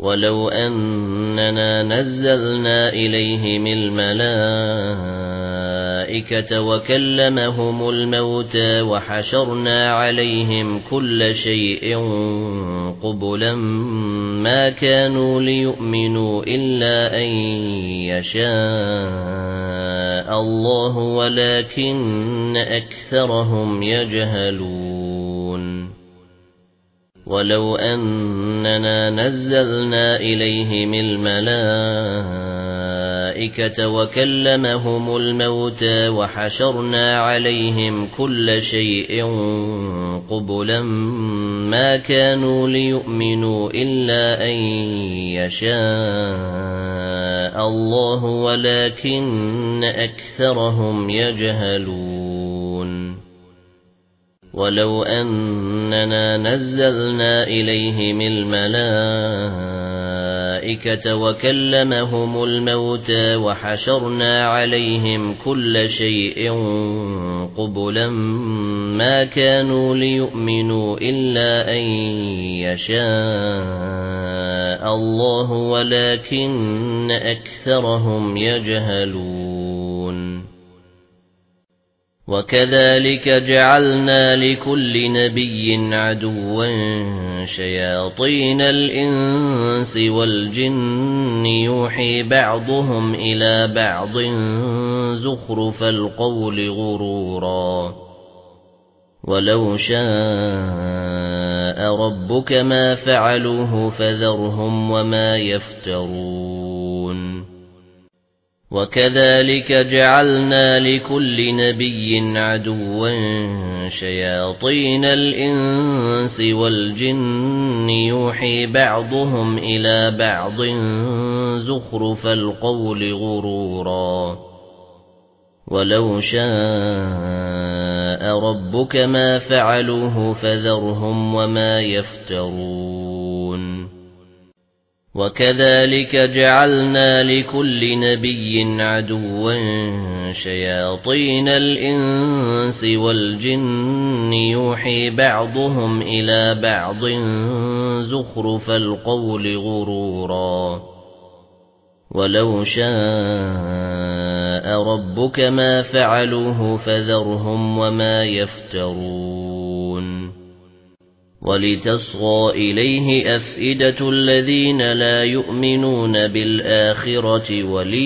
ولو أننا نزلنا إليهم الملائكة وكلمهم الموتى وحشرنا عليهم كل شيء قبلا ما كانوا ليؤمنوا إلا أن يشاء الله ولكن أكثرهم يجهلون ولو أننا نزلنا إليهم الملائكة وكلمهم الموتى وحشرنا عليهم كل شيء قبلا ما كانوا ليؤمنوا إلا أن يشاء الله ولكن أكثرهم يجهلون ولو أننا نزلنا إليهم الملائكة وكلمهم الموتى وحشرنا عليهم كل شيء قبلا ما كانوا ليؤمنوا إلا أن يشاء الله ولكن أكثرهم يجهلون وكذلك جعلنا لكل نبي عدوا شياطين الإنس والجن يوحي بعضهم إلى بعض زخرف القول غرورا ولو شاء ربك ما فعلوه فذرهم وما يفترون وكذلك جعلنا لكل نبي عدوا شياطين الإنس والجن يوحي بعضهم إلى بعض زخرف القول غرورا ولو شاء ربك ما فعلوه فذرهم وما يفترون وكذلك جعلنا لكل نبي عدوا شياطين الإنس والجن يوحي بعضهم إلى بعض زخرف القول غرورا ولو شاء ربك ما فعلوه فذرهم وما يفترون ولتصغى إليه أفئدة الذين لا يؤمنون بالآخرة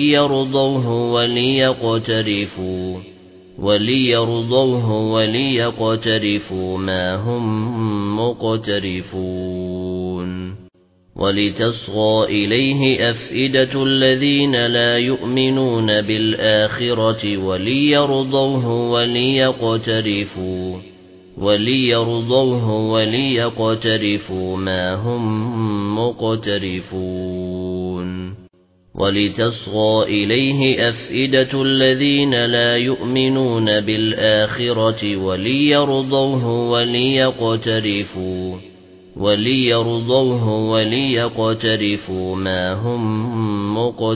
وليرضوه ما هم مقترفون ولتصغى إليه أفئدة الذين لا يؤمنون بالآخرة وليقترفوا ما هم مقترفون ولتصغى إليه أفئدة الذين لا يؤمنون بالآخرة وليقترفوا ما هم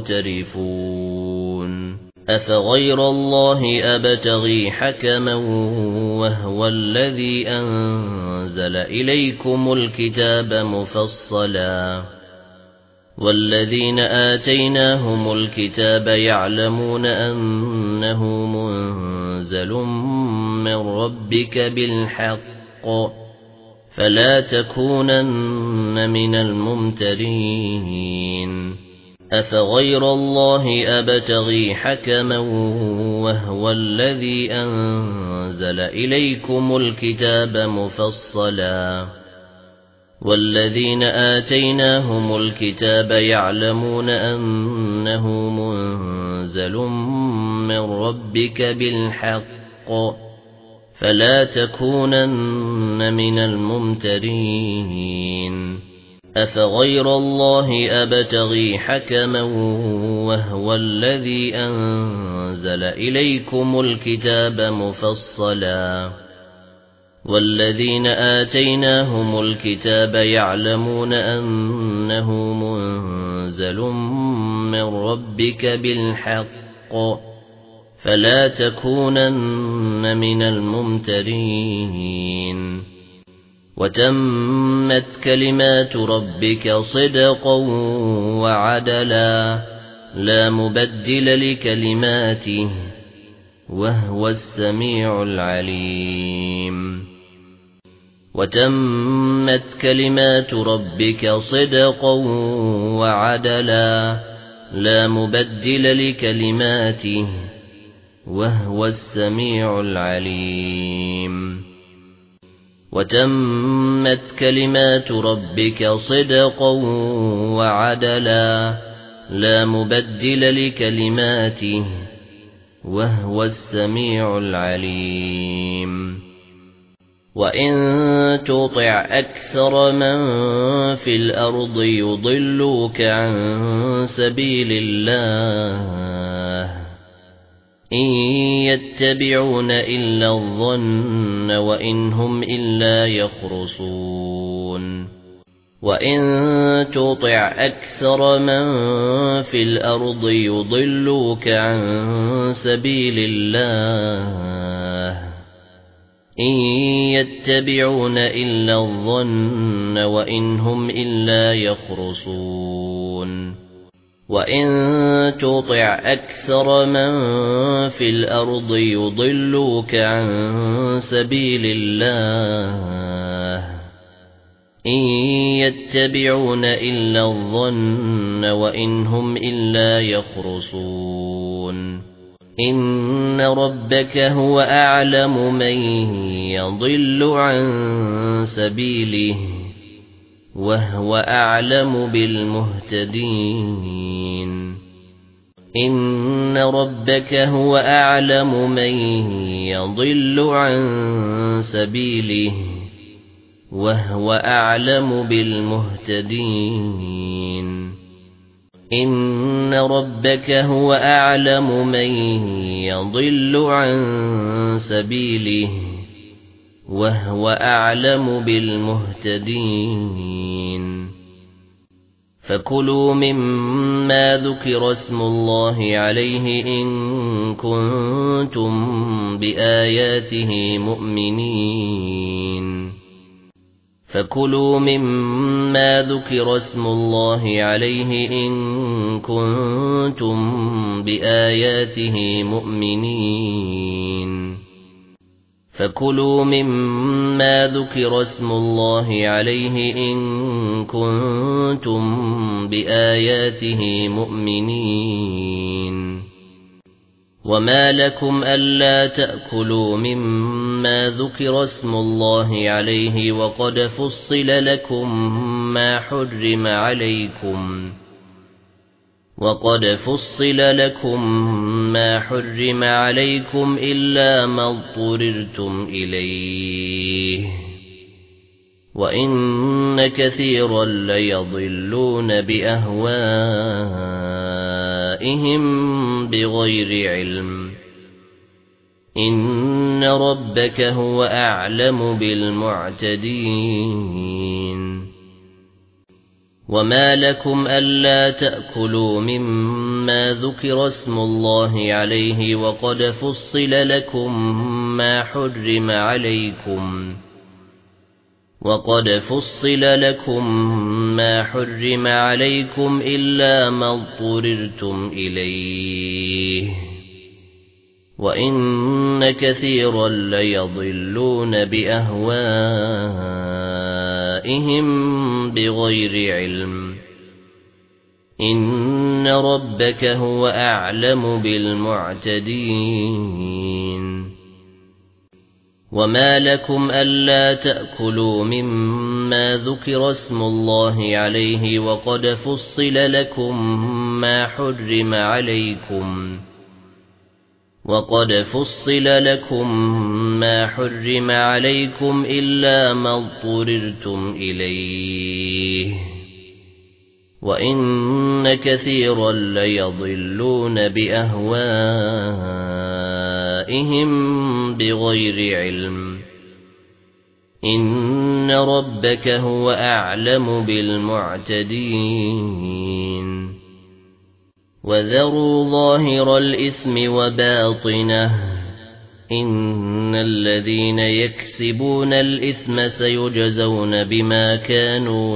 مقترفون أفغير الله أبتغي حكما وهو الذي أنزل إليكم الكتاب مفصلا والذين آتيناهم الكتاب يعلمون أنه منزل من ربك بالحق فلا تكونن من الممترين أفغير الله أبتغي حكما وهو الذي أنزل إليكم الكتاب مفصلا والذين آتيناهم الكتاب يعلمون أنه منزل من ربك بالحق فلا تكونن من الممترين أفغير الله أبتغي حكما وهو الذي أنزل إليكم الكتاب مفصلا والذين آتيناهم الكتاب يعلمون أنه منزل من ربك بالحق فلا تكونن من الممترين وتمت كلمات ربك صدقا وعدلا لا مبدل لكلماته وهو السميع العليم وتمت كلمات ربك صدقا وعدلا لا مبدل لكلماته وهو السميع العليم وتمت كلمات ربك صدقا وعدلا لا مبدل لكلماته وهو السميع العليم وإن تطع أكثر من في الأرض يضلوك عن سبيل الله إن يتبعون إلا الظن وإن هم إلا يخرصون وإن تطع أكثر من في الأرض يضلوك عن سبيل الله إن يتبعون إلا الظن وإن هم إلا يخرصون وإن تطع أكثر من في الأرض يضلوك عن سبيل الله إن يتبعون إلا الظن وإن هم إلا يخرصون إن ربك هو أعلم من يضل عن سبيله وهو أعلم بالمهتدين إن ربك هو أعلم من يضل عن سبيله وهو أعلم بالمهتدين إن ربك هو أعلم من يضل عن سبيله وهو أعلم بالمهتدين فكلوا مما ذكر اسم الله عليه إن كنتم بآياته مؤمنين فكلوا مما ذكر اسم الله عليه إن كنتم بآياته مؤمنين فكلوا مما ذكر اسم الله عليه إن كنتم بآياته مؤمنين وما لكم ألا تأكلوا مما ذكر اسم الله عليه وقد فصل لكم ما حرم عليكم إلا ما اضطررتم إليه وإن كثيرا ليضلون بأهوائهم بغير علم إن ربك هو أعلم بالمعتدين وما لكم ألا تأكلوا مما ذكر اسم الله عليه وقد فصل لكم ما حرم عليكم إلا ما اضطررتم إليه وإن كثيرا ليضلون بأهوائهم بغير علم إن ربك هو أعلم بالمعتدين وما لكم ألا تأكلوا مما ذكر اسم الله عليه وقد فصل لكم ما حرم عليكم إلا ما اضطررتم إليه وإن كثيرا ليضلون بأهوائهم بغير علم إن ربك هو أعلم بالمعتدين وذروا ظاهر الإثم وباطنه إن الذين يكسبون الإثم سيجزون بما كانوا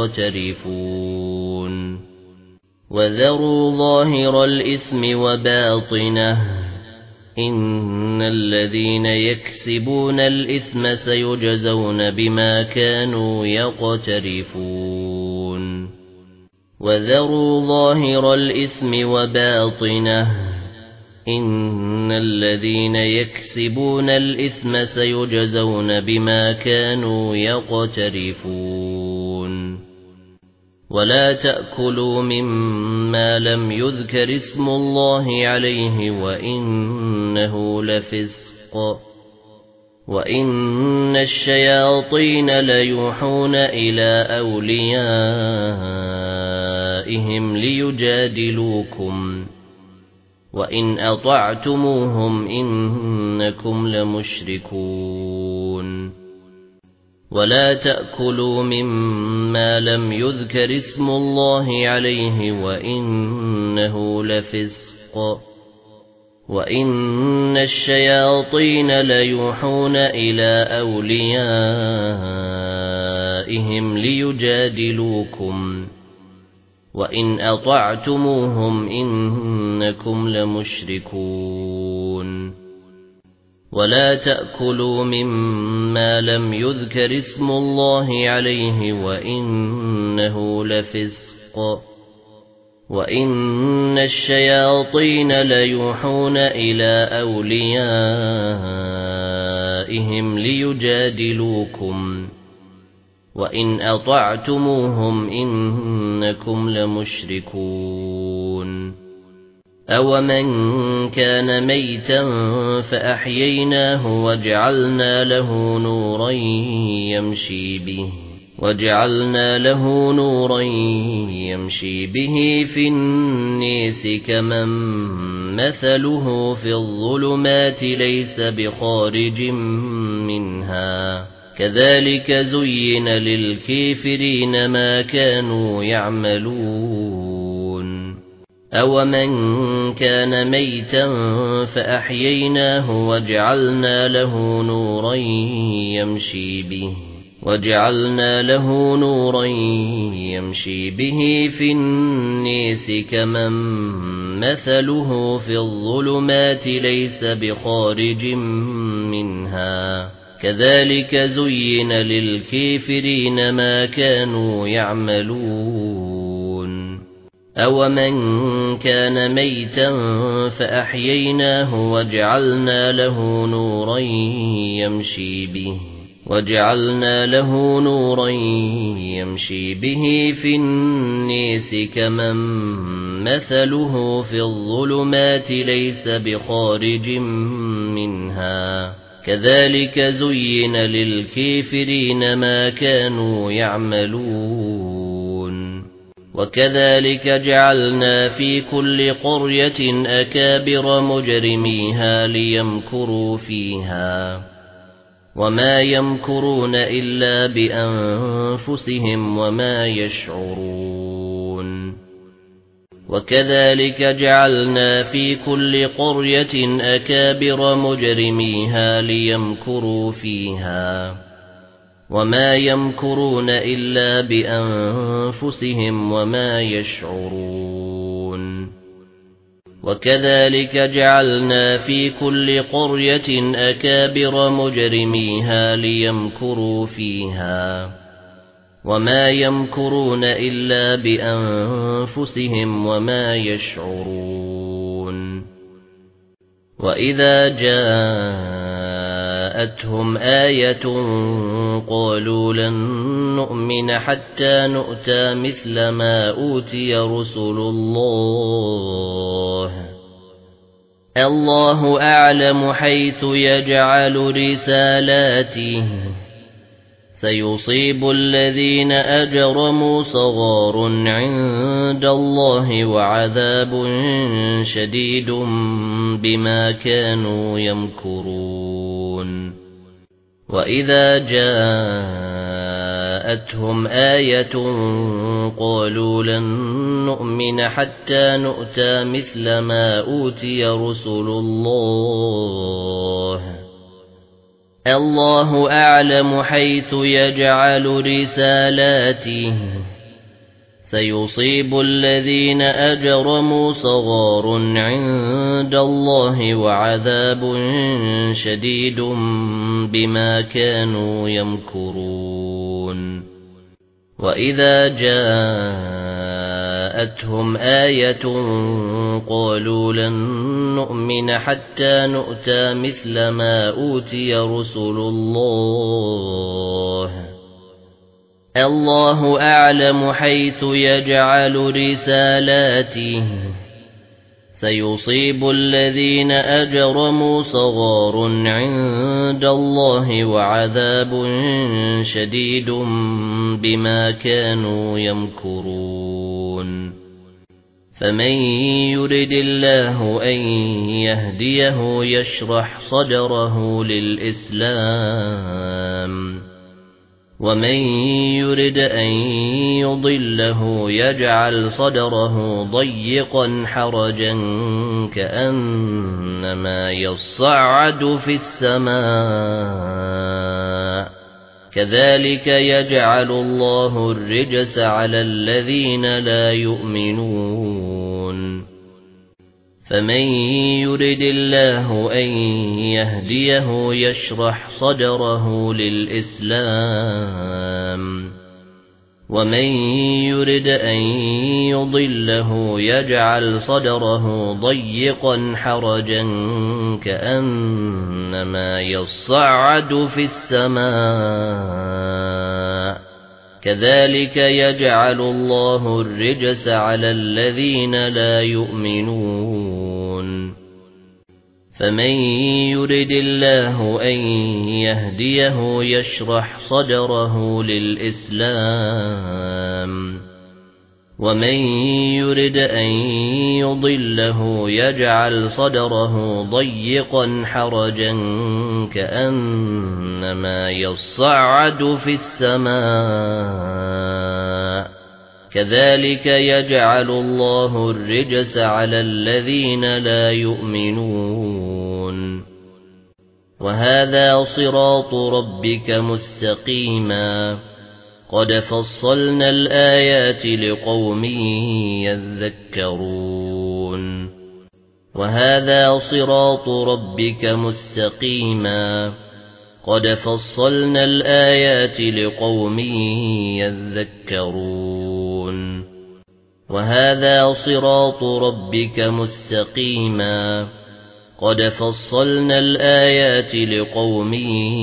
يقترفون وذروا ظاهر الإثم وباطنه إن الذين يكسبون الإثم سيجزون بما كانوا يقترفون وذروا ظاهر الإثم وباطنه إن الذين يكسبون الإثم سيجزون بما كانوا يقترفون ولا تأكلوا مما لم يذكر اسم الله عليه وإنه لفسق وإن الشياطين ليوحون إلى أوليائهم ليجادلوكم وإن أطعتموهم إنكم لمشركون ولا تأكلوا مما لم يذكر اسم الله عليه وإنه لفسق وإن الشياطين ليوحون إلى أوليائهم ليجادلوكم وإن أطعتموهم إنكم لمشركون ولا تأكلوا مما لم يذكر اسم الله عليه وإنه لفسق وإن الشياطين ليوحون إلى أوليائهم ليجادلوكم وإن أطعتموهم إنكم لمشركون أَوَمَنْ كَانَ مَيْتًا فَأَحْيَيْنَاهُ وَجَعَلْنَا لَهُ نُورًا يَمْشِي بِهِ في النَّاسِ كَمَنْ مَثَلُهُ في الظُّلُمَاتِ لَيْسَ بِخَارِجٍ مِنْهَا كَذَلِكَ زُيِّنَ لِلْكَافِرِينَ مَا كَانُوا يَعْمَلُونَ أَوَمَنْ كَانَ مَيْتًا فَأَحْيَيْنَاهُ وَجَعَلْنَا لَهُ نُورًا يَمْشِي بِهِ في النَّاسِ كَمَنْ مَثَلُهُ في الظُّلُمَاتِ لَيْسَ بِخَارِجٍ مِنْهَا كَذَلِكَ زُيِّنَ لِلْكَافِرِينَ مَا كَانُوا يَعْمَلُونَ أَوَمَنْ كَانَ مَيْتًا فَأَحْيَيْنَاهُ وَجَعَلْنَا لَهُ نُورًا يَمْشِي بِهِ في النَّاسِ كَمَنْ مَثَلُهُ في الظُّلُمَاتِ لَيْسَ بِخَارِجٍ مِنْهَا كَذَلِكَ زُيِّنَ لِلْكَافِرِينَ مَا كَانُوا يَعْمَلُونَ وَكَذَلِكَ جَعَلْنَا فِي كُلِّ قَرْيَةٍ أَكَابِرَ مُجْرِمِيهَا لِيَمْكُرُوا فِيهَا وَمَا يَمْكُرُونَ إِلَّا بِأَنفُسِهِمْ وَمَا يَشْعُرُونَ وَكَذَلِكَ جَعَلْنَا فِي كُلِّ قَرْيَةٍ أَكَابِرَ مُجْرِمِيهَا لِيَمْكُرُوا فِيهَا وَمَا يَمْكُرُونَ إِلَّا بِأَنفُسِهِمْ وَمَا يَشْعُرُونَ وَكَذَلِكَ جَعَلْنَا فِي كُلِّ قَرْيَةٍ أَكَابِرَ مُجْرِمِيهَا لِيَمْكُرُوا فِيهَا وَمَا يَمْكُرُونَ إِلَّا بِأَنفُسِهِمْ وَمَا يَشْعُرُونَ وَإِذَا جَاءَتْهُمْ آيَةٌ قَالُوا لَن نُّؤْمِنَ حَتَّى نُؤْتَىٰ مِثْلَ مَا أُوتِيَ رُسُلُ اللَّهُ أَعْلَمُ حَيْثُ يَجْعَلُ رِسَالَاتِهِ سَيُصِيبُ الَّذِينَ أَجْرَمُوا صَغَارٌ عِندَ اللَّهِ وَعَذَابٌ شَدِيدٌ بِمَا كَانُوا يَمْكُرُونَ وَإِذَا جاءتهم آية قالوا لن نؤمن حتى نؤتى مثل ما أوتي رسل الله أعلم حيث يجعل رسالاته سيصيب الذين أجرموا صغار عند الله وعذاب شديد بما كانوا يمكرون وإذا جاءتهم آية قالوا لن نؤمن حتى نؤتى مثل ما أوتي رسل الله أعلم حيث يجعل رسالاته سيصيب الذين أجرموا صغار عند الله وعذاب شديد بما كانوا يمكرون فمن يرد الله أن يهديه يشرح صدره للإسلام ومن يرد أن يضله يجعل صدره ضيقا حرجا كأنما يصعد في السماء كذلك يجعل الله الرجس على الذين لا يؤمنون فمن يرد الله أن يهديه يشرح صدره للإسلام ومن يرد أن يضله يجعل صدره ضيقا حرجا كأنما يصعد في السماء كذلك يجعل الله الرجس على الذين لا يؤمنون فمن يرد الله أن يهديه يشرح صدره للإسلام ومن يرد أن يضله يجعل صدره ضيقا حرجا كأنما يصعد في السماء كذلك يجعل الله الرجس على الذين لا يؤمنون وهذا صراط ربك مستقيما قد فصلنا الآيات لقوم يذكرون وهذا صراط ربك مستقيما قد فصلنا الآيات لقوم يذكرون وهذا صراط ربك مستقيما قد فصلنا الآيات لقوم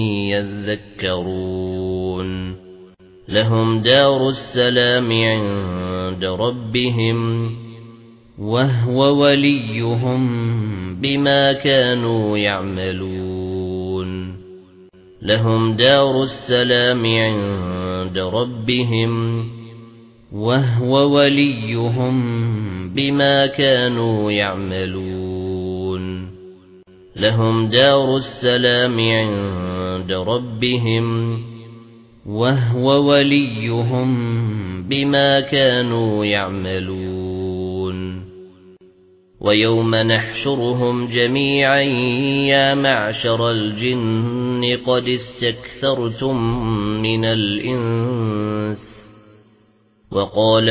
يذكرون لهم دار السلام عند ربهم وهو وليهم بما كانوا يعملون لهم دار السلام عند ربهم وهو وليهم بما كانوا يعملون لهم دار السلام عند ربهم وهو وليهم بما كانوا يعملون ويوم نحشرهم جميعا يا معشر الجن قد استكثرتم من الإنس وقال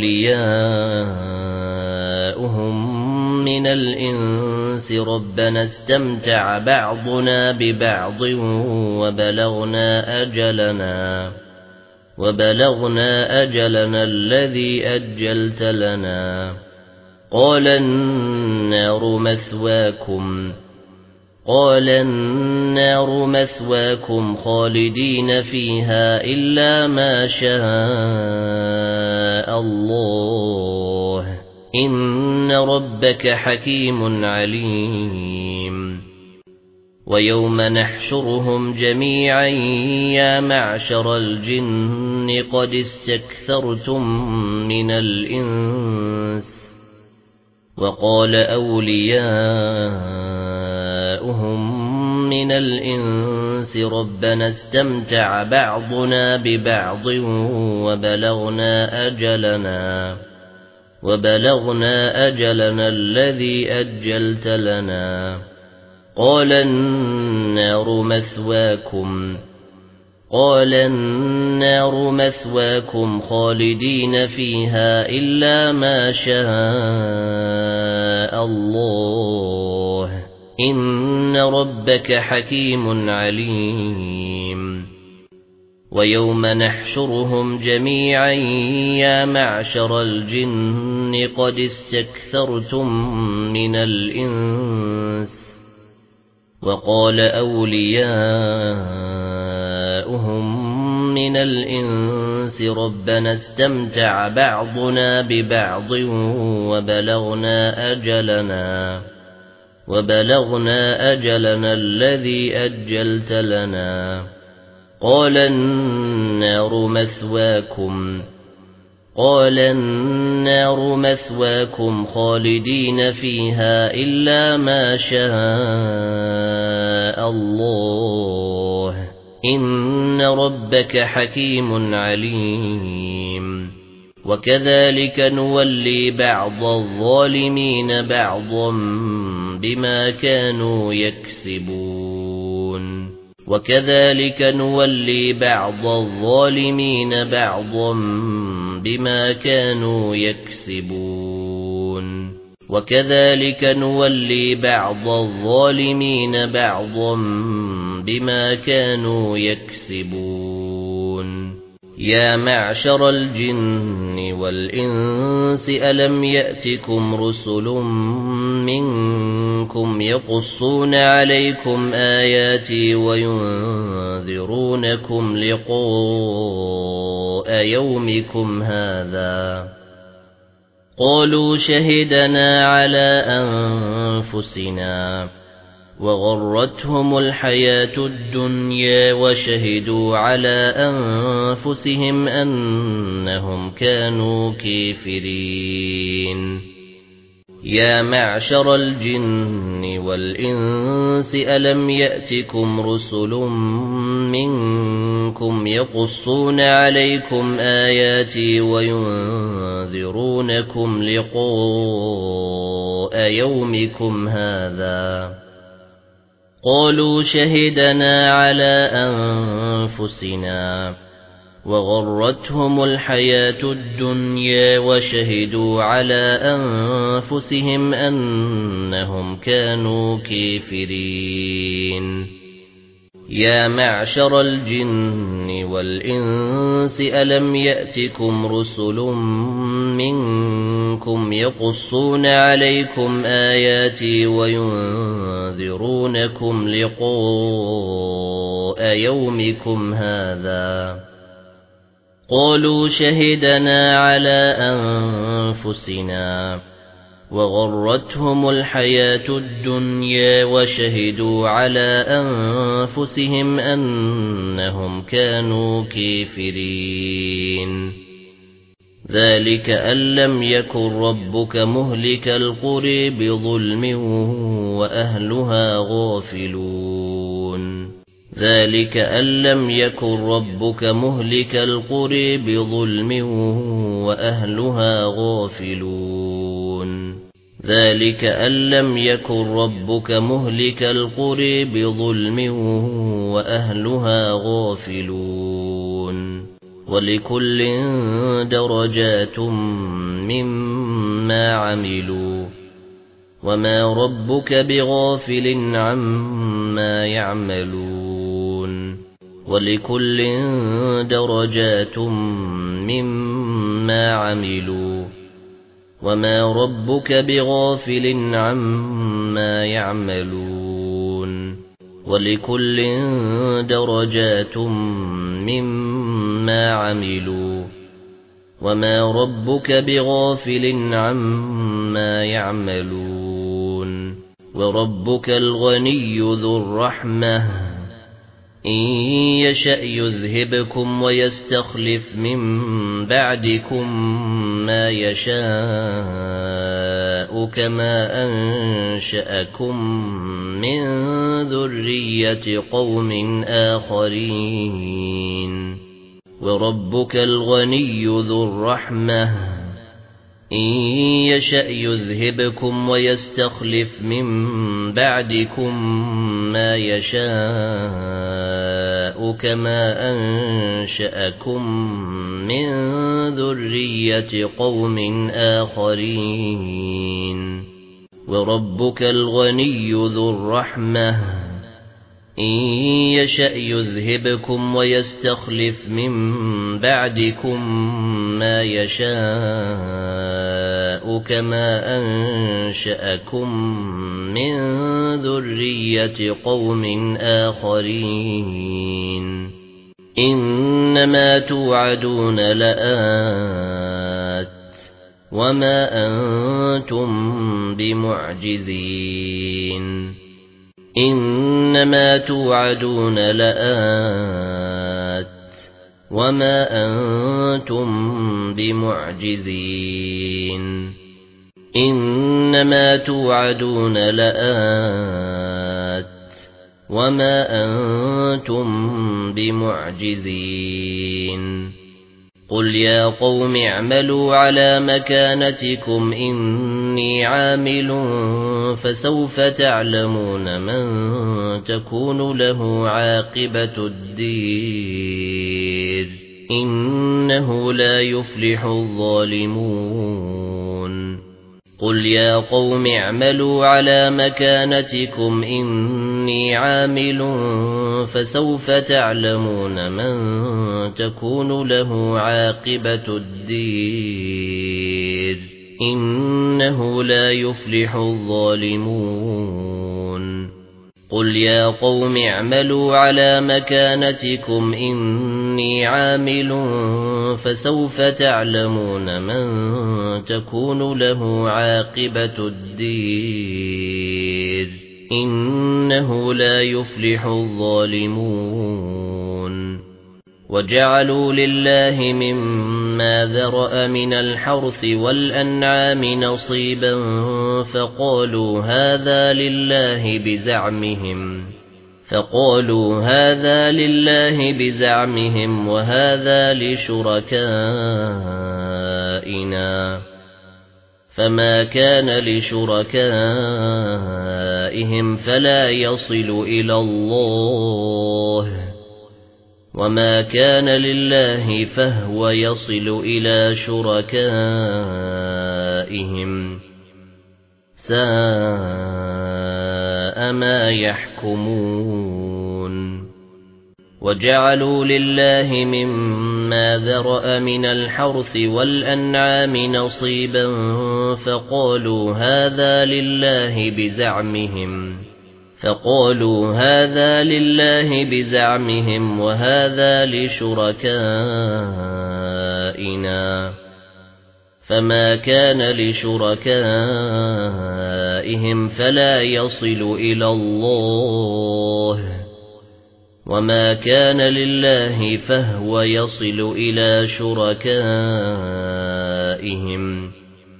أولياؤهم من الإنس ربنا استمتع بعضنا ببعض وبلغنا أجلنا الذي أجلت لنا قال النار مثواكم خالدين فيها إلا ما شاء الله إن ربك حكيم عليم ويوم نحشرهم جميعا يا معشر الجن قد استكثرتم من الإنس وقال أولياؤهم من الإنس الإنس ربنا استمتع بعضنا ببعض وبلغنا أجلنا الذي أجلت لنا قال النار مثواكم خالدين فيها إلا ما شاء الله إن ربك حكيم عليم ويوم نحشرهم جميعا يا معشر الجن قد استكثرتم من الإنس وقال أولياؤهم من الإنس ربنا استمتع بعضنا ببعض وبلغنا أجلنا الذي أجلت لنا قال النار مثواكم خالدين فيها إلا ما شاء الله إن ربك حكيم عليم وكذلك نولي بعض الظالمين بعضا بما كانوا يكسبون وكذلك نولي بعض الظالمين بعضا بما كانوا يكسبون وكذلك نولي بعض الظالمين بعضا بما كانوا يكسبون يا معشر الجن والإنس ألم يأتكم رسل منكم يقصون عليكم آياتي وينذرونكم لقاء يومكم هذا قالوا شهدنا على أنفسنا وغرتهم الحياة الدنيا وشهدوا على أنفسهم أنهم كانوا كافرين يا معشر الجن والإنس ألم يأتكم رسل منكم يقصون عليكم آياتي وينذرونكم لقاء يومكم هذا قالوا شهدنا على أنفسنا وغرتهم الحياة الدنيا وشهدوا على أنفسهم أنهم كانوا كافرين يا معشر الجن والإنس ألم يأتكم رسل منكم يقصون عليكم آياتي وينذرونكم لقاء يومكم هذا قالوا شهدنا على أنفسنا وغرتهم الحياة الدنيا وشهدوا على أنفسهم أنهم كانوا كافرين ذلك أن لم يكن ربك مهلك القرى بظلم وأهلها غافلون ذلك أن لم يكن ربك مهلك القرى بظلم وأهلها غافلون ذلك أن لم يكن ربك مهلك القرى بظلم وأهلها غافلون ولكل درجات مما عملوا وما ربك بغافل عما يعملون ولكل درجات مما عملوا وما ربك بغافل عما يعملون ولكل درجات مما عملوا وما ربك بغافل عما يعملون وربك الغني ذو الرحمة إن يشأ يذهبكم ويستخلف من بعدكم ما يشاء كما أنشأكم من ذرية قوم آخرين وربك الغني ذو الرحمة إن يشأ يذهبكم ويستخلف من بعدكم ما يشاء كما أنشأكم من ذرية قوم آخرين وربك الغني ذو الرحمة إن يشأ يذهبكم ويستخلف من بعدكم ما يشاء كما أنشأكم من ذرية قوم آخرين إنما توعدون لآت وما أنتم بمعجزين إنما توعدون لآت وما أنتم بمعجزين إنما توعدون لآت وما أنتم بمعجزين قل يا قوم اعملوا على مكانتكم إني عامل فسوف تعلمون من تكون له عاقبة الدير إنه لا يفلح الظالمون قل يا قوم اعملوا على مكانتكم إني عامل فسوف تعلمون من تكون له عاقبة الدير إنه لا يفلح الظالمون قل يا قوم اعملوا على مكانتكم إني عامل فسوف تعلمون من تكون له عاقبة الدير إنه لا يفلح الظالمون وجعلوا لله مما ذرأ من الحرث والأنعام نصيبا فقالوا هذا لله بزعمهم وهذا لشركائنا فما كان لشركائهم فلا يصل إلى الله وما كان لله فهو يصل إلى شركائهم ساء ما يحكمون وجعلوا لله مما ذرأ من الحرث والأنعام نصيبا فقالوا هذا لله بزعمهم وهذا لشركائنا فما كان لشركائهم فلا يصل إلى الله وما كان لله فهو يصل إلى شركائهم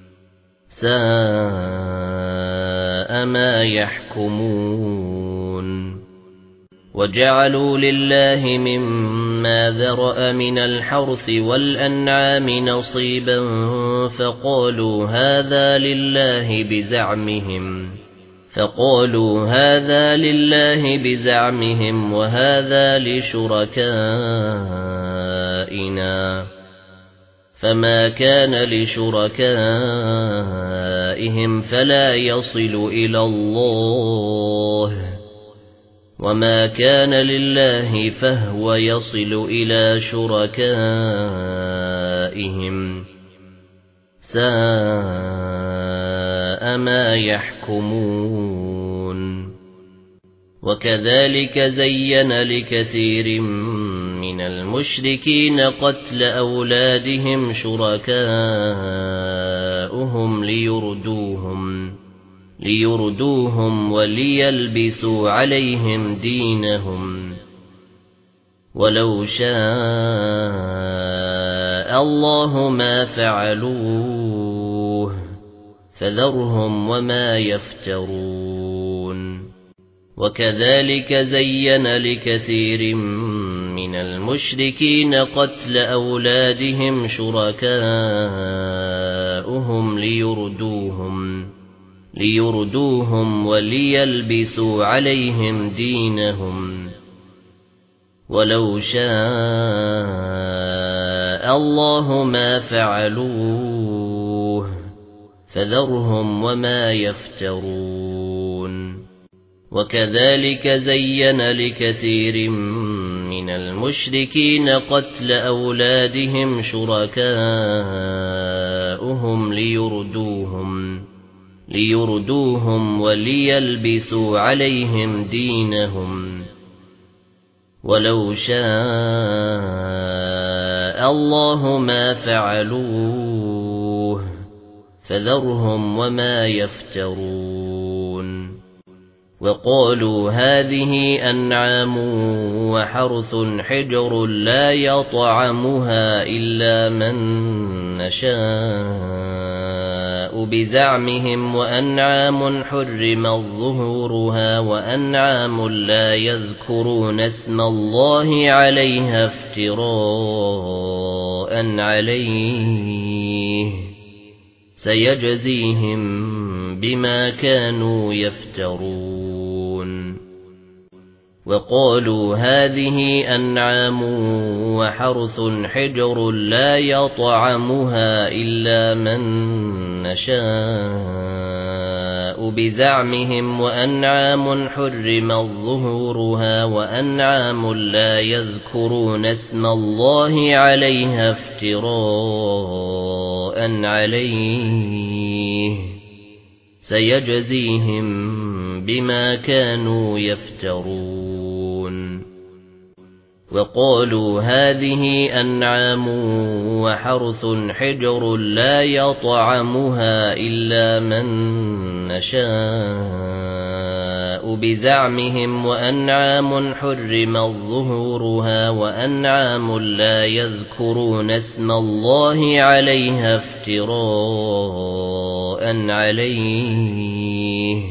ساء ما يحكمون وجعلوا لله مما ذرأ من الحرث والأنعام نصيبا فقالوا هذا لله بزعمهم وهذا لشركائنا فما كان لشركائهم فلا يصل إلى الله وما كان لله فهو يصل إلى شركائهم ساء ما يحكمون وكذلك زين لكثير من المشركين قتل أولادهم شركاؤهم ليردوهم وليلبسوا عليهم دينهم ولو شاء الله ما فعلوه فذرهم وما يفترون وكذلك زين لكثير من المشركين قتل أولادهم شركاؤهم ليردوهم وليلبسوا عليهم دينهم ولو شاء الله ما فعلوه فذرهم وما يفترون وكذلك زين لكثير من المشركين قتل أولادهم شركاؤهم ليردوهم وليلبسوا عليهم دينهم ولو شاء الله ما فعلوه فذرهم وما يفترون وقالوا هذه أنعام وحرث حجر لا يطعمها إلا من نشاء بزعمهم وأنعام حرمت ظهورها وأنعام لا يذكرون اسم الله عليها افتراء عليه سيجزيهم بما كانوا يفترون وقالوا هذه أنعام وحرث حجر لا يطعمها إلا من نشاء بزعمهم وأنعام حرمت ظهورها وأنعام لا يذكرون اسم الله عليها افتراء عليه سيجزيهم بما كانوا يفترون وقالوا هذه أنعام وحرث حجر لا يطعمها إلا من نشاء بزعمهم وأنعام حرمت ظهورها وأنعام لا يذكرون اسم الله عليها افتراء عليه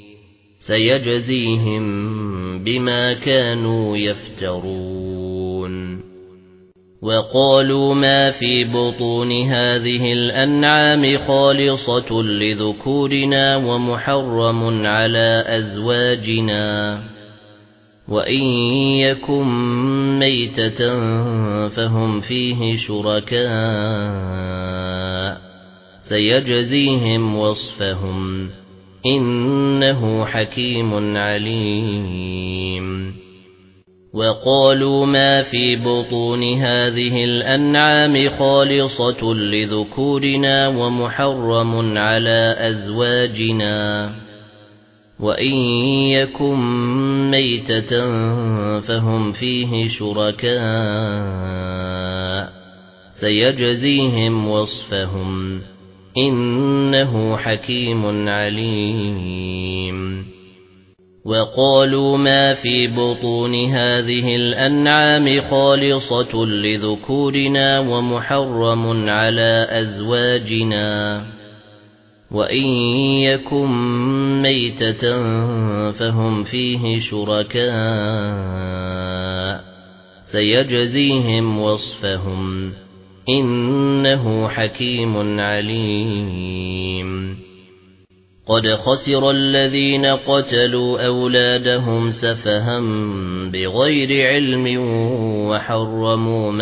سيجزيهم بما كانوا يفترون وقالوا ما في بطون هذه الأنعام خالصة لذكورنا ومحرم على أزواجنا وإن يكن ميتة فهم فيه شركاء سيجزيهم وصفهم إنه حكيم عليم وقالوا ما في بطون هذه الأنعام خالصة لذكورنا ومحرم على أزواجنا وإن يكن ميتة فهم فيه شركاء سيجزيهم وصفهم إنه حكيم عليم وقالوا ما في بطون هذه الأنعام خالصة لذكورنا ومحرم على أزواجنا وإن يكن ميتة فهم فيه شركاء سيجزيهم وصفهم إنه حكيم عليم قد خسر الذين قتلوا أولادهم سفها بغير علم وحرموا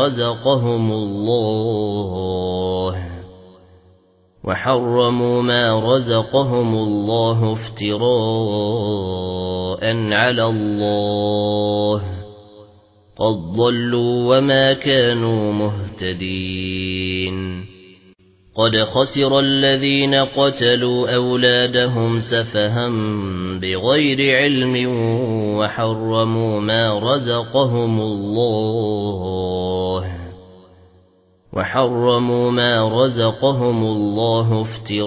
ما رزقهم الله افتراء على الله قد ضلوا وما كانوا مهتدين قد خسر الذين قتلوا أولادهم سفها بغير علم وحرموا ما رزقهم الله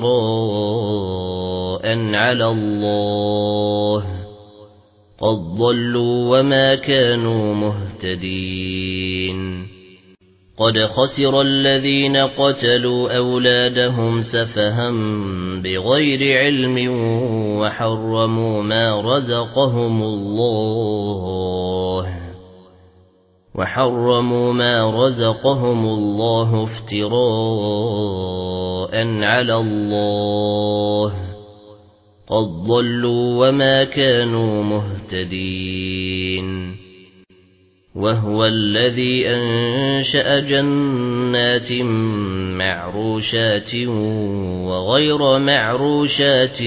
افتراء على الله قد ضلوا وما كانوا مهتدين قد خسر الذين قتلوا أولادهم سفها بغير علم وحرموا ما رزقهم الله افتراء على الله قد ضلوا وما كانوا مهتدين وهو الذي أنشأ جنات معروشات وغير معروشات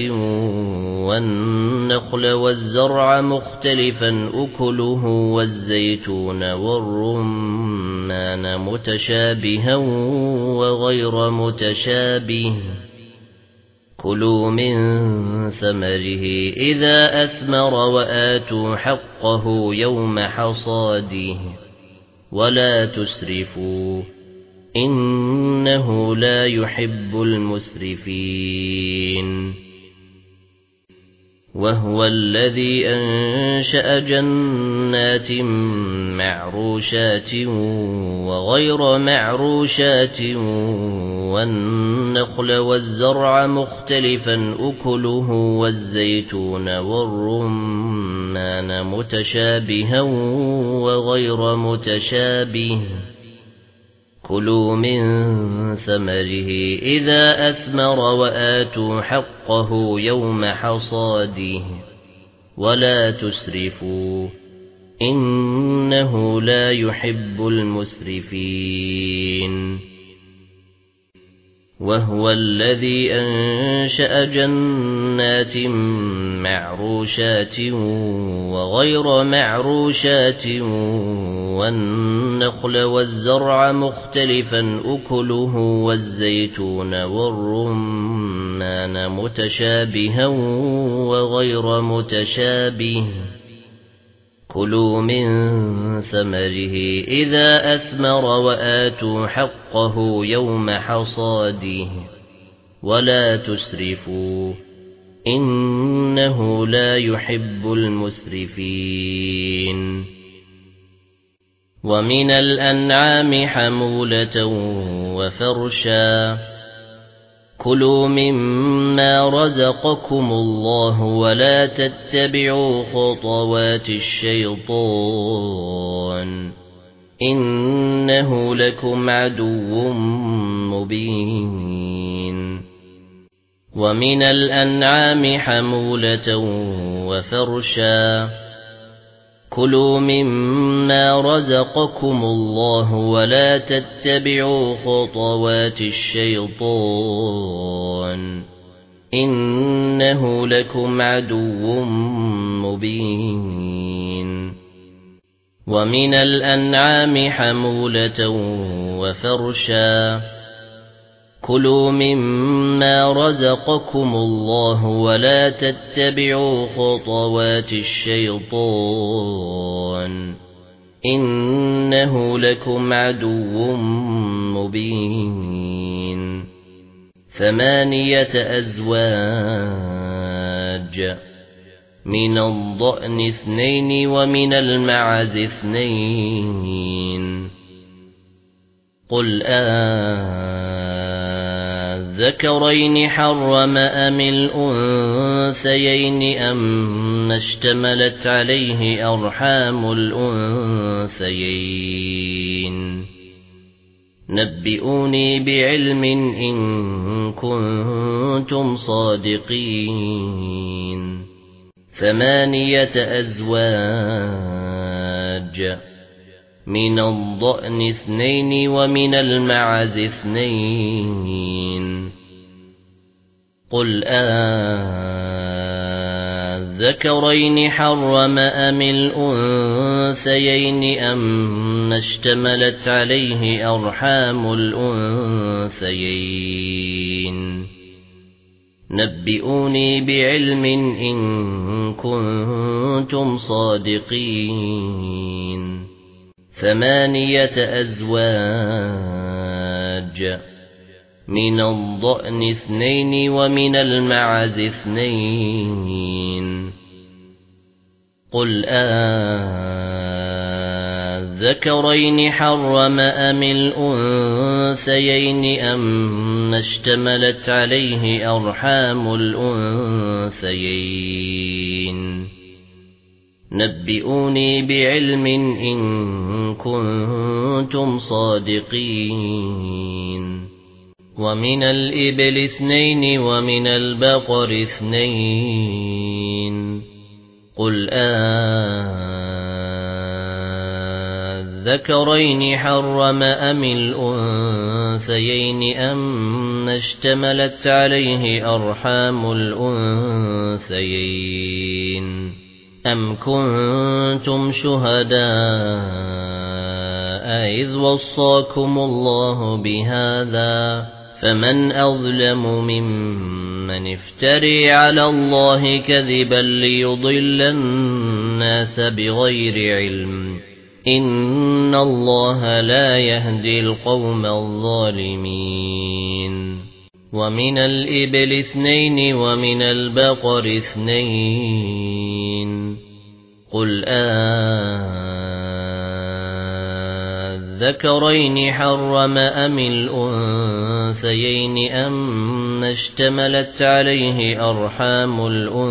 والنخل والزرع مختلفا أكله والزيتون والرمان متشابها وغير متشابه كلوا من ثمره إذا أثمر وآتوا حقه يوم حصاده ولا تسرفوا إنه لا يحب المسرفين وهو الذي أنشأ جنات معروشات وغير معروشات والنخل والزرع مختلفا أكله والزيتون والرمان متشابها وغير متشابه كلوا من ثمره إذا أثمر وآتوا حقه يوم حصاده ولا تسرفوا إنه لا يحب المسرفين وهو الذي أنشأ جنات معروشات وغير معروشات والنخل والزرع مختلفا أكله والزيتون والرمان متشابها وغير متشابه كلوا من ثمره إذا أثمر وآتوا حقه يوم حصاده ولا تسرفوا إنه لا يحب المسرفين ومن الأنعام حمولة وفرشا كلوا مما رزقكم الله ولا تتبعوا خطوات الشيطان إنه لكم عدو مبين ومن الأنعام حمولة وفرشا كلوا مما رزقكم الله ولا تتبعوا خطوات الشيطان إنه لكم عدو مبين ومن الأنعام حمولة وفرشا كلوا مما رزقكم الله ولا تتبعوا خطوات الشيطان إنه لكم عدو مبين 8 أزواج من الضأن 2 ومن المعز 2 قل الذكرين حرم أم الأنثيين أم اشتملت عليه أرحام الأنثيين نبئوني بعلم إن كنتم صادقين 8 أزواج من الضأن 2 ومن المعز 2 قل الذكرين حرم أم الأنثيين أم اشتملت عليه أرحام الأنثيين نبئوني بعلم إن كنتم صادقين 8 أزواج من الضأن 2 ومن المعز 2 قل أذكرين حرم أم الأنثيين أما اشتملت عليه أرحام الأنثيين نبئوني بعلم إن كنتم صادقين ومن الإبل 2 ومن البقر 2 قل أذكرين حرم أم الأنثيين أما اشتملت عليه أرحام الأنثيين أم كنتم شهداء إذ وصاكم الله بهذا فمن أظلم ممن افتري على الله كذبا ليضل الناس بغير علم إن الله لا يهدي القوم الظالمين ومن الإبل 2 ومن البقر 2 قل أذكرين حرم أم الأنثيين أما اشتملت عليه أرحام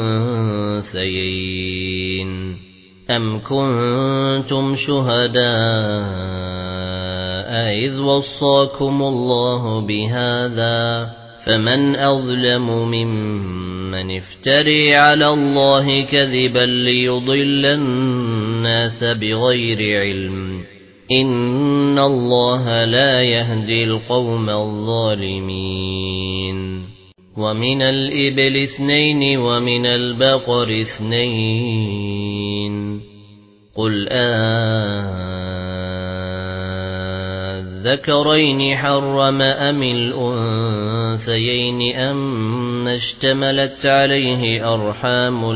الأنثيين أم كنتم شهداء إذ وصاكم الله بهذا فمن أظلم ممن افتري على الله كذبا ليضل الناس بغير علم إن الله لا يهدي القوم الظالمين ومن الإبل 2 ومن البقر 2 قل أذكرين حرم أم الأنثيين أما اشتملت عليه أرحام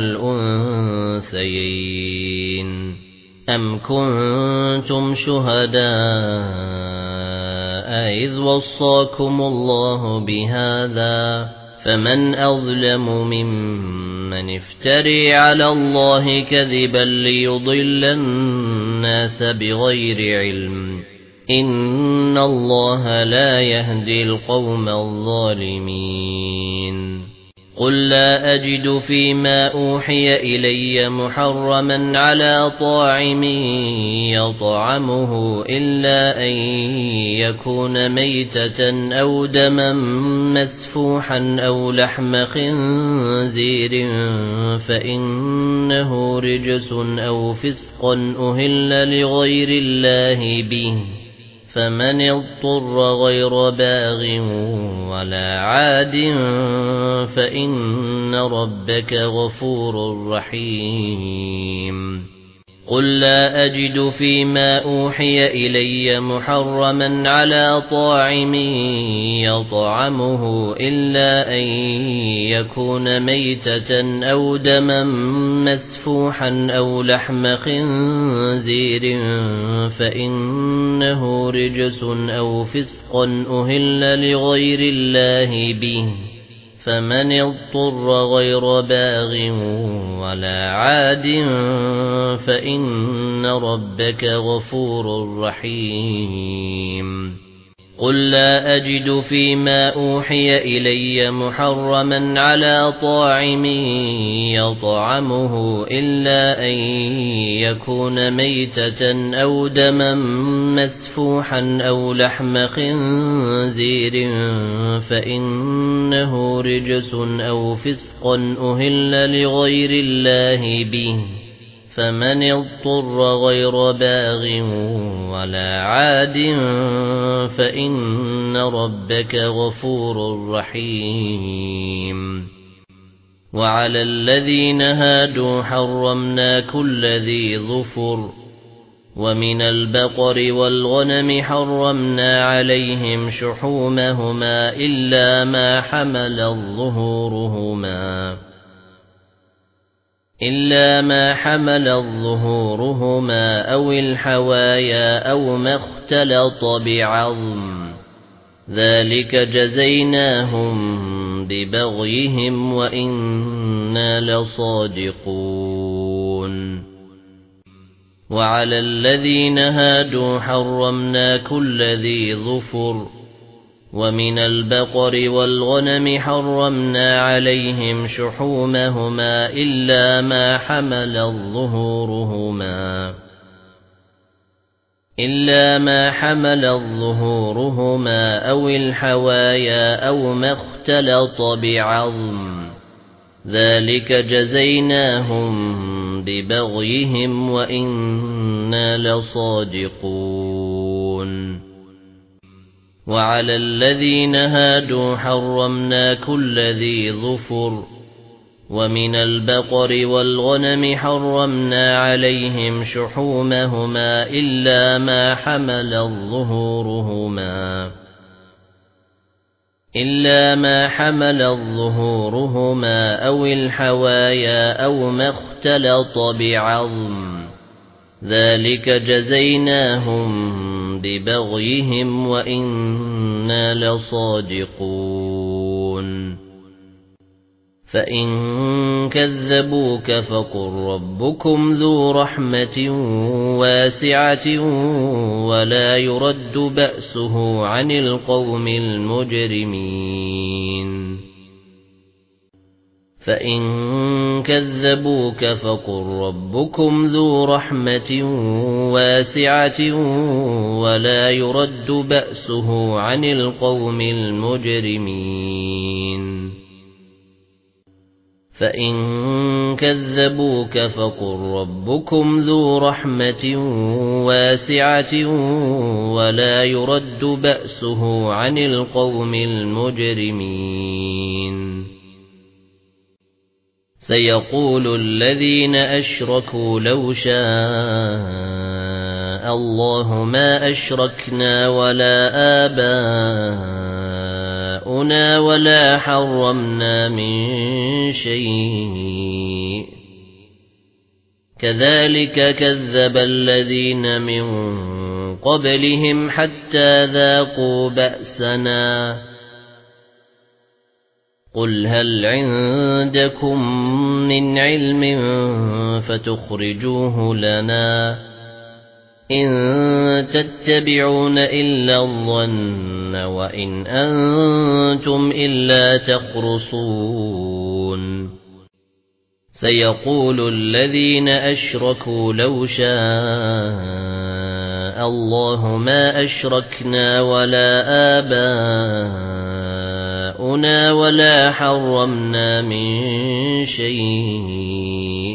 الأنثيين أم كنتم شهداء إذ وصاكم الله بهذا فمن أظلم ممن افتري على الله كذبا ليضل الناس بغير علم إن الله لا يهدي القوم الظالمين قل لا أجد فيما أوحي إلي محرما على طاعم يطعمه إلا أن يكون ميتة أو دما مسفوحا أو لحم خنزير فإنه رجس أو فسق أهل لغير الله به فمن اضطر غير باغ ولا عاد فإن ربك غفور رحيم قل لا أجد فيما أوحي إلي محرما على طاعم يطعمه إلا أن يكون ميتة أو دما مسفوحا أو لحم خنزير فإنه رجس أو فسق أهل لغير الله به فمن اضطر غير باغ ولا عاد فإن ربك غفور رحيم قل لا أجد فيما أوحي إلي محرما على طاعم يطعمه إلا أن يكون ميتة أو دما مسفوحا أو لحم خنزير فإنه رجس أو فسق أهل لغير الله به فمن اضطر غير باغ ولا عاد فإن ربك غفور رحيم وعلى الذين هادوا حرمنا كل ذي ظفر ومن البقر والغنم حرمنا عليهم شحومهما إلا ما حمل ظهورهما أو الحوايا أو ما اختلط بعظم ذلك جزيناهم ببغيهم وإنا لصادقون وعلى الذين هادوا حرمنا كل ذي ظفر ومن البقر والغنم حرمنا عليهم شحومهما إلا ما حمل ظهورهما أو الحوايا أو ما اختلط بعظم ذلك جزيناهم ببغيهم وإنا لصادقون وعلى الذين هادوا حرمنا كل ذي ظفر ومن البقر والغنم حرمنا عليهم شحومهما إلا ما حمل ظهورهما أو الحوايا أو ما اختلط بعظم ذلك جزيناهم ببغيهم وإنا لصادقون فإن كذبوك فقل ربكم ذو رحمة واسعة ولا يرد بأسه عن القوم المجرمين فإن كذبوك فقل ربكم ذو رحمة واسعة ولا يرد بأسه عن القوم المجرمين فإن كذبوك فقل ربكم ذو رحمة واسعة ولا يرد بأسه عن القوم المجرمين سيقول الذين أشركوا لو شاء الله ما أشركنا ولا آباؤنا ولا حرمنا من شيء كذلك كذب الذين من قبلهم حتى ذاقوا بأسنا قل هل عندكم من علم فتخرجوه لنا إن تتبعون إلا الظن وإن أنتم إلا تخرصون سيقول الذين أشركوا لو شاء الله ما أشركنا ولا آباؤنا ولا حرمنا من شيء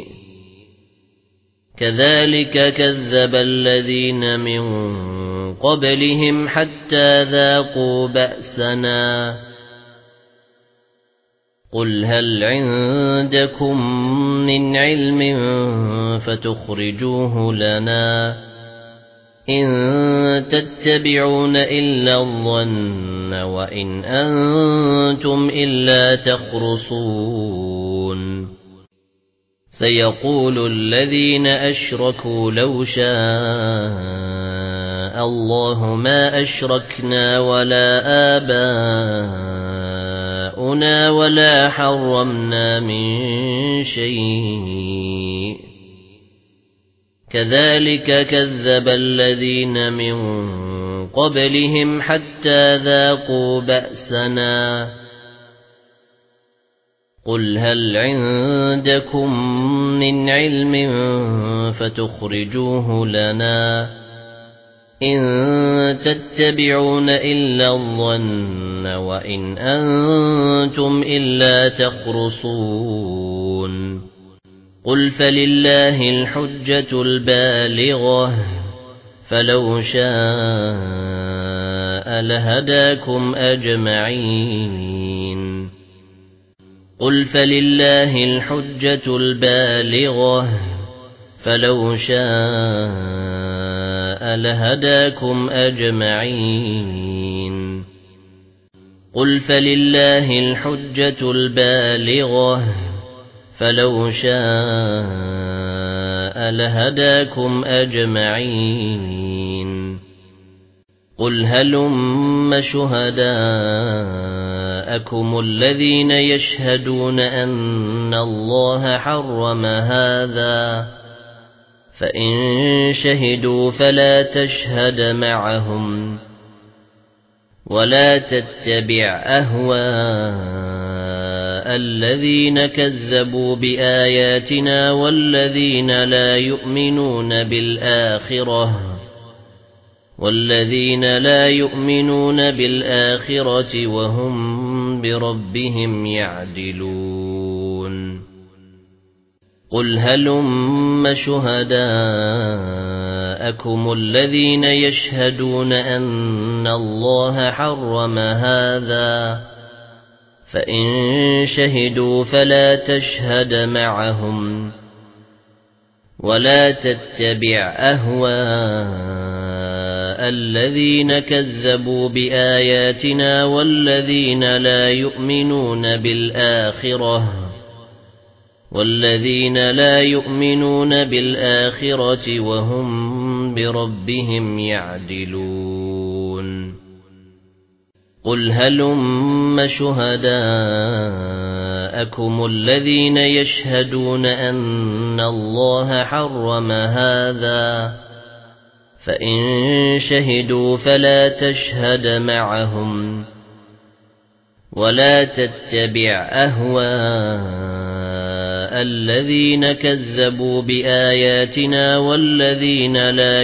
كذلك كذب الذين من قبلهم حتى ذاقوا بأسنا قل هل عندكم من علم فتخرجوه لنا إن تتبعون إلا الظن وإن أنتم إلا تخرصون سيقول الذين أشركوا لو شاء الله ما أشركنا ولا آباؤنا ولا حرمنا من شيء كذلك كذب الذين من قبلهم حتى ذاقوا بأسنا قل هل عندكم من علم فتخرجوه لنا إن تتبعون إلا الظن وإن أنتم إلا تخرصون قل فلله الحجة البالغة فلو شاء لهداكم أجمعين قل فلله الحجة البالغة فلو شاء لهداكم أجمعين قل فلله الحجة البالغة فلو شاء لهداكم أجمعين قل هلم شهداءكم الذين يشهدون أن الله حرم هذا فإن شهدوا فلا تشهد معهم ولا تتبع أهواء الذين كذبوا بآياتنا والذين لا يؤمنون بالآخرة وهم بربهم يعدلون قل هلم شهداءكم الذين يشهدون أن الله حرم هذا فإن شهدوا فلا تشهد معهم ولا تتبع أهواء الذين كذبوا بآياتنا والذين لا يؤمنون بالآخرة وهم بربهم يعدلون قل هلم شهداءكم الذين يشهدون أن الله حرم هذا فإن شهدوا فلا تشهد معهم ولا تتبع أهواء الذين كذبوا بآياتنا والذين لا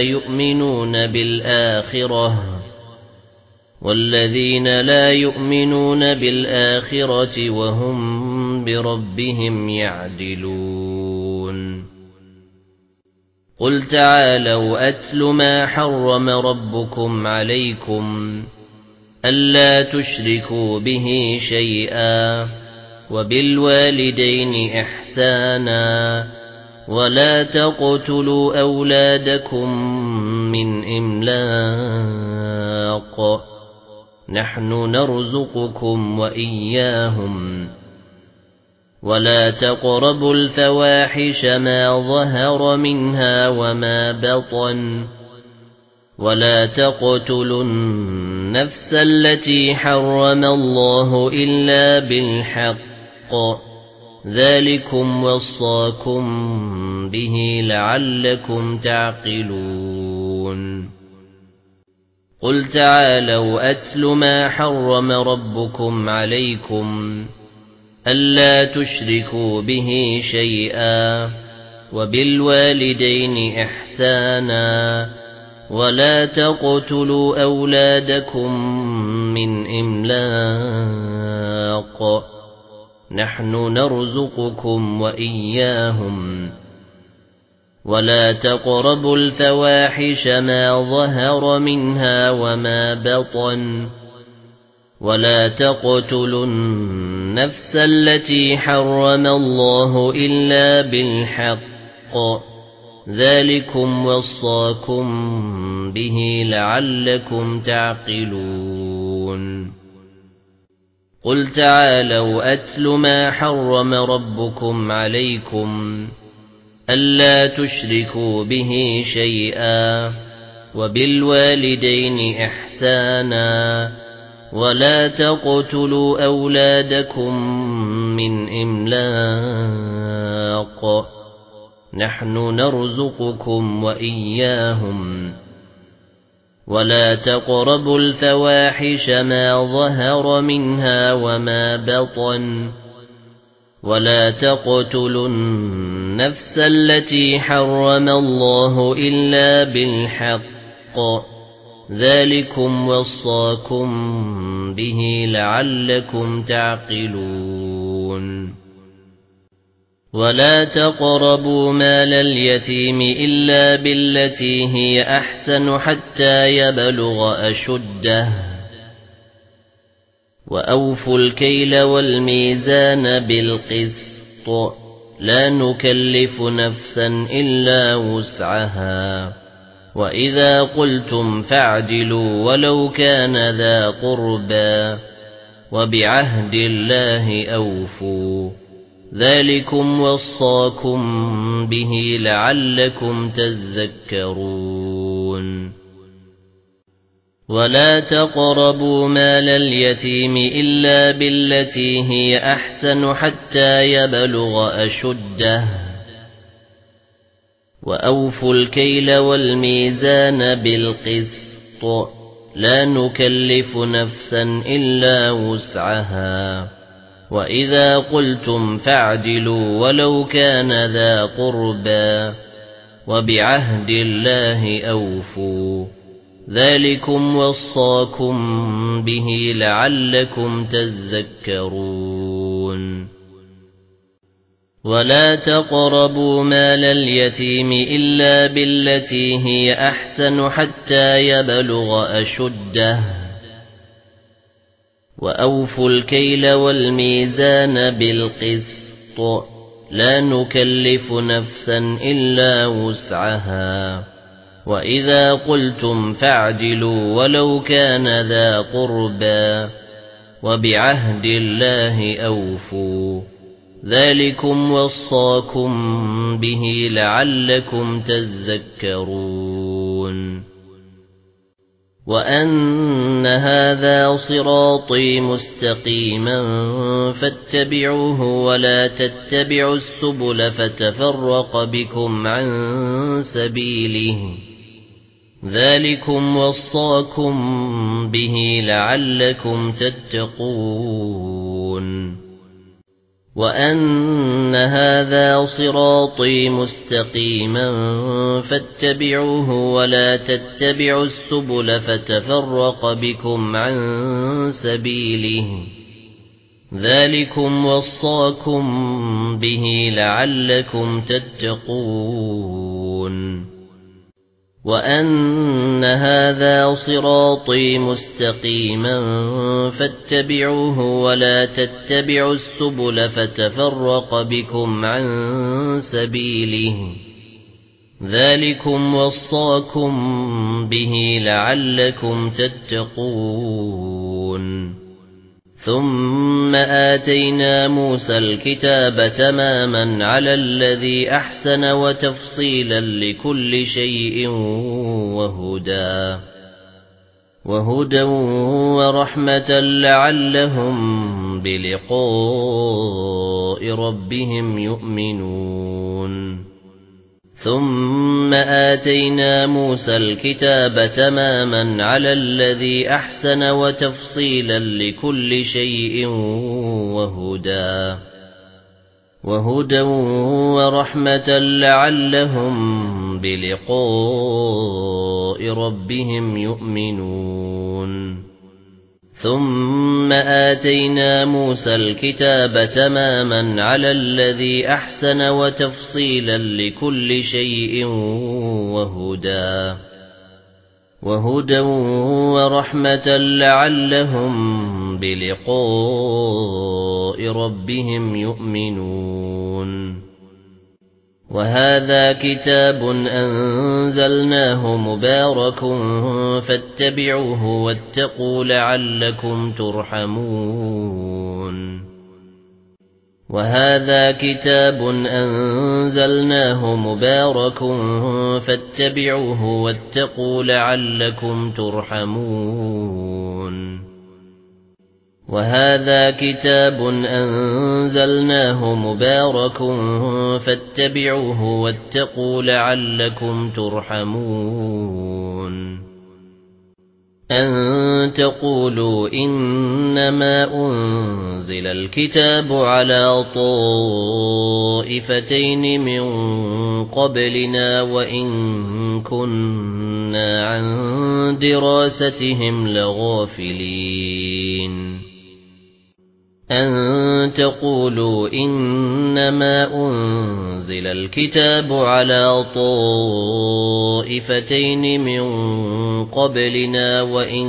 يؤمنون بالآخرة وهم بربهم يعدلون قل تعالوا أتل ما حرم ربكم عليكم ألا تشركوا به شيئا وبالوالدين إحسانا ولا تقتلوا أولادكم من إملاق نحن نرزقكم وإياهم ولا تقربوا الفواحش ما ظهر منها وما بطن ولا تقتلوا النفس التي حرم الله إلا بالحق ذلكم وصاكم به لعلكم تعقلون قل تعالوا أتل ما حرم ربكم عليكم ألا تشركوا به شيئا وبالوالدين إحسانا ولا تقتلوا أولادكم من إملاق نحن نرزقكم وإياهم ولا تقربوا الفواحش ما ظهر منها وما بطن ولا تقتلوا النفس التي حرم الله إلا بالحق ذلكم وصاكم به لعلكم تعقلون قل تعالوا أتل ما حرم ربكم عليكم ألا تشركوا به شيئا وبالوالدين إحسانا ولا تقتلوا أولادكم من إملاق نحن نرزقكم وإياهم ولا تقربوا الفواحش ما ظهر منها وما بطن ولا تقتلوا النفس التي حرم الله إلا بالحق ذلكم وصاكم به لعلكم تعقلون ولا تقربوا مال اليتيم إلا بالتي هي أحسن حتى يبلغ أشده وأوفوا الكيل والميزان بالقسط لا نكلف نفسا إلا وسعها وإذا قلتم فاعدلوا ولو كان ذا قربى وبعهد الله أوفوا ذلكم وصاكم به لعلكم تذكرون ولا تقربوا مال اليتيم إلا بالتي هي أحسن حتى يبلغ أشده وأوفوا الكيل والميزان بالقسط لا نكلف نفسا إلا وسعها وإذا قلتم فاعدلوا ولو كان ذا قربى وبعهد الله أوفوا ذلكم وصاكم به لعلكم تذكرون ولا تقربوا مال اليتيم إلا بالتي هي أحسن حتى يبلغ أشده وأوفوا الكيل والميزان بالقسط لا نكلف نفسا إلا وسعها وإذا قلتم فاعدلوا ولو كان ذا قربى وبعهد الله أوفوا ذلكم وصاكم به لعلكم تذكرون وأن هذا صراطي مستقيما فاتبعوه ولا تتبعوا السبل فتفرق بكم عن سبيله ذلكم وصاكم به لعلكم تتقون وأن هذا صراطي مستقيما فاتبعوه ولا تتبعوا السبل فتفرق بكم عن سبيله ذلكم وصاكم به لعلكم تتقون وأن هذا صراطي مستقيما فاتبعوه ولا تتبعوا السبل فتفرق بكم عن سبيله ذلكم وصاكم به لعلكم تتقون ثم آتينا موسى الكتاب تماما على الذي أحسن وتفصيلا لكل شيء وهدى ورحمة لعلهم بلقاء ربهم يؤمنون ثم آتينا موسى الكتاب تماما على الذي أحسن وتفصيلا لكل شيء وهدى ورحمة لعلهم بلقاء ربهم يؤمنون ثم آتينا موسى الكتاب تماما على الذي أحسن وتفصيلا لكل شيء وهدى ورحمة لعلهم بلقاء ربهم يؤمنون وهذا كتاب أنزلناه مبارك فاتبعوه واتقوا لعلكم ترحمون وهذا كتاب أنزلناه مبارك فاتبعوه واتقوا لعلكم ترحمون وهذا كتاب أنزلناه مبارك فاتبعوه واتقوا لعلكم ترحمون أن تقولوا إنما أنزل الكتاب على طائفتين من قبلنا وإن كنا عن دراستهم لغافلين أن تقولوا إنما أنزل الكتاب على طائفتين من قبلنا وإن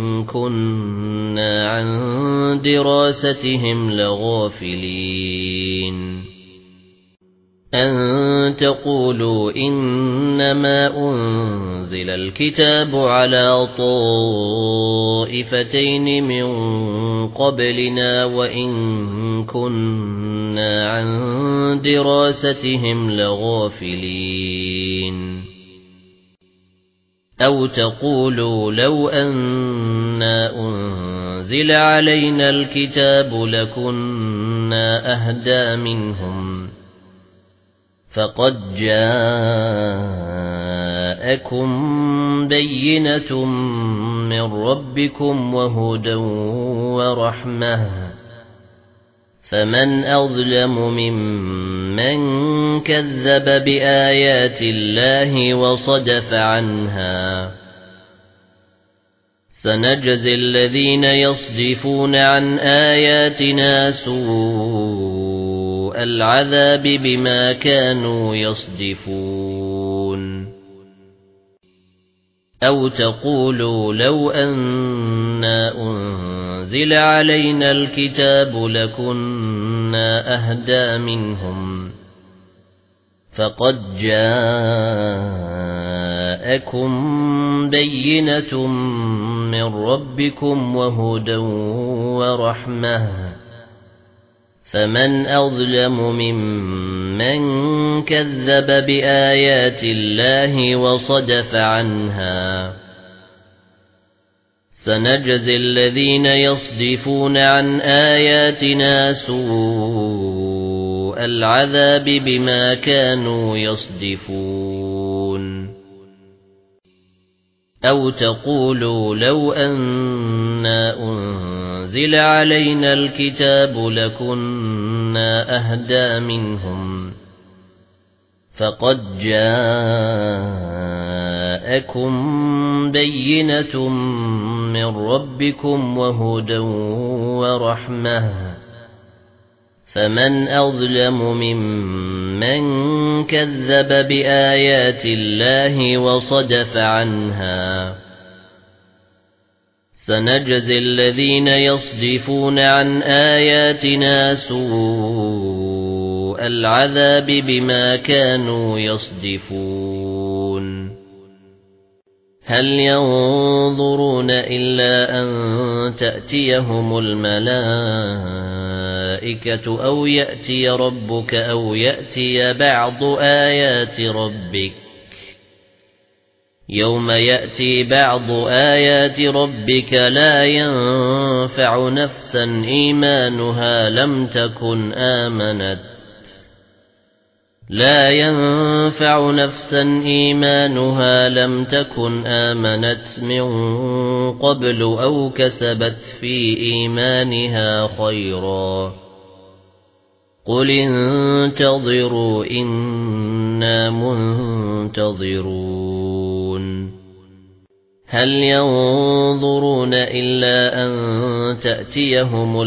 كنا عن دراستهم لغافلين أن تقولوا إنما أنزل الكتاب على طائفتين من قبلنا وإن كنا عن دراستهم لغافلين أو تقولوا لو أنا أنزل علينا الكتاب لكنا أهدى منهم فقد جاءكم بينة من ربكم وهدى ورحمة فمن أظلم ممن كذب بآيات الله وصدف عنها سنجزي الذين يصدفون عن آياتنا سوء العذاب بما كانوا يصدفون أو تقولوا لو أنا أنزل علينا الكتاب لكنا أهدى منهم فقد جاءكم بينة من ربكم وهدى ورحمة فمن أظلم ممن كذب بآيات الله وصدف عنها سنجزي الذين يصدفون عن آياتنا سوء العذاب بما كانوا يصدفون أو تقولوا لو أنا أنزل علينا الكتاب لكنا أهدى منهم فقد جاءكم بينة من ربكم وهدى ورحمة فمن أظلم ممن كذب بآيات الله وصدف عنها سنجزي الذين يصدفون عن آياتنا سوء العذاب بما كانوا يصدفون هل ينظرون إلا أن تأتيهم الملائكة أو يأتي ربك أو يأتي بعض آيات ربك يوم يأتي بعض آيات ربك لا ينفع نفسا إيمانها لم تكن آمنت من قبل أو كسبت في إيمانها خيرا قل انتظروا إنا منتظرون هل ينظرون إلا أن تأتيهم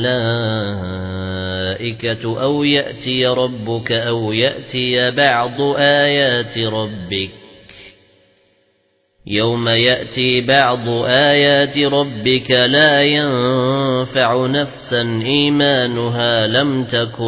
الملائكة أو يأتي ربك أو يأتي بعض آيات ربك يوم يأتي بعض آيات ربك لا ينفع نفسا إيمانها لم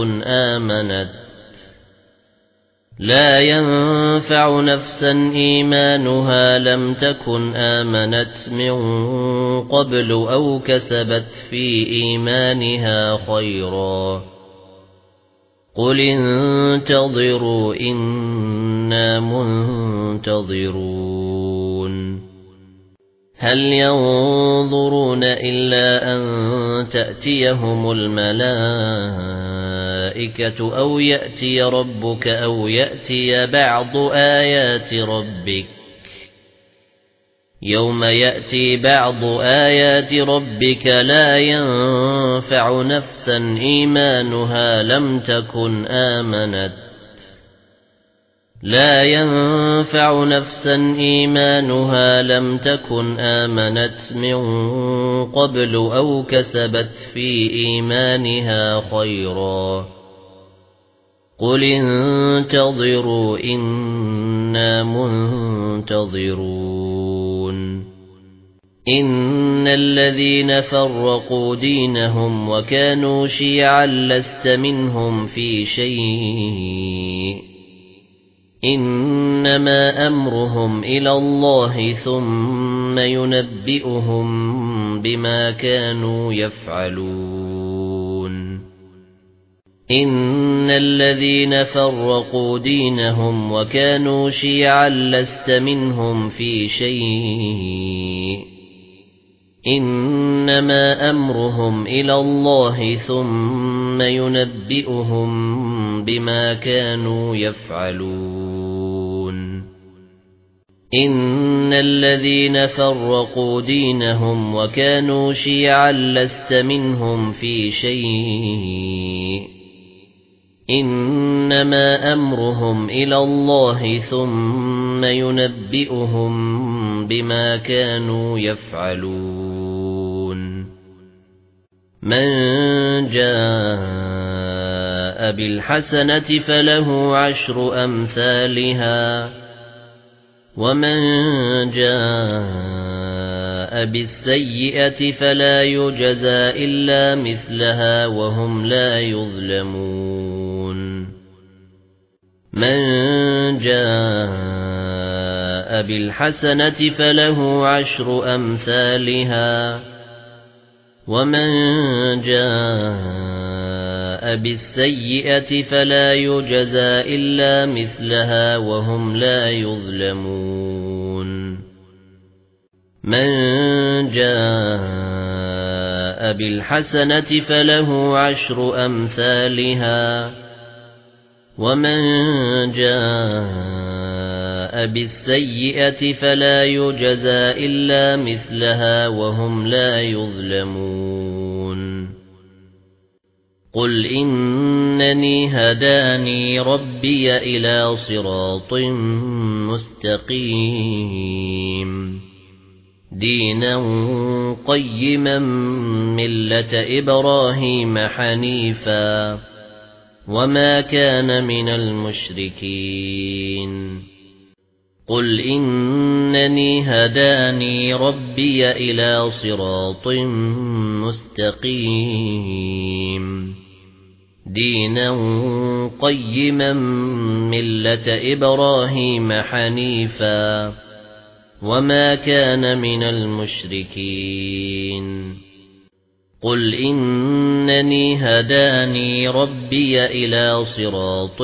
تكن آمنت من قبل أو كسبت في إيمانها خيرا قل انتظروا إنا منتظرون هل ينظرون إلا أن تأتيهم الملائكة أو يأتي ربك أو يأتي بعض آيات ربك يوم يأتي بعض آيات ربك لا ينفع نفسا إيمانها لم تكن آمنت من قبل أو كسبت في إيمانها خيرا قل انتظروا إنا منتظرون إن الذين فرقوا دينهم وكانوا شيعا لست منهم في شيء إنما أمرهم إلى الله ثم ينبئهم بما كانوا يفعلون إن الذين فرقوا دينهم وكانوا شيعا لست منهم في شيء إنما أمرهم إلى الله ثم ثم ينبئهم بما كانوا يفعلون إن الذين فرقوا دينهم وكانوا شيعا لست منهم في شيء إنما أمرهم إلى الله ثم ينبئهم بما كانوا يفعلون من جاء بالحسنة فله 10 أمثالها ومن جاء بالسيئة فلا يجزى إلا مثلها وهم لا يظلمون من جاء بالحسنة فله 10 أمثالها ومن جاء بالسيئة فلا يجزى إلا مثلها وهم لا يظلمون من جاء بالحسنة فله 10 أمثالها ومن جاء بالسيئة فلا يجزى إلا مثلها وهم لا يظلمون قل إنني هداني ربي إلى صراط مستقيم دينا قيما ملة إبراهيم حنيفا وما كان من المشركين قل إنني هداني ربي إلى صراط مستقيم دينا قيما ملة إبراهيم حنيفا وما كان من المشركين قل إنني هداني ربي إلى صراط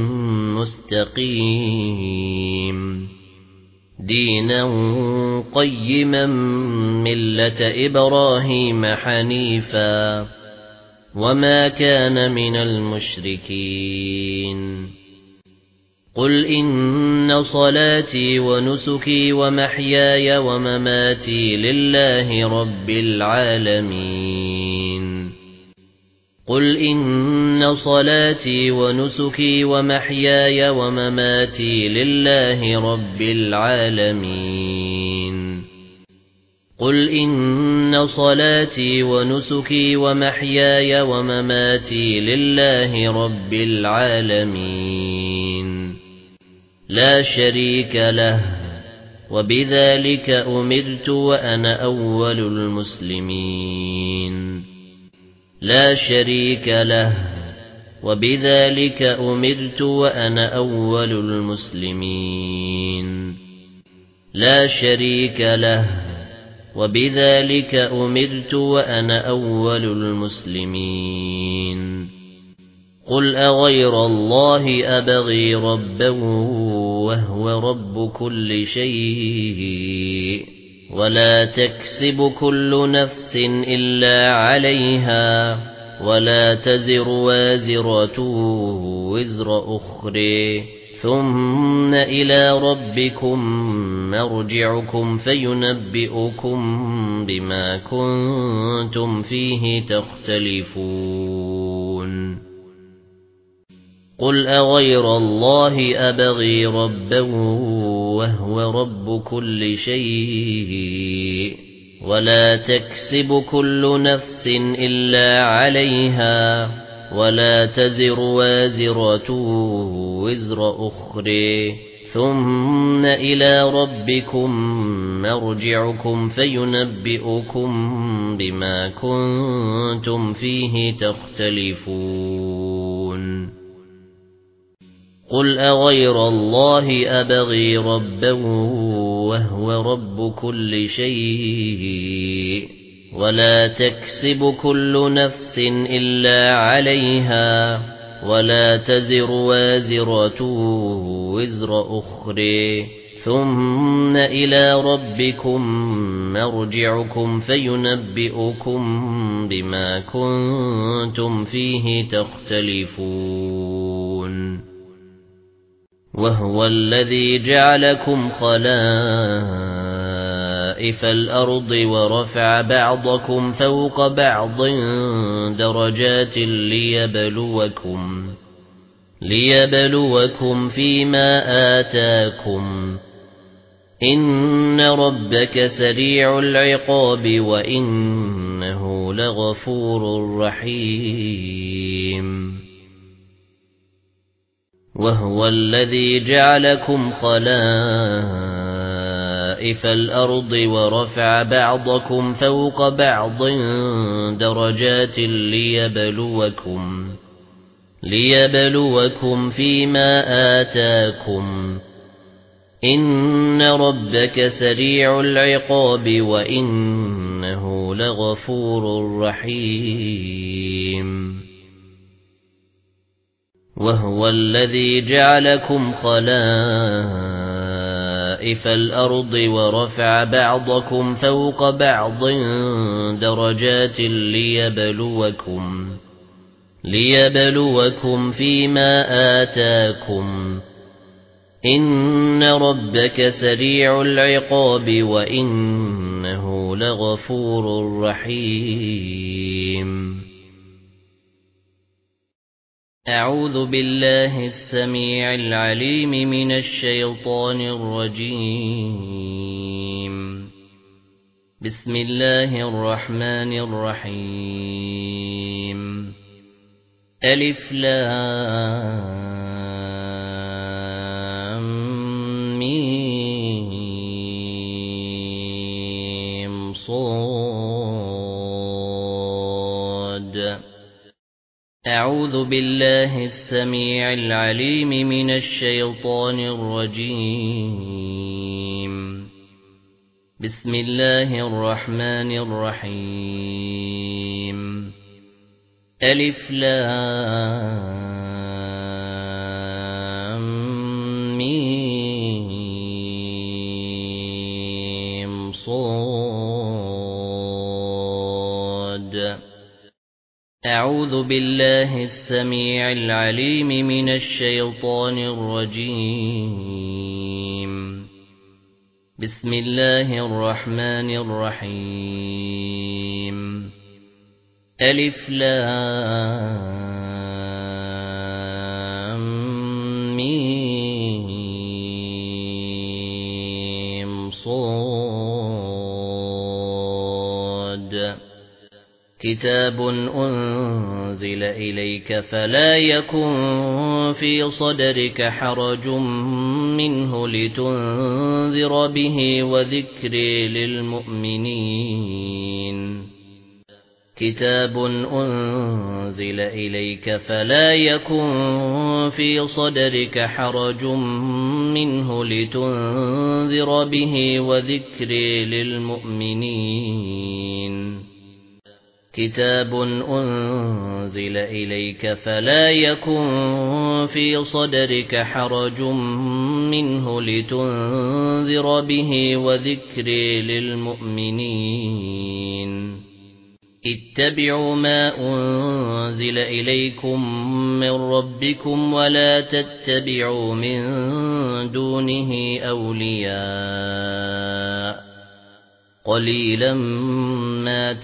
مستقيم دينا قيما ملة إبراهيم حنيفا وما كان من المشركين قل إن صلاتي ونسكي ومحياي ومماتي لله رب العالمين قل إن صلاتي ونسكي ومحياي ومماتي لله رب العالمين قل إن صلاتي ونسكي ومحياي ومماتي لله رب العالمين لا شريك له وبذلك أمرت وأنا أول المسلمين لا شريك له وبذلك أمرت وأنا أول المسلمين لا شريك له وبذلك أمرت وأنا أول المسلمين قل أغير الله أبغي ربا وهو رب كل شيء ولا تكسب كل نفس إلا عليها ولا تزر وازرة وزر أخرى ثم إلى ربكم مرجعكم فينبئكم بما كنتم فيه تختلفون قل أغير الله أبغي ربا وهو رب كل شيء ولا تكسب كل نفس إلا عليها ولا تزر وازرة وزر أخرى ثم إلى ربكم مرجعكم فينبئكم بما كنتم فيه تختلفون قل أغير الله أبغي ربا وهو رب كل شيء ولا تكسب كل نفس إلا عليها ولا تزر وازرة وزر أخرى ثُمَّ إِلَى رَبِّكُمْ مَرْجِعُكُمْ فَيُنَبِّئُكُم بِمَا كُنتُمْ فِيهِ تَخْتَلِفُونَ وَهُوَ الَّذِي جَعَلَكُمْ خَلَائِفَ الْأَرْضِ وَرَفَعَ بَعْضَكُمْ فَوْقَ بَعْضٍ دَرَجَاتٍ لِيَبْلُوَكُمْ فِيمَا آتَاكُمْ إِنَّ رَبَّكَ سَرِيعُ الْعِقَابِ وَإِنَّهُ لَغَفُورٌ رَّحِيمٌ وَهُوَ الَّذِي جَعَلَكُمْ خَلَائِفَ الْأَرْضِ وَرَفَعَ بَعْضَكُمْ فَوْقَ بَعْضٍ دَرَجَاتٍ لِيَبْلُوَكُمْ فِيمَا آتَاكُمْ إِنَّ رَبَّكَ سَرِيعُ الْعِقَابِ وَإِنَّهُ لَغَفُورٌ رَّحِيمٌ وَهُوَ الَّذِي جَعَلَكُمْ خَلَائِفَ الْأَرْضِ وَرَفَعَ بَعْضَكُمْ فَوْقَ بَعْضٍ دَرَجَاتٍ لِيَبْلُوَكُمْ فِيمَا آتَاكُمْ إِنَّ رَبَّكَ سَرِيعُ الْعِقَابِ وَإِنَّهُ لَغَفُورٌ رَّحِيمٌ أعوذ بالله السميع العليم من الشيطان الرجيم بسم الله الرحمن الرحيم ألف لام ميم صاد أعوذ بالله السميع العليم من الشيطان الرجيم بسم الله الرحمن الرحيم ألف لام ميم صاد أعوذ بالله السميع العليم من الشيطان الرجيم بسم الله الرحمن الرحيم ألف لام ميم صاد كتاب أنزل إليك فلا يكن في صدرك حرج منه لتنذر به وذكر للمؤمنين كتاب أنزل إليك فلا يكن في صدرك حرج منه لتنذر به وذكر للمؤمنين كتاب أنزل إليك فلا يكن في صدرك حرج منه لتنذر به وذكر للمؤمنين اتبعوا ما أنزل إليكم من ربكم ولا تتبعوا من دونه أولياء قليلا ما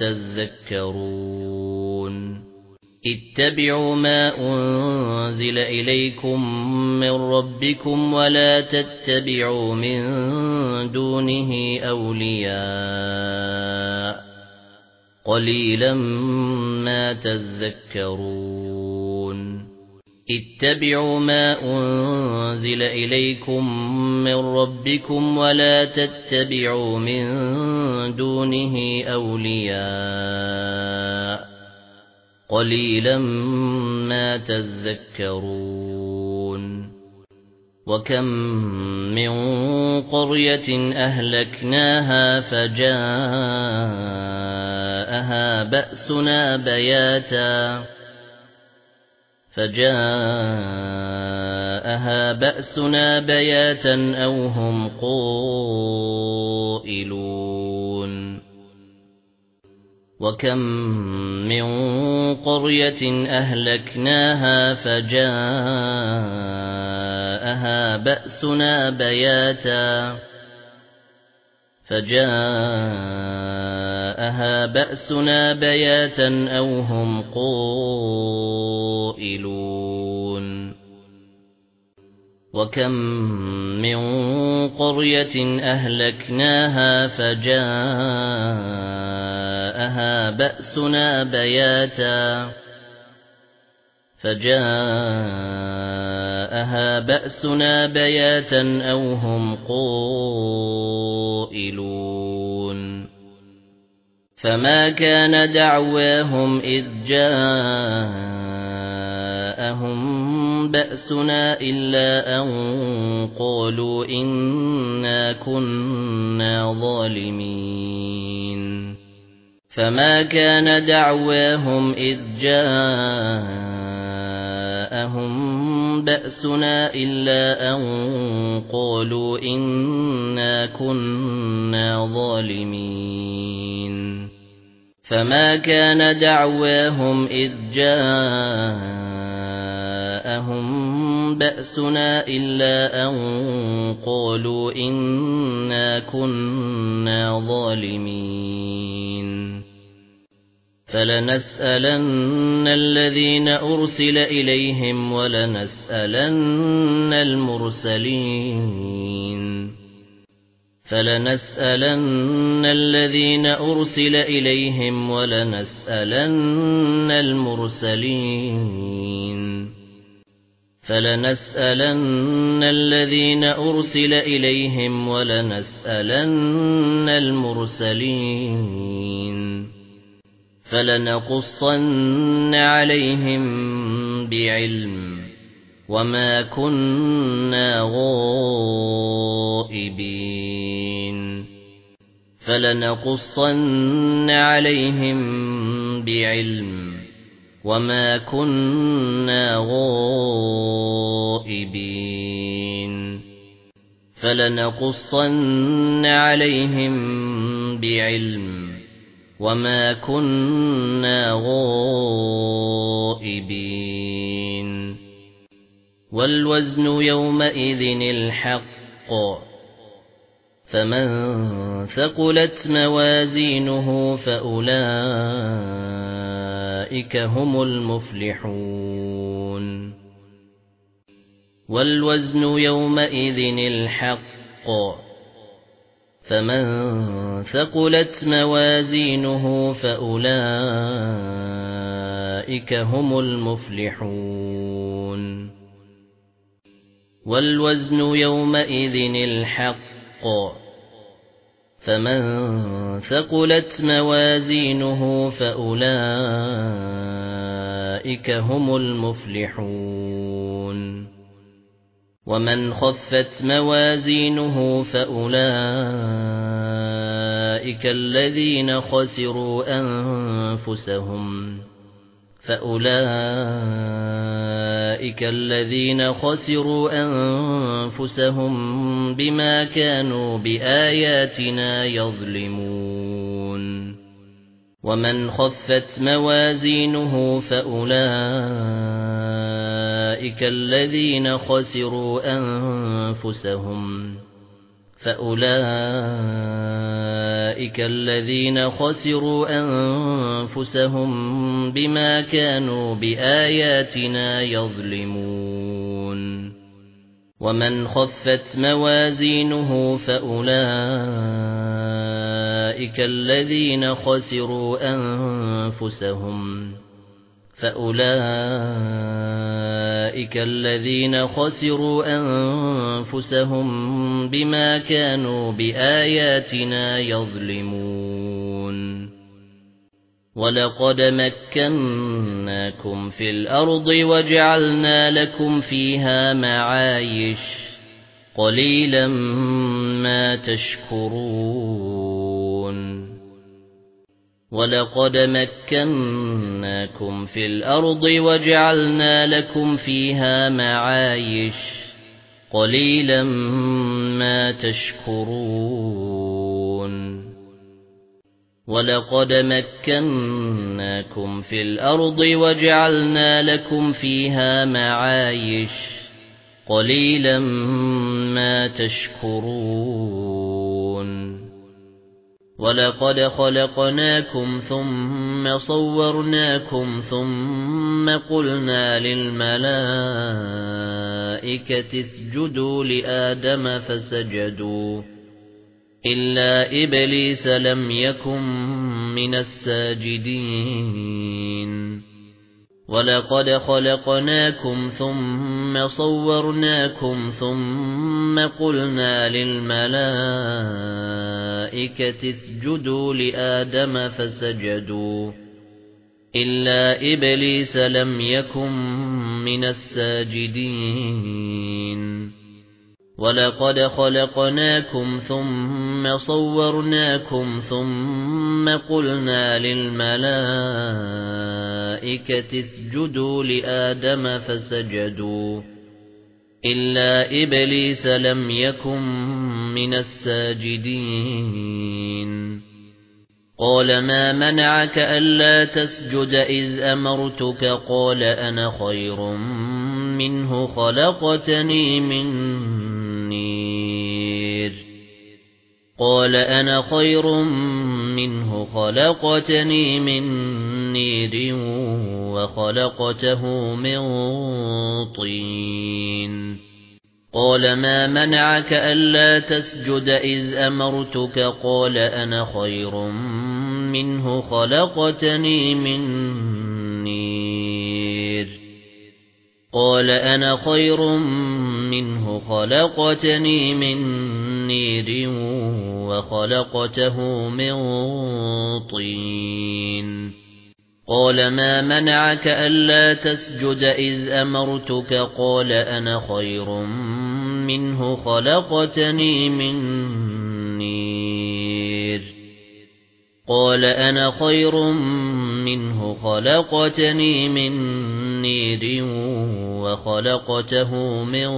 تذكرون اتبعوا ما أنزل إليكم من ربكم ولا تتبعوا من دونه أولياء قليلا ما تذكرون اتبعوا ما أنزل إليكم من ربكم ولا تتبعوا من دونه أولياء قليلا ما تذكرون وكم من قرية أهلكناها فجاءها جاءها بأسنا بياتا أو هم قائلون وكم من قرية أهلكناها فجاءها بأسنا بياتا أو هم قائلون وكم من قرية أهلكناها فجاءها بأسنا بياتا أو هم قائلون فما كان دعواهم إذ جاءهم بأسنا إلا أن قالوا إنا كنا ظالمين فما كان دعواهم إذ جاءهم بأسنا إلا أن قالوا إنا كنا ظالمين فما كان دعواهم إذ جاءهم بأسنا إلا أن قالوا إنا كنا ظالمين فلنسألن الذين أرسل إليهم ولنسألن المرسلين فلنسألن الذين أرسل إليهم ولنسألن المرسلين فلنسألن الذين أرسل إليهم ولنسألن المرسلين فلنقصن عليهم بعلم وما كنا غائبين فلنقصن عليهم بعلم وما كنا غائبين فلنقصن عليهم بعلم وما كنا غائبين والوزن يومئذ الحق فمن ثقلت موازينه فأولئك هم المفلحون والوزن يومئذ الحق فمن ثقلت موازينه فأولئك هم المفلحون والوزن يومئذ الحق فمن ثقلت موازينه فأولئك هم المفلحون ومن خفت موازينه فأولئك الذين خسروا أنفسهم بما كانوا بآياتنا يظلمون ومن خفت موازينه فأولئك الذين خسروا أنفسهم بما كانوا بآياتنا يظلمون ومن خفت موازينه فأولئك الذين خسروا أنفسهم بما كانوا بآياتنا يظلمون ولقد مكناكم في الأرض وجعلنا لكم فيها معايش قليلا ما تشكرون ولقد مكناكم في الأرض وجعلنا لكم فيها معايش قليلا ما تشكرون ولقد مكناكم في الأرض وجعلنا لكم فيها معايش قليلا ما تشكرون ولقد خلقناكم ثم صورناكم ثم قلنا للملائكة اسجدوا لآدم فسجدوا إلا إبليس لم يكن من الساجدين ولقد خلقناكم ثم صورناكم ثم قلنا للملائكة اسجدوا لآدم فسجدوا إلا إبليس لم يكن من الساجدين ولقد خلقناكم ثم صورناكم ثم قلنا للملائكة اسجدوا لآدم فسجدوا إلا إبليس لم يكن من الساجدين قال ما منعك ألا تسجد إذ أمرتك قال أنا خير منه خلقتني من نير قال أنا خير منه خلقتني من نير وخلقته من طين قال ما منعك ألا تسجد إذ أمرتك قال أنا خير منه خلقتني من نير قال أنا خير منه خلقتني من نير وخلقته من طين قال ما منعك ألا تسجد إذ أمرتك قال أنا خير منه خلقتني من نير قال أنا خير منه خلقتني من نير وخلقته من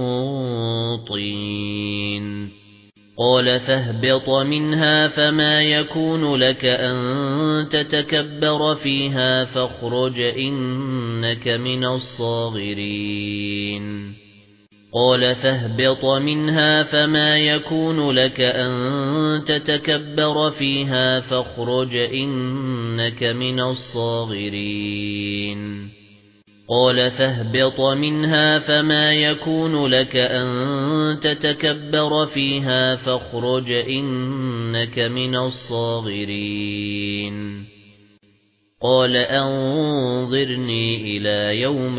طين قال فاهبط منها فما يكون لك أن تتكبر فيها فاخرج إنك من الصاغرين قال فاهبط منها فما يكون لك أن تتكبر فيها فاخرج إنك من الصاغرين قال فاهبط منها فما يكون لك أن تتكبر فيها فاخرج إنك من الصاغرين قال أنظرني إلى يوم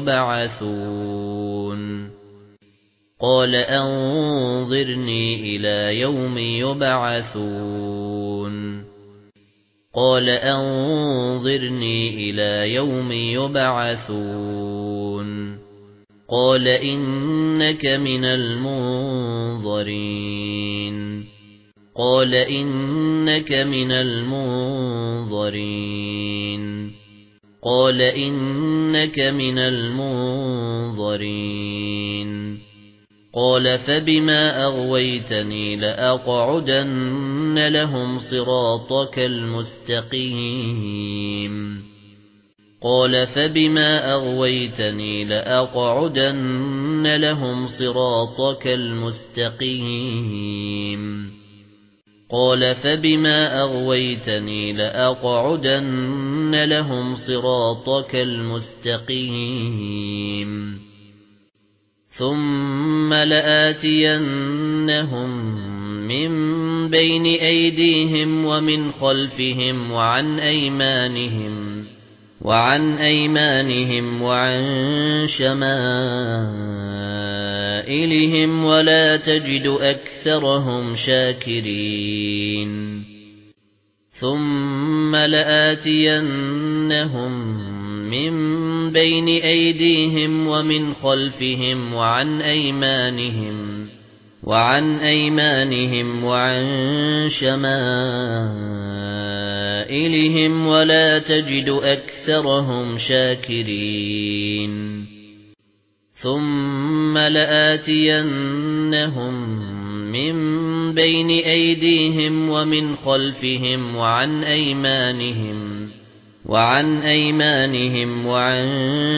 يبعثون قال أنظرني إلى يوم يبعثون قال أنظرني إلى يوم يبعثون قال إنك من المنظرين قال إنك من المنظرين قال إنك من المنظرين قال فبما أغويتني لأقعدن لهم صراطك المستقيم قال فبما أغويتني لأقعدن لهم صراطك المستقيم قال فبما أغويتني لأقعدن لهم صراطك المستقيم ثم لآتينهم من بين أيديهم ومن خلفهم وعن أيمانهم وعن شمائلهم ولا تجد أكثرهم شاكرين ثم لآتينهم من بين أيديهم ومن خلفهم وعن أيمانهم وعن شمائلهم ولا تجد أكثرهم شاكرين ثُمَّ لَآتِيَنَّهُم مِّن بَيْنِ أَيْدِيهِمْ وَمِنْ خَلْفِهِمْ وَعَنْ أَيْمَانِهِمْ وَعَنْ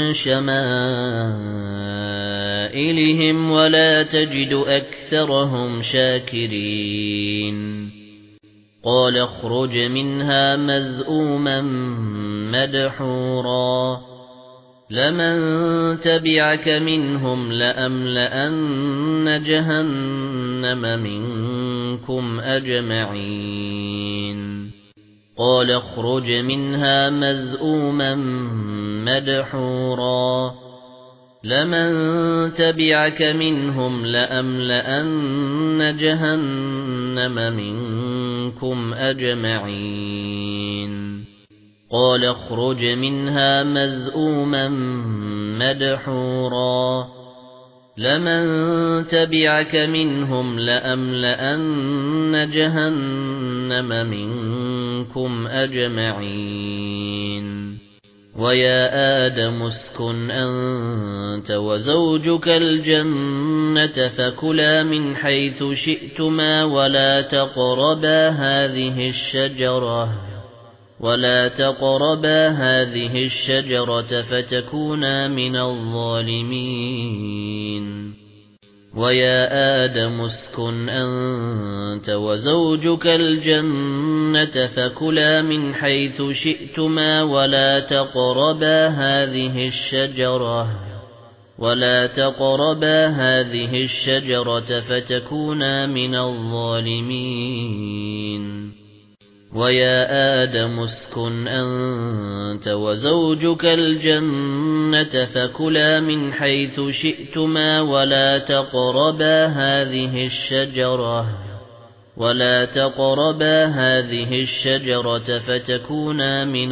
شَمَائِلِهِمْ وَلَا تَجِدُ أَكْثَرَهُمْ شَاكِرِينَ قَالَ اخْرُجْ مِنْهَا مَذْءُومًا مَدْحُورًا لَمَن تَبِعَكَ مِنْهُمْ لَأَمْلَأَنَّ جَهَنَّمَ مِنكُمْ أَجْمَعِينَ قَالَ اخْرُجْ مِنْهَا مَذْءُومًا مَدْحُورًا لَمَن تَبِعَكَ مِنْهُمْ لَأَمْلَأَنَّ جَهَنَّمَ مِنكُمْ أَجْمَعِينَ قَالَ اخْرُجْ مِنْهَا مَذْءُومًا مَدْحُورًا لَمَن تَبِعَكَ مِنْهُمْ لَأَمْلَأَنَّ جَهَنَّمَ مِنكُمْ أَجْمَعِينَ وَيَا آدَمُ اسْكُنْ أَنْتَ وَزَوْجُكَ الْجَنَّةَ فَكُلَا مِنْ حَيْثُ شِئْتُمَا ولا تقربا هذه الشجرة فتكونا من الظالمين ويا آدم اسكن أنت وزوجك الجنة فكلا من حيث شئتما ولا تقربا هذه الشجرة فتكونا من الظالمين وَيَا آدَمُ اسْكُنْ أَنْتَ وَزَوْجُكَ الْجَنَّةَ فَكُلَا مِنْ حَيْثُ شِئْتُمَا وَلَا تقربا هذه الشجرة فتكونا من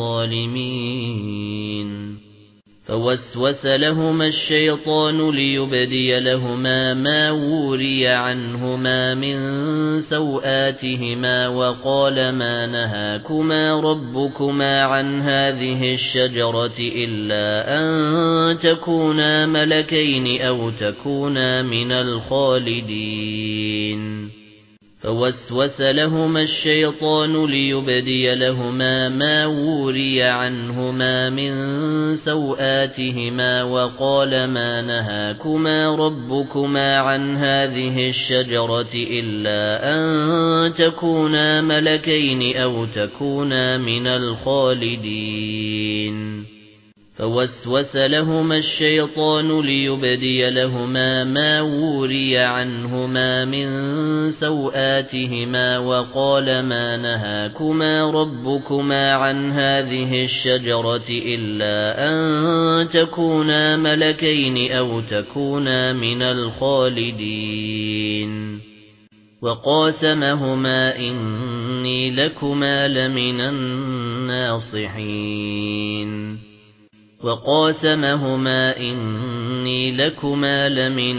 الظالمين فوسوس لهما الشيطان ليبدي لهما ما وري عنهما من سوآتهما وقال ما نهاكما ربكما عن هذه الشجرة إلا أن تكونا ملكين أو تكونا من الخالدين فوسوس لهما الشيطان ليبدي لهما ما وري عنهما من سوآتهما وقال ما نهاكما ربكما عن هذه الشجرة إلا أن تكونا ملكين أو تكونا من الخالدين فوسوس لهما الشيطان ليبدي لهما ما وري عنهما من سوآتهما وقال ما نهاكما ربكما عن هذه الشجرة إلا أن تكونا ملكين أو تكونا من الخالدين وقاسمهما إني لكما لمن الناصحين وقاسمهما إني لكما لمن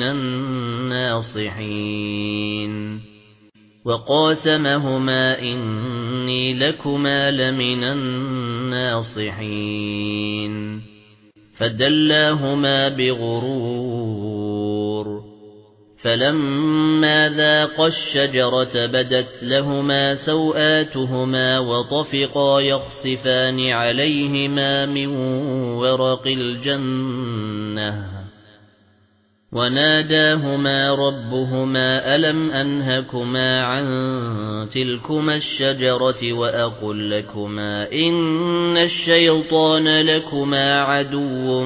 الناصحين وقاسمهما إني لكما لمن الناصحين فدلاهما بغرور فلما ذاقا الشجرة بدت لهما سوآتهما وطفقا يخصفان عليهما من ورق الجنة وناداهما ربهما ألم أنهكما عن تلكما الشجرة وأقل لكما إن الشيطان لكما عدو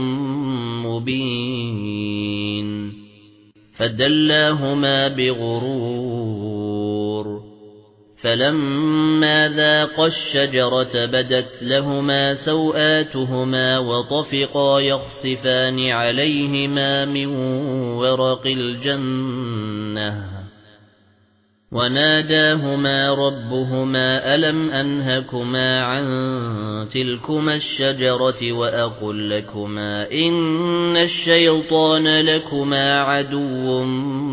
مبين فدلاهما بغرور فلما ذاقا الشجرة بدت لهما سوآتهما وطفقا يخصفان عليهما من ورق الجنة وناداهما ربهما ألم أنهكما عن تلكما الشجرة وأقل لكما إن الشيطان لكما عدو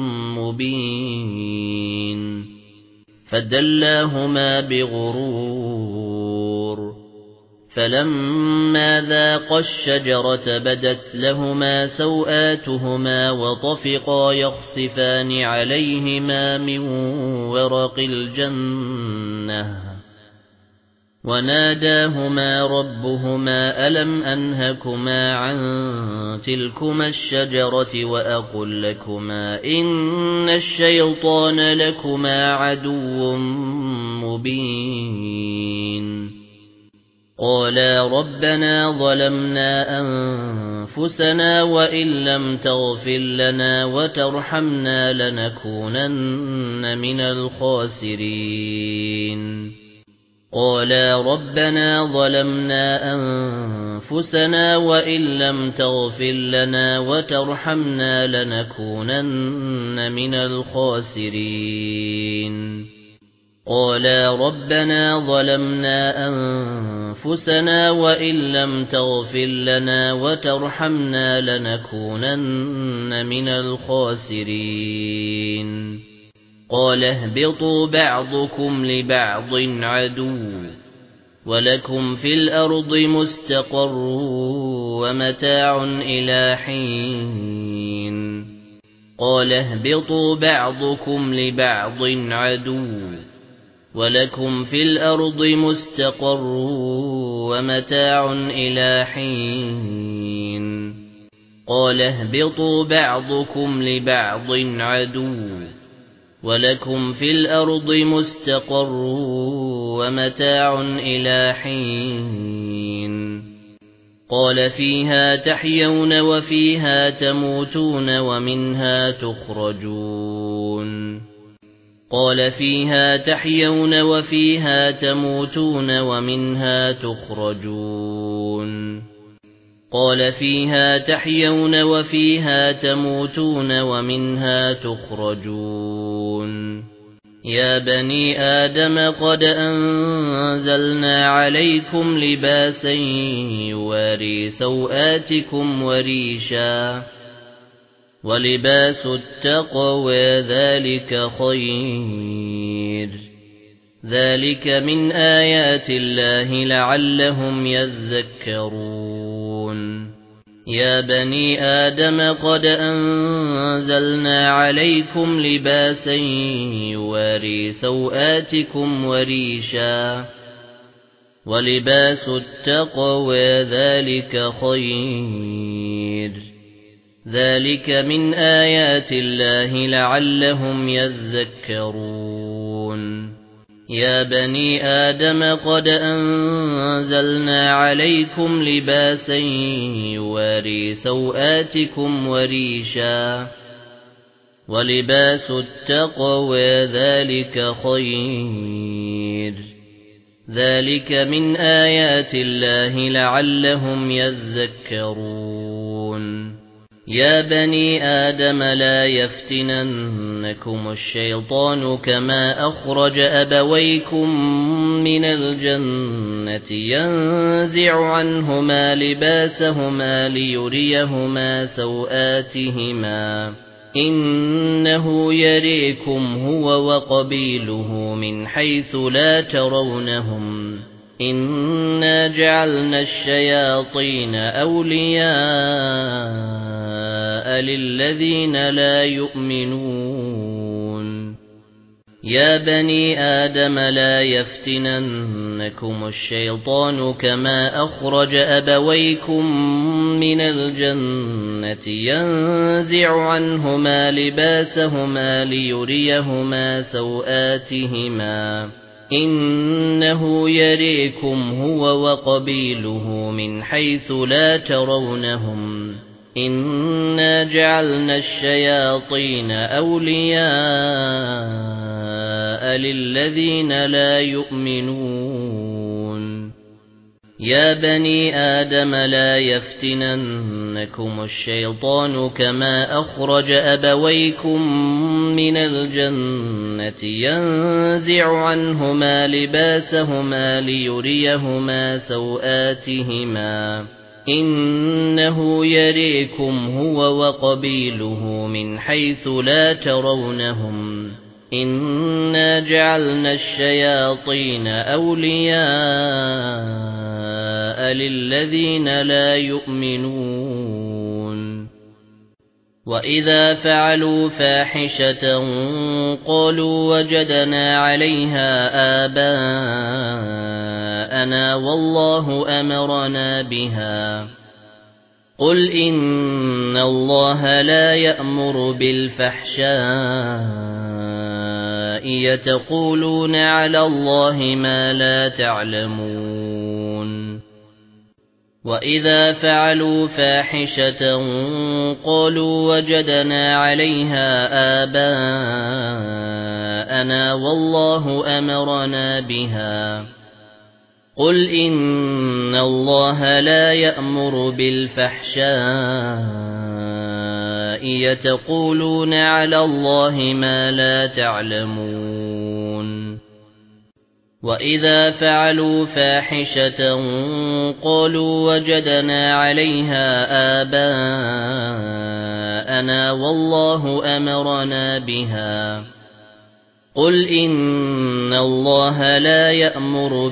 مبين فدلاهما بغرور فلما ذاقا الشجرة بدت لهما سوآتهما وطفقا يخصفان عليهما من ورق الجنة وناداهما ربهما ألم أنهكما عن تلكما الشجرة وأقل لكما إن الشيطان لكما عدو مبين قالا ربنا ظلمنا أنفسنا وإن لم تغفر لنا وترحمنا لنكونن من الخاسرين قالا ربنا ظلمنا أنفسنا وإن لم تغفر لنا وترحمنا لنكونن من الخاسرين قالا ربنا ظلمنا أنفسنا وإن لم تغفر لنا وترحمنا لنكونن من الخاسرين قال اهبطوا بعضكم لبعض عدو ولكم في الأرض مستقر ومتاع إلى حين قال اهبطوا بعضكم لبعض عدو ولكم في الأرض مستقر ومتاع إلى حين قال اهبطوا بعضكم لبعض عدو ولكم في الأرض مستقر ومتاع إلى حين قال فيها تحيون وفيها تموتون ومنها تخرجون قال فيها تحيون وفيها تموتون ومنها تخرجون قال فيها تحيون وفيها تموتون ومنها تخرجون يا بني آدم قد أنزلنا عليكم لباسا يواري سوآتكم وريشا ولباس التقوى ذلك خير ذلك من آيات الله لعلهم يذكرون يا بني آدم قد أنزلنا عليكم لباسا يواري سوآتكم وريشا ولباس التقوى ذلك خير ذلك من آيات الله لعلهم يذكرون يا بني آدم قد أنزلنا عليكم لباسا يواري سوآتكم وريشا ولباس التقوى ذلك خير ذلك من آيات الله لعلهم يذكرون يا بني آدم لا يفتننكم الشيطان كما أخرج أبويكم من الجنة ينزع عنهما لباسهما ليريهما سوآتهما إنه يريكم هو وقبيله من حيث لا ترونهم إنا جعلنا الشياطين أولياء للذين لا يؤمنون يا بني آدم لا يفتننكم الشيطان كما أخرج أبويكم من الجنة ينزع عنهما لباسهما ليريهما سوآتهما إنه يريكم هو وقبيله من حيث لا ترونهم إنا جعلنا الشياطين أولياء للذين لا يؤمنون يا بني آدم لا يفتننكم الشيطان كما أخرج أبويكم من الجنة ينزع عنهما لباسهما ليريهما سوآتهما إنه يريكم هو وقبيله من حيث لا ترونهم إنا جعلنا الشياطين أولياء كمثل الذين لا يؤمنون وإذا فعلوا فاحشة قالوا وجدنا عليها آباءنا والله أمرنا بها قل إن الله لا يأمر بالفحشاء يتقولون على الله ما لا تعلمون وإذا فعلوا فاحشة قالوا وجدنا عليها آباءنا والله أمرنا بها قل إن الله لا يأمر بالفحشاء يتقولون على الله ما لا تعلمون وإذا فعلوا فاحشة قالوا وجدنا عليها آباءنا والله أمرنا بها قل إن الله لا يأمر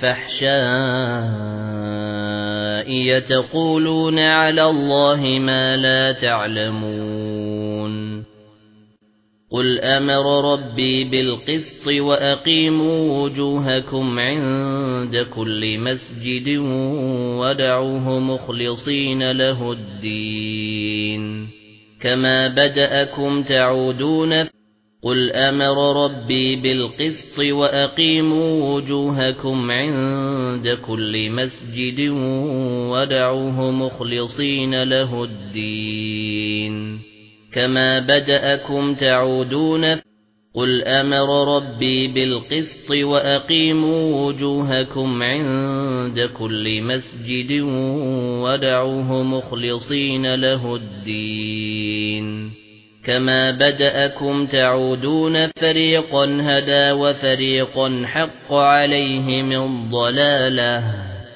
بالفحشاء يتقولون على الله ما لا تعلمون قل أمر ربي بالقسط وأقيموا وجوهكم عند كل مسجد ودعوه مخلصين له الدين كما بدأكم تعودون قل أمر ربي بالقسط وأقيموا وجوهكم عند كل مسجد ودعوه مخلصين له الدين كما بدأكم تعودون قل أمر ربي بالقسط وأقيموا وجوهكم عند كل مسجد ودعوه مخلصين له الدين كما بدأكم تعودون فريقا هدى وفريقا حق عليهم الضلالة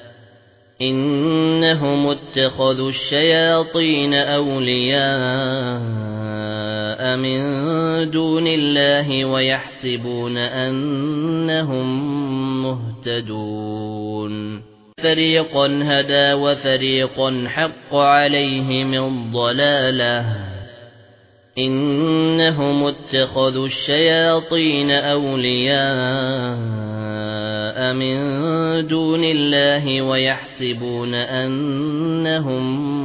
إنهم اتخذوا الشياطين أولياء من دون الله ويحسبون أنهم مهتدون فريقا هدى وفريقا حق عليهم الضلالة إنهم اتخذوا الشياطين أولياء من دون الله ويحسبون أنهم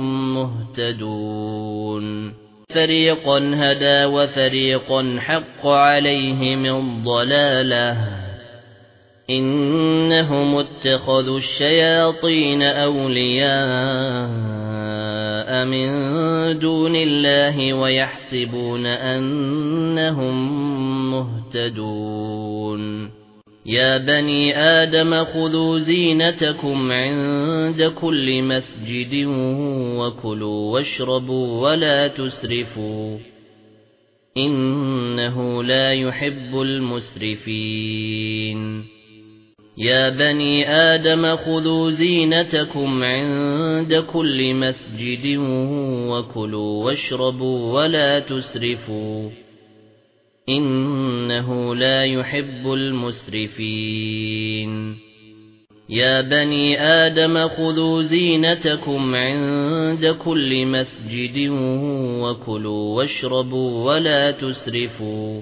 مهتدون فريقا هدى وفريقا حق عليهم الضلالة إنهم اتخذوا الشياطين أولياء من دون الله ويحسبون أنهم مهتدون يا بني آدم خذوا زينتكم عند كل مسجد وكلوا واشربوا ولا تسرفوا إنه لا يحب المسرفين يا بني آدم خذوا زينتكم عند كل مسجد وكلوا واشربوا ولا تسرفوا إنه لا يحب المسرفين يا بني آدم خذوا زينتكم عند كل مسجد وكلوا واشربوا ولا تسرفوا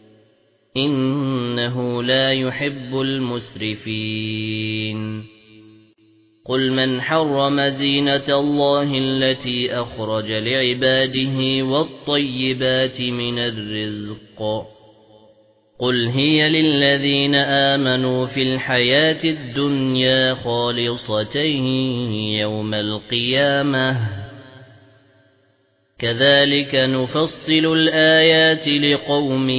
إنه لا يحب المسرفين قل من حرم زينة الله التي أخرج لعباده والطيبات من الرزق قل هي للذين آمنوا في الحياة الدنيا خالصة يوم القيامة كذلك نفصل الآيات لقوم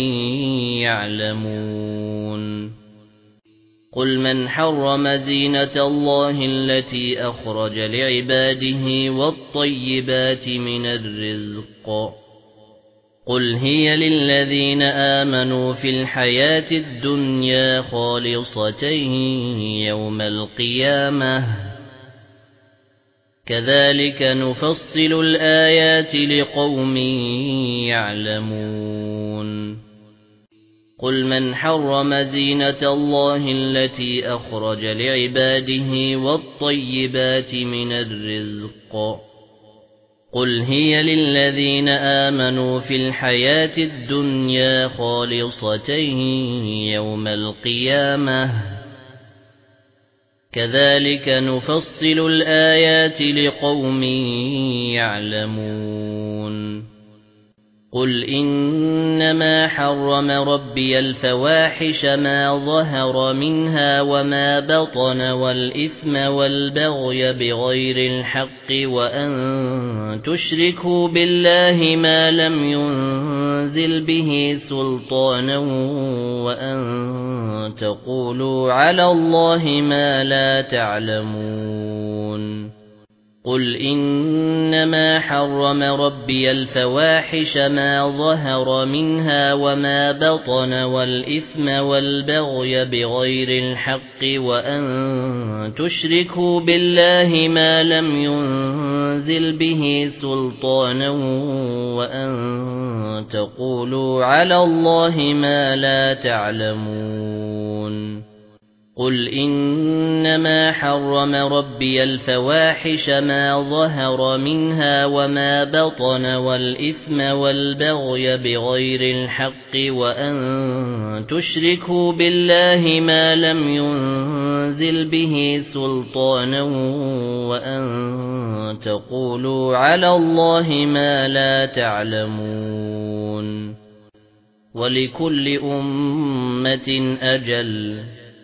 يعلمون قل من حرم زينة الله التي أخرج لعباده والطيبات من الرزق قل هي للذين آمنوا في الحياة الدنيا خالصة يوم القيامة كذلك نفصل الآيات لقوم يعلمون قل من حرم زينة الله التي أخرج لعباده والطيبات من الرزق قل هي للذين آمنوا في الحياة الدنيا خالصة يوم القيامة كذلك نفصل الآيات لقوم يعلمون قل إنما حرم ربي الفواحش ما ظهر منها وما بطن والإثم والبغي بغير الحق وأن تشركوا بالله ما لم ينزل به سلطانا وأن تقولوا على الله ما لا تعلمون قل إنما حرم ربي الفواحش ما ظهر منها وما بطن والإثم والبغي بغير الحق وأن تشركوا بالله ما لم ينزل به سلطانا وأن تقولوا على الله ما لا تعلمون قل إنما حرم ربي الفواحش ما ظهر منها وما بطن والإثم والبغي بغير الحق وأن تشركوا بالله ما لم ينزل به سلطانا وأن تقولوا على الله ما لا تعلمون ولكل أمة أجل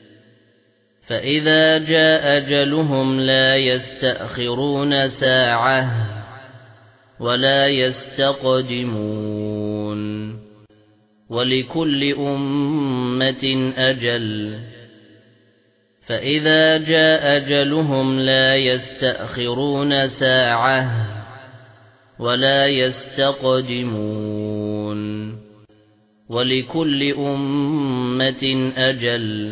فإذا جاء أجلهم لا يستأخرون ساعة ولا يستقدمون ولكل أمة أجل فإذا جاء أجلهم لا يستأخرون ساعة ولا يستقدمون ولكل أمة أجل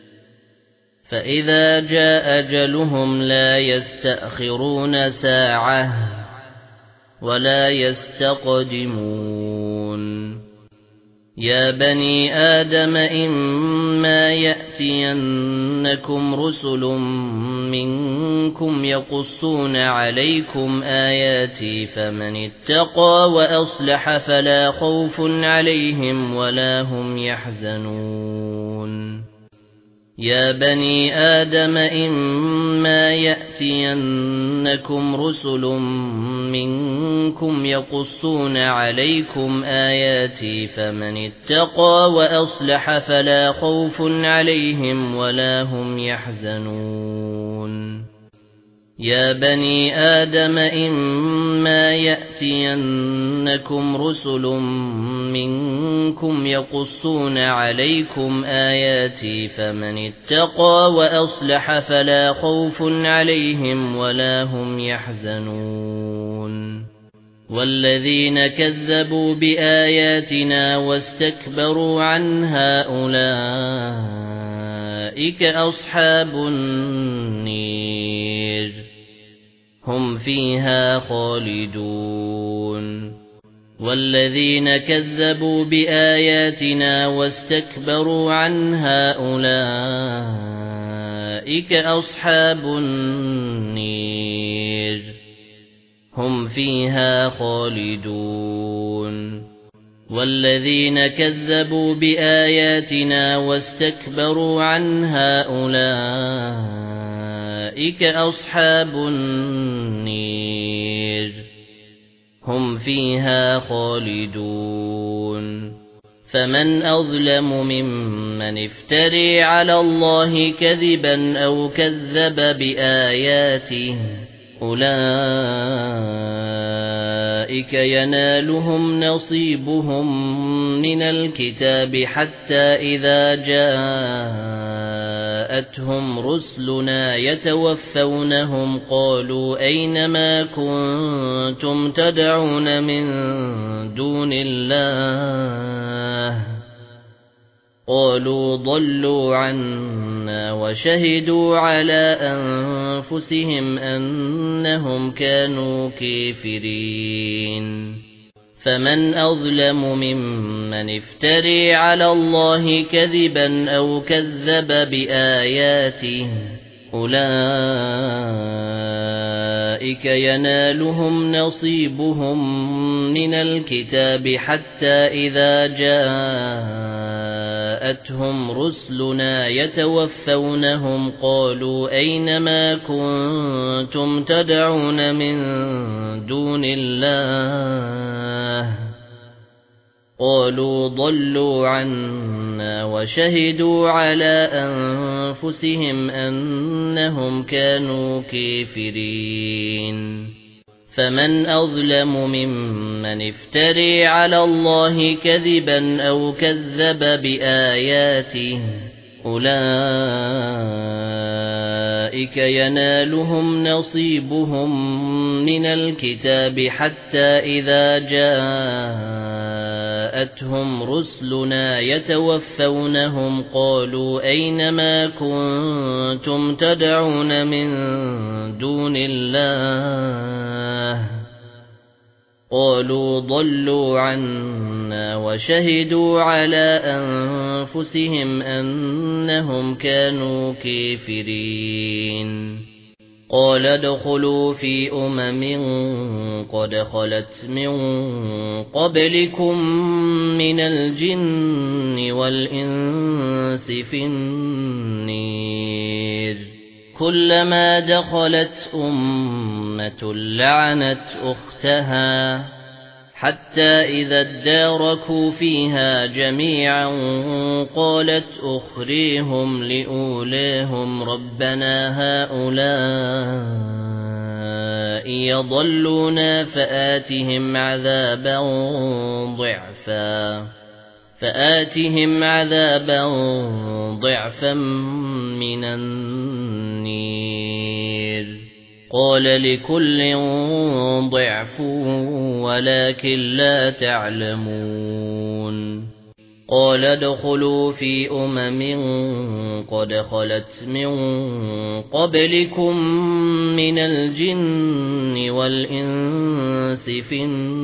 فإذا جاء أجلهم لا يستأخرون ساعة ولا يستقدمون يا بني آدم إما يأتينكم رسل منكم يقصون عليكم آياتي فمن اتقى وأصلح فلا خوف عليهم ولا هم يحزنون يا بني آدم إما يأتينكم رسل منكم يقصون عليكم آياتي فمن اتقى وأصلح فلا خوف عليهم ولا هم يحزنون يا بني آدم إما يأتينكم رسل منكم يقصون عليكم آياتي فمن اتقى وأصلح فلا خوف عليهم ولا هم يحزنون والذين كذبوا بآياتنا واستكبروا عنها أولئك أصحاب النير هم فيها خالدون والذين كذبوا بآياتنا واستكبروا عنها أولئك أصحاب النير هم فيها خالدون والذين كذبوا بآياتنا واستكبروا عنها أولئك أصحاب النير هم فيها خالدون فمن أظلم ممن افتري على الله كذبا أو كذب بآياته أولئك ينالهم نصيبهم من الكتاب حتى إذا جاءتهم رسلنا يتوفونهم قالوا أين ما كنتم تدعون من دون الله قالوا ضلوا عنا وشهدوا على أنفسهم أنهم كانوا كافرين فمن أظلم ممن افتري على الله كذبا أو كذب بآياته أولئك ينالهم نصيبهم من الكتاب حتى إذا جاءتهم رسلنا يتوفونهم قالوا أين ما كنتم تدعون من دون الله قالوا ضلوا عنا وشهدوا على أنفسهم أنهم كانوا كافرين فمن أظلم ممن افتري على الله كذبا أو كذب بآياته أولئك ينالهم نصيبهم من الكتاب حتى إذا جاءتهم رسلنا يتوفونهم قالوا أين ما كنتم تدعون من دون الله قالوا ضلوا عنا وشهدوا على أنفسهم أنهم كانوا كافرين قال ادخلوا في قد خلت من قبلكم من الجن والإنس في النير كلما دخلت أمة لعنت أختها حتى إذا اداركوا فيها جميعا قالت أخريهم لأوليهم ربنا هؤلاء يضلونا فآتهم عذابا ضعفا من النير قال لكل ضعف ولكن لا تعلمون قال ادخلوا في قد خلت من قبلكم من الجن والإنس في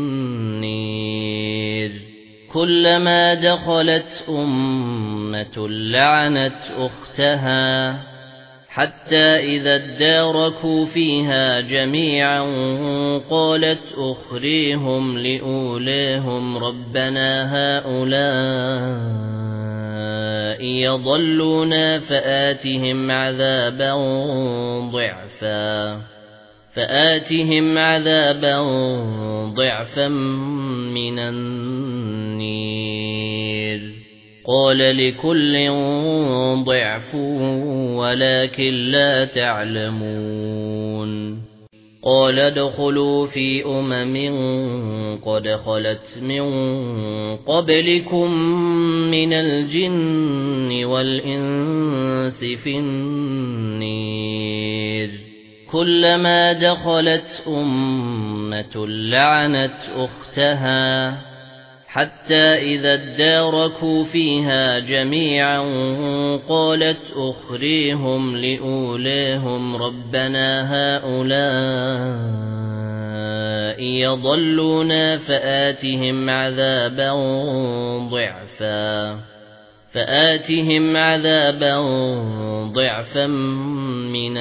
النير كلما دخلت أمة لعنت أختها حتى إذا اداركوا فيها جميعا قالت أخريهم لأوليهم ربنا هؤلاء يضلونا فآتهم عذابا ضعفا من النير قال لكل ضعف ولكن لا تعلمون قال ادخلوا في قد خلت من قبلكم من الجن والإنس في النير كلما دخلت أمة لعنت أختها حتى إذا اداركوا فيها جميعا قالت أخريهم لأوليهم ربنا هؤلاء يضلونا فآتهم عذابا ضعفا من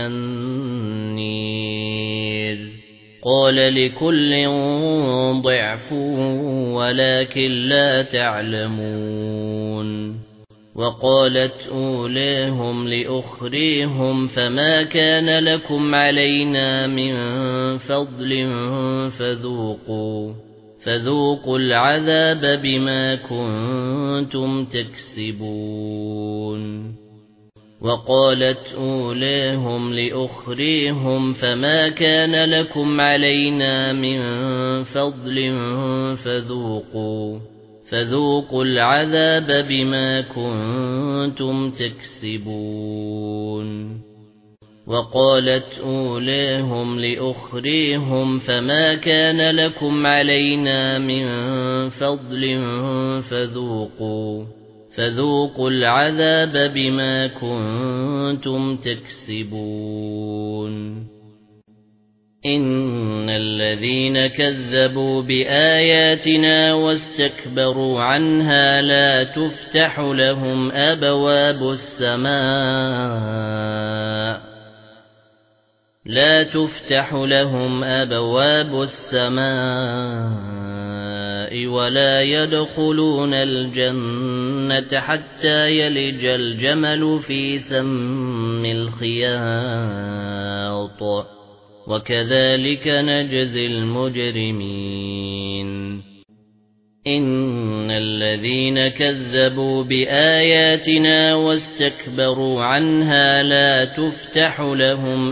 النير قال لكل ضعف ولكن لا تعلمون وقالت أوليهم لأخريهم فما كان لكم علينا من فضل فذوقوا العذاب بما كنتم تكسبون وقالت أوليهم لأخريهم فما كان لكم علينا من فضل فذوقوا العذاب بما كنتم تكسبون وقالت أوليهم لأخريهم فما كان لكم علينا من فضل فذوقوا العذاب بما كنتم تكسبون إن الذين كذبوا بآياتنا واستكبروا عنها لا تفتح لهم أبواب السماء ولا يدخلون الجنة حتى يلج الجمل في سم الخياط وكذلك نجزي المجرمين إن الذين كذبوا بآياتنا واستكبروا عنها لا تفتح لهم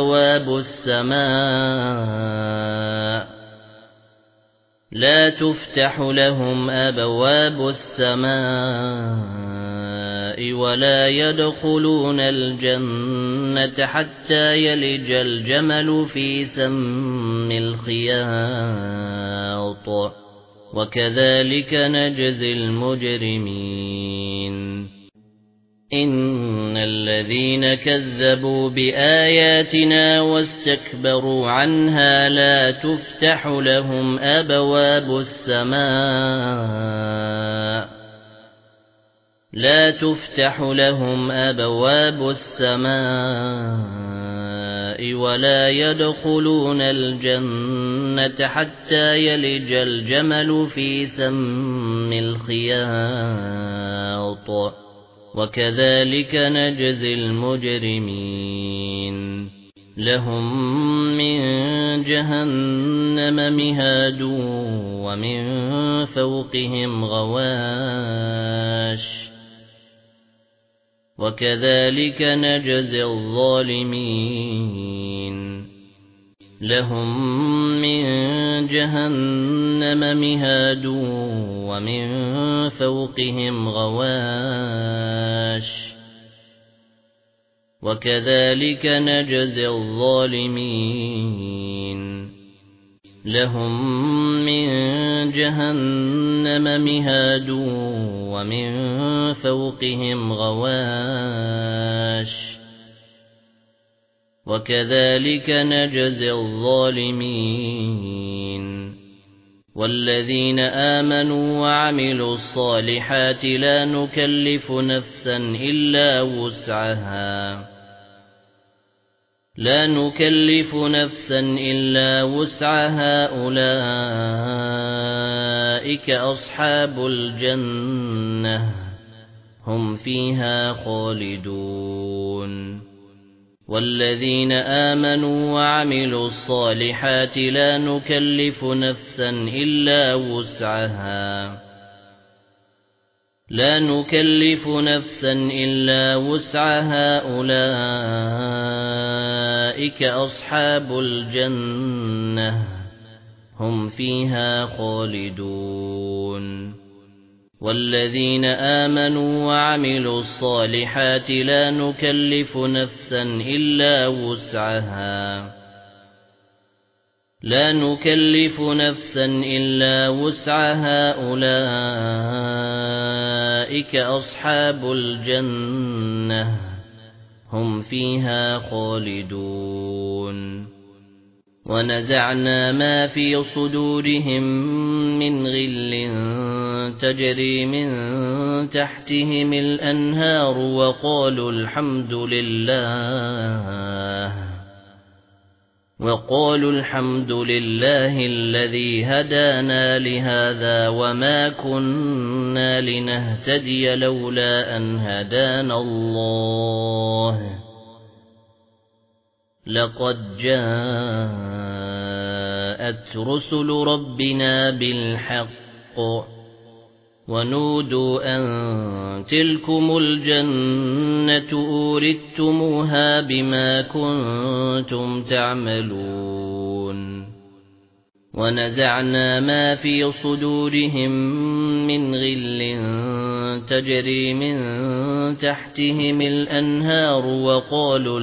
أبواب السماء ولا يدخلون الجنة حتى يلج الجمل في سم الخياط وكذلك نجزي المجرمين إن الذين كذبوا بآياتنا واستكبروا عنها لا تفتح لهم أبواب السماء ولا يدخلون الجنة حتى يلج الجمل في سم الخياط وكذلك نجزي المجرمين لهم من جهنم مهاد ومن فوقهم غواش وكذلك نجزي الظالمين لهم من جهنم مهاد ومن فوقهم غواش وكذلك نجزي الظالمين لهم من جهنم مهاد ومن فوقهم غواش وكذلك نجزي الظالمين والذين آمنوا وعملوا الصالحات لا نكلف نفسا إلا وسعها أولئك أصحاب الجنة هم فيها خالدون والذين آمنوا وعملوا الصالحات لا نكلف نفسا إلا وسعها أولئك أصحاب الجنة هم فيها خالدون والذين آمنوا وعملوا الصالحات لا نكلف نفسا إلا وسعها أولئك أصحاب الجنة هم فيها خالدون ونزعنا ما في صدورهم من غل تجري من تحتهم الأنهار وقالوا الحمد لله الذي هدانا لهذا وما كنا لنهتدي لولا أن هدانا الله لقد جاءت رسل ربنا بالحق ونودوا أن تلكم الجنة أورثتموها بما كنتم تعملون ونزعنا ما في صدورهم من غل تجري من تحتهم الأنهار وقالوا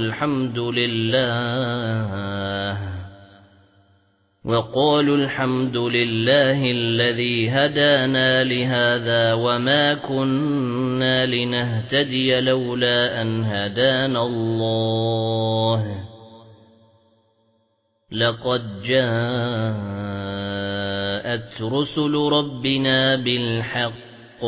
الحمد لله الذي هدانا لهذا وما كنا لنهتدي لولا أن هدانا الله لقد جاءت رسل ربنا بالحق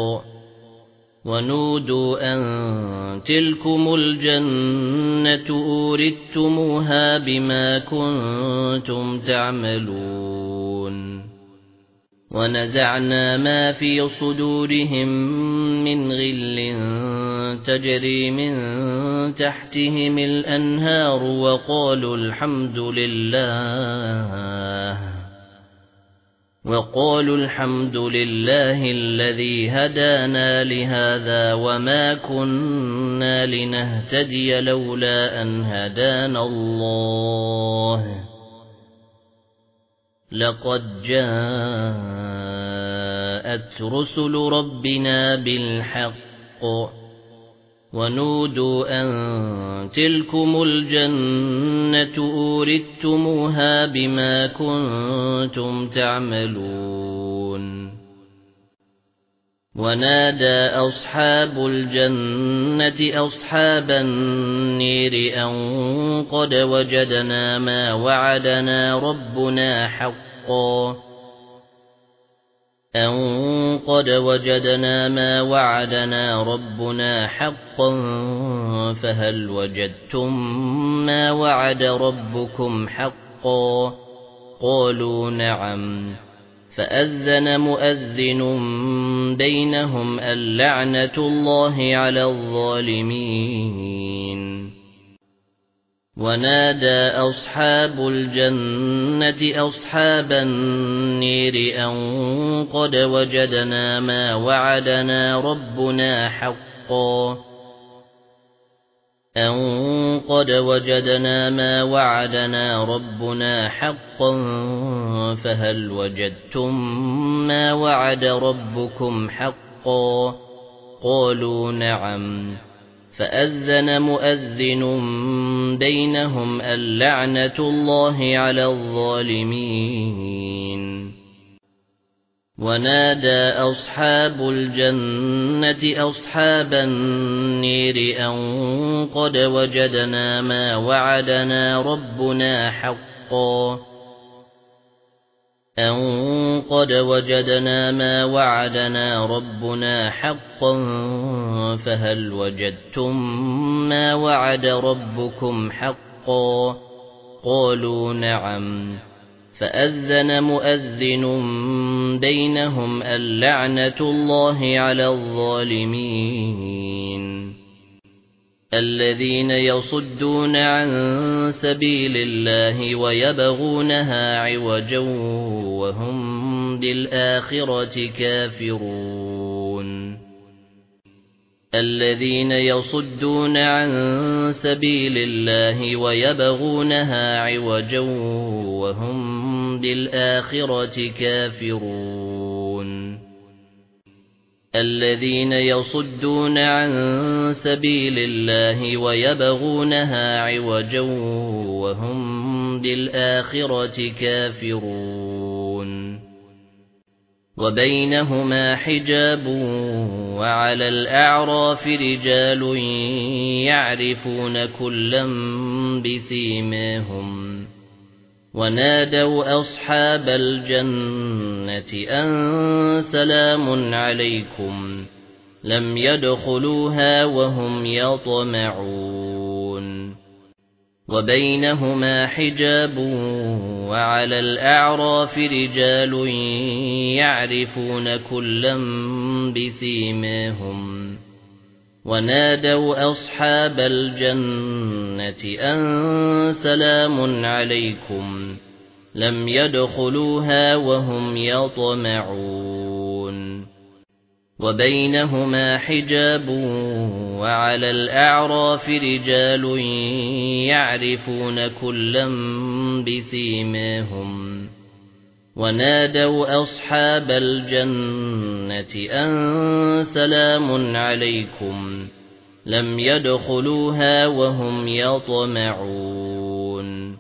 ونودوا أن تلكم الجنة أورثتموها بما كنتم تعملون ونزعنا ما في صدورهم من غل تجري من تحتهم الأنهار وقالوا الحمد لله الذي هدانا لهذا وما كنا لنهتدي لولا أن هدانا الله لقد جاءت رسل ربنا بالحق ونودوا أن تلكم الجنة أورثتموها بما كنتم تعملون ونادى أصحاب الجنة أصحاب النير أن قد وجدنا ما وعدنا ربنا حقا فهل وجدتم ما وعد ربكم حقا قالوا نعم فأذن مؤذن بينهم اللعنة الله على الظالمين ونادى أصحاب الجنة أصحاب النير أن قد وجدنا ما وعدنا ربنا حقا فهل وجدتم ما وعد ربكم حقا قالوا نعم فأذن مؤذن بينهم اللعنة الله على الظالمين ونادى أصحاب الجنة أصحاب النير أن قد وجدنا ما وعدنا ربنا حقا فهل وجدتم ما وعد ربكم حقا قالوا نعم فأذن مؤذن بينهم اللعنة الله على الظالمين الذين يصدون عن سبيل الله ويبغونها عوجا وهم بالآخرة كافرون الذين يصدون عن سبيل الله ويبغونها عوجا وهم بالآخرة كافرون الذين يصدون عن سبيل الله ويبغونها عوجا وهم بالآخرة كافرون وبينهما حجاب وعلى الأعراف رجال يعرفون كلا بسيماهم ونادوا أصحاب الجنة أن سلام عليكم لم يدخلوها وهم يطمعون وبينهما حجاب وعلى الأعراف رجال يعرفون كلا بسيماهم ونادوا أصحاب الجنة أن سلام عليكم لم يدخلوها وهم يطمعون وبينهما حجاب وعلى الأعراف رجال يعرفون كلا بسيماهم ونادوا أصحاب الجنة أن سلام عليكم لم يدخلوها وهم يطمعون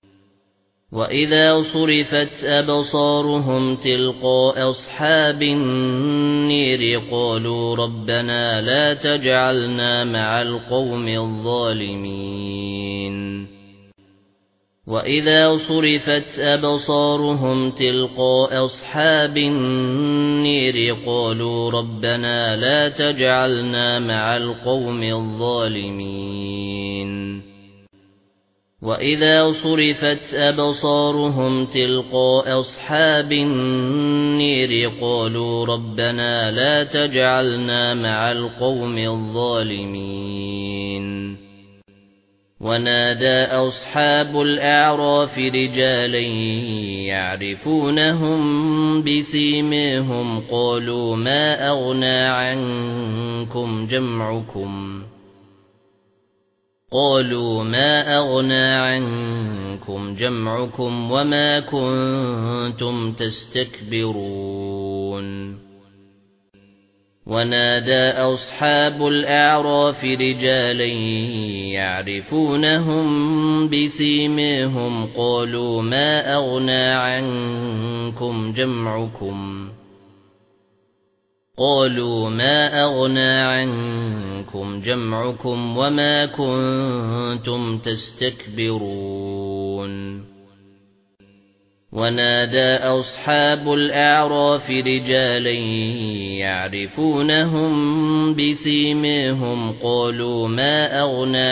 وإذا صرفت أبصارهم تلقاء أصحاب النير قالوا ربنا لا تجعلنا مع القوم الظالمين وَإِذَا صُرِفَتْ أَبْصَارُهُمْ تِلْقَاءَ أَصْحَابِ النِّيرِ قَالُوا رَبَّنَا لَا تَجْعَلْنَا مَعَ الْقَوْمِ الظَّالِمِينَ وَإِذَا صُرِفَتْ أَبْصَارُهُمْ تِلْقَاءَ أَصْحَابِ النِّيرِ قَالُوا رَبَّنَا لَا تَجْعَلْنَا مَعَ الْقَوْمِ الظَّالِمِينَ وَنَادَى أَصْحَابُ الْأَعْرَافِ رِجَالًا يَعْرِفُونَهُم بِسِيمَاهُمْ قَالُوا مَا أَغْنَى عَنكُمْ جَمْعُكُمْ وَمَا كُنتُمْ تَسْتَكْبِرُونَ وَنَادَى أَصْحَابُ الْأَعْرَافِ رِجَالًا يَعْرِفُونَهُم بِسِيمَاهُمْ قَالُوا مَا أَغْنَى عَنكُمْ جَمْعُكُمْ وَمَا كُنتُمْ تَسْتَكْبِرُونَ وَنَادَى أَصْحَابُ الْأَعْرَافِ رِجَالًا يَعْرِفُونَهُم بِسِيمَاهُمْ قَالُوا مَا أَغْنَى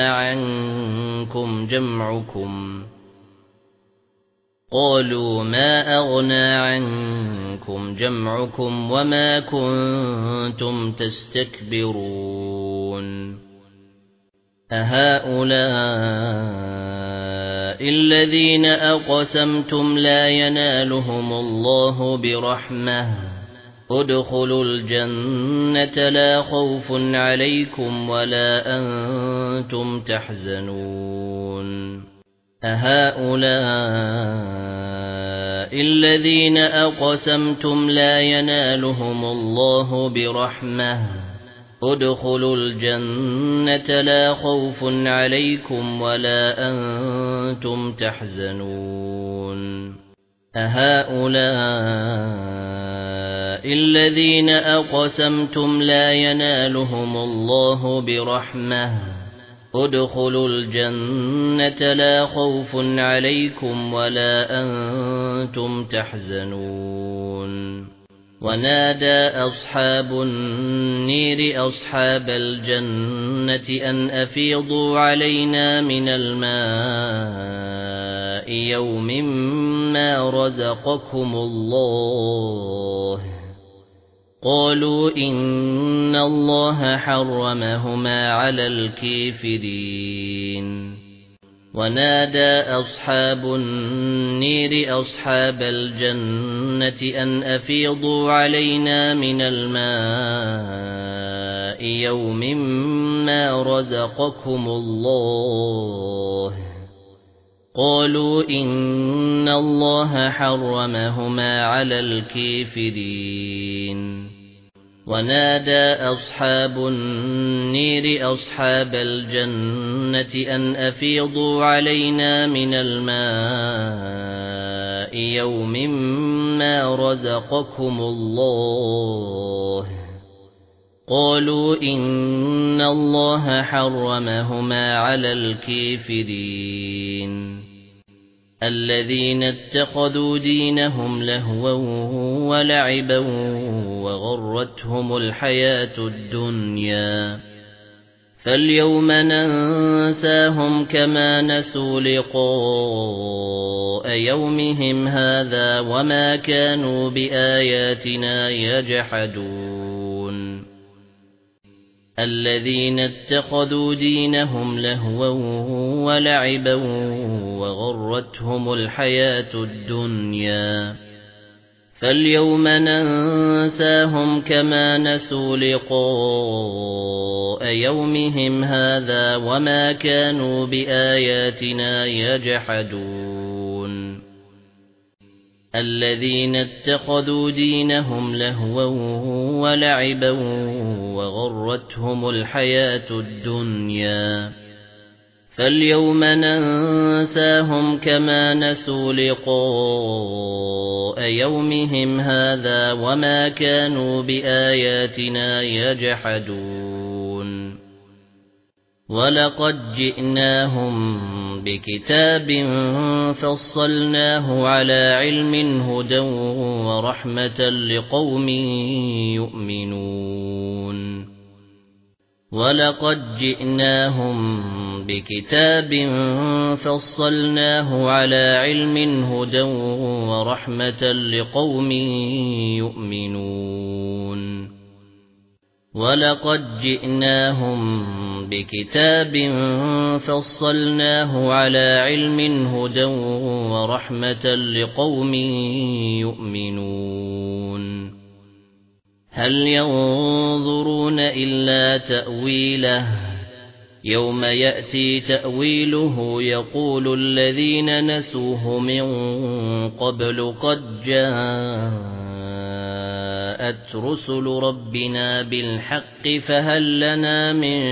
عَنكُمْ جَمْعُكُمْ وَمَا كُنتُمْ تَسْتَكْبِرُونَ أَهَؤُلَاءِ الَّذِينَ أَقْسَمْتُمْ لَا يَنَالُهُمُ اللَّهُ بِرَحْمَةٍ ادْخُلُوا الْجَنَّةَ لَا خَوْفٌ عَلَيْكُمْ وَلَا أَنْتُمْ تَحْزَنُونَ أَهَؤُلَاءِ الَّذِينَ أَقْسَمْتُمْ لَا يَنَالُهُمُ اللَّهُ بِرَحْمَةٍ ادْخُلُوا الْجَنَّةَ لَا خَوْفٌ عَلَيْكُمْ وَلَا أَنْتُمْ تَحْزَنُونَ أَهَؤُلَاءِ الَّذِينَ أَقْسَمْتُمْ لَا يَنَالُهُمُ اللَّهُ بِرَحْمَةٍ ادْخُلُوا الْجَنَّةَ لَا خَوْفٌ عَلَيْكُمْ وَلَا أَنْتُمْ تَحْزَنُونَ وَنَادَى أَصْحَابُ النِّيرِ أَصْحَابَ الْجَنَّةِ أَنْ أَفِيضُوا عَلَيْنَا مِنَ الْمَاءِ يَوْمٍ مَّا رَزَقَكُمُ اللَّهُ قَالُوا إِنَّ اللَّهَ حَرَّمَهُمَا عَلَى الْكَافِرِينَ وَنَادَى أَصْحَابُ النِّيرِ أَصْحَابَ الْجَنَّةِ أَنْ أَفِيضُوا عَلَيْنَا مِنَ الْمَاءِ يَوْمٍ مَّا رَزَقَكُمُ اللَّهُ قَالُوا إِنَّ اللَّهَ حَرَّمَهُمَا عَلَى الْكَافِرِينَ وَنَادَى أَصْحَابُ النِّيرِ أَصْحَابَ الْجَنَّةِ أَنْ أَفِيضُوا عَلَيْنَا مِنَ الْمَاءِ يَوْمٍ مَّا رَزَقَكُمُ اللَّهُ قَالُوا إِنَّ اللَّهَ حَرَّمَهُمَا عَلَى الْكَافِرِينَ الَّذِينَ اتَّخَذُوا دِينَهُمْ لَهْوًا وَلَعِبًا وَغَرَّتْهُمُ الْحَيَاةُ الدُّنْيَا فَالْيَوْمَ نَنسَاهُمْ كَمَا نَسُوا لِقَاءَ يَوْمِهِمْ هَذَا وَمَا كَانُوا بِآيَاتِنَا يَجْحَدُونَ الَّذِينَ اتَّخَذُوا دِينَهُمْ لَهْوًا وَلَعِبًا وَغَرَّتْهُمُ الْحَيَاةُ الدُّنْيَا فَالْيَوْمَ نَنسَاهُمْ كَمَا نَسُوا لِقَاءَ يَوْمِهِمْ هَذَا وَمَا كَانُوا بِآيَاتِنَا يَجْحَدُونَ الَّذِينَ اتَّخَذُوا دِينَهُمْ لَهْوًا وَلَعِبًا وَغَرَّتْهُمُ الْحَيَاةُ الدُّنْيَا فَالْيَوْمَ نَنسَاهُمْ كَمَا نَسُوا لِقَاءَ يَوْمِهِمْ هَذَا وَمَا كَانُوا بِآيَاتِنَا يَجْحَدُونَ الَّذِينَ اتَّخَذُوا دِينَهُمْ لَهْوًا وَلَعِبًا وَغَرَّتْهُمُ الْحَيَاةُ الدُّنْيَا فَالْيَوْمَ نَنسَاهُمْ كَمَا نَسُوا لِقَاءَ يَوْمِهِمْ هَذَا وَمَا كَانُوا بِآيَاتِنَا يَجْحَدُونَ ولقد جئناهم بكتاب فصلناه على علم هدى ورحمة لقوم يؤمنون ولقد جئناهم بكتاب فصلناه على علم هدى ورحمة لقوم يؤمنون ولقد جئناهم بكتاب فصلناه على علم هدى ورحمة لقوم يؤمنون هل ينظرون إلا تأويله يوم يأتي تأويله يقول الذين نسوه من قبل قد جاءت رسل ربنا بالحق فهل لنا من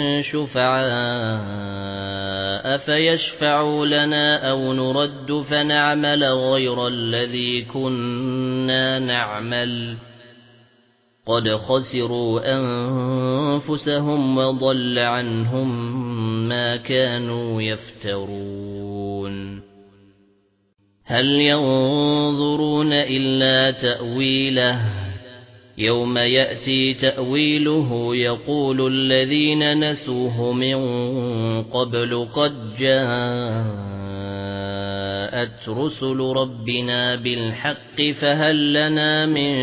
شفعاء فيشفعوا لنا أو نرد فنعمل غير الذي كنا نعمل قد خسروا أنفسهم وضل عنهم ما كانوا يفترون هل ينظرون إلا تأويله يوم يأتي تأويله يقول الذين نسوه من قبل قد جاءت رسل ربنا بالحق فهل لنا من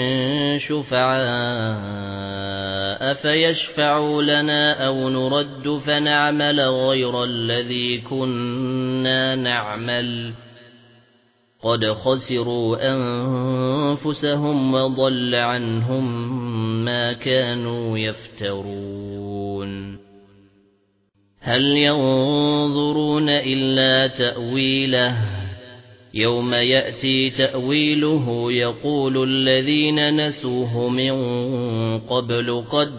شفعاء فيشفعوا لنا أو نرد فنعمل غير الذي كنا نعمل قد خسروا أنفسهم وضل عنهم ما كانوا يفترون هل ينظرون إلا تأويله يوم يأتي تأويله يقول الذين نسوه من قبل قد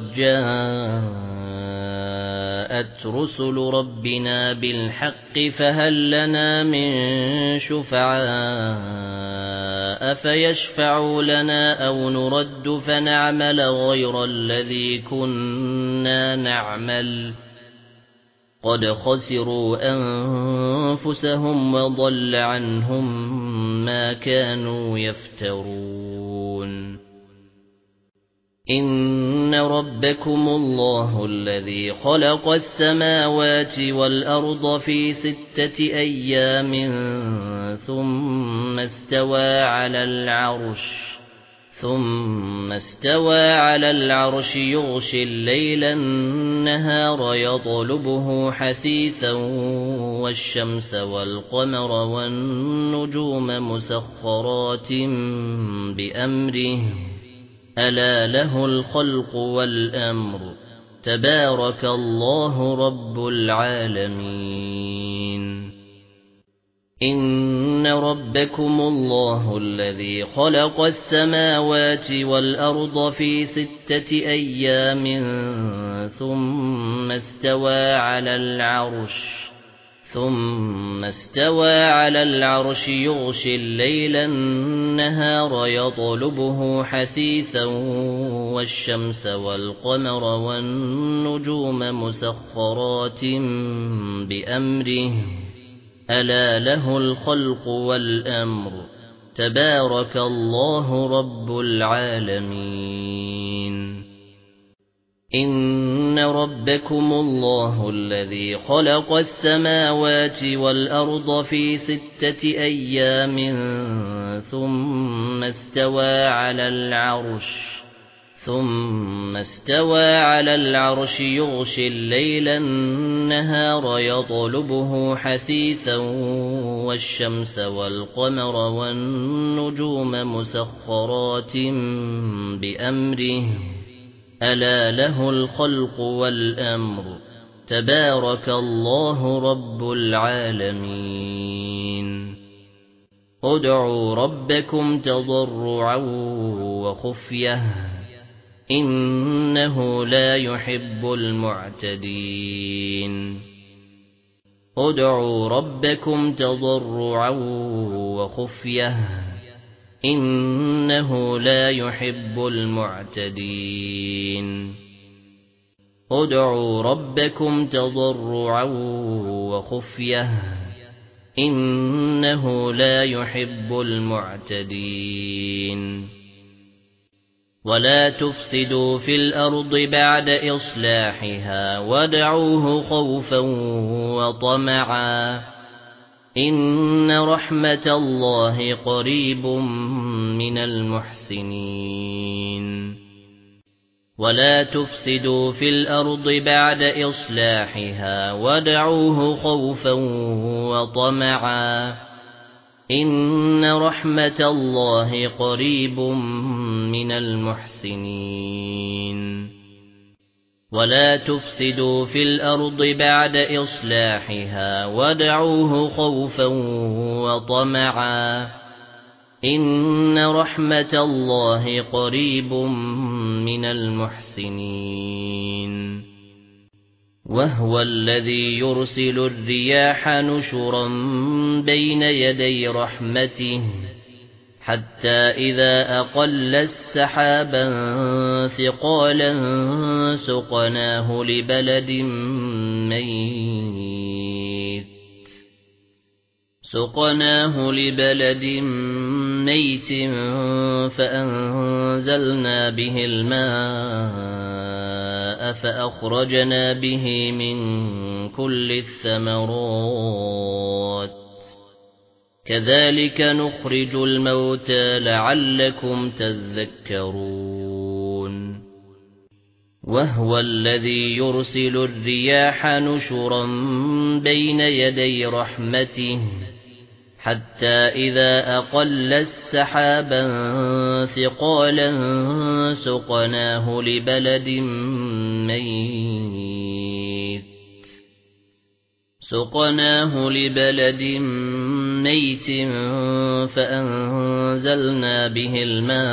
جاءت رسل ربنا بالحق فهل لنا من شفعاء فيشفعوا لنا أو نرد فنعمل غير الذي كنا نعمل قد خسروا أنفسهم وضل عنهم ما كانوا يفترون إن ربكم الله الذي خلق السماوات والأرض في 6 أيام ثم استوى على العرش يغشي الليل النهار يطلبه حثيثا والشمس والقمر والنجوم مسخرات بأمره ألا له الخلق والأمر تبارك الله رب العالمين إن ربكم الله الذي خلق السماوات والأرض في 6 أيام ثم استوى على العرش يغشي الليل النهار يطلبه حثيثا والشمس والقمر والنجوم مسخرات بأمره ألا له الخلق والأمر تبارك الله رب العالمين إن ربكم الله الذي خلق السماوات والأرض في 6 أيام ثم استوى على العرش يغشي الليل النهار يطلبه حثيثا والشمس والقمر والنجوم مسخرات بأمره ألا له الخلق والأمر تبارك الله رب العالمين ادعوا ربكم تضرعا وخفية إنه لا يحب المعتدين ادعوا ربكم تضرعا وخفية إنه لا يحب المعتدين ادعوا ربكم تضرعا وخفية إنه لا يحب المعتدين ولا تفسدوا في الأرض بعد إصلاحها وادعوه خوفا وطمعا إن رحمة الله قريب من المحسنين ولا تفسدوا في الأرض بعد إصلاحها وادعوه خوفا وطمعا إن رحمة الله قريب من المحسنين ولا تفسدوا في الأرض بعد إصلاحها وادعوه خوفا وطمعا إن رحمة الله قريب من المحسنين وهو الذي يرسل الرياح نشرا بين يدي رحمته حتى إذا أقلت سحابا ثقالا سقناه لبلد ميت فأنزلنا به الماء فأخرجنا به من كل الثمرات كذلك نخرج الموتى لعلكم تذكرون وهو الذي يرسل الرياح نشرا بين يدي رحمته حتى إذا أقلت سحابا ثقالا سقناه لبلد ميت فأنزلنا به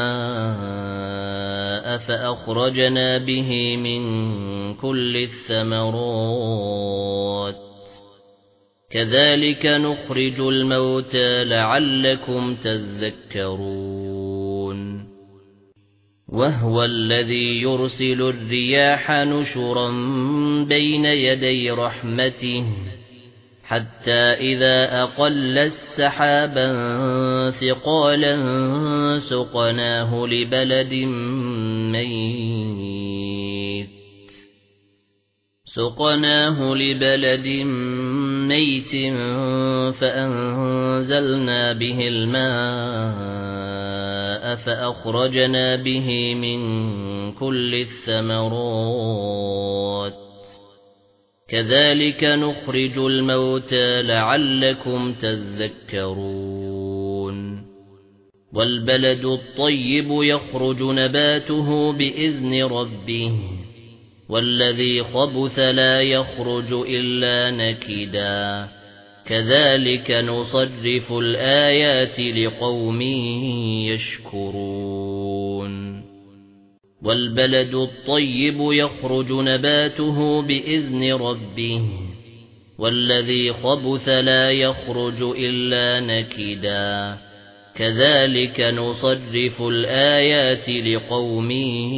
الماء فأخرجنا به من كل الثمرات كذلك نخرج الموتى لعلكم تذكرون وهو الذي يرسل الرياح نشرا بين يدي رحمته حتى إذا أقلت سحابا ثقالا سقناه لبلد ميت فأنزلنا به الماء فأخرجنا به من كل الثمرات كذلك نخرج الموتى لعلكم تذكرون والبلد الطيب يخرج نباته بإذن ربه والذي خبث لا يخرج إلا نكدا كذلك نصرف الآيات لقوم يشكرون والبلد الطيب يخرج نباته بإذن ربه والذي خبث لا يخرج إلا نكدا كذلك نصرف الآيات لقوم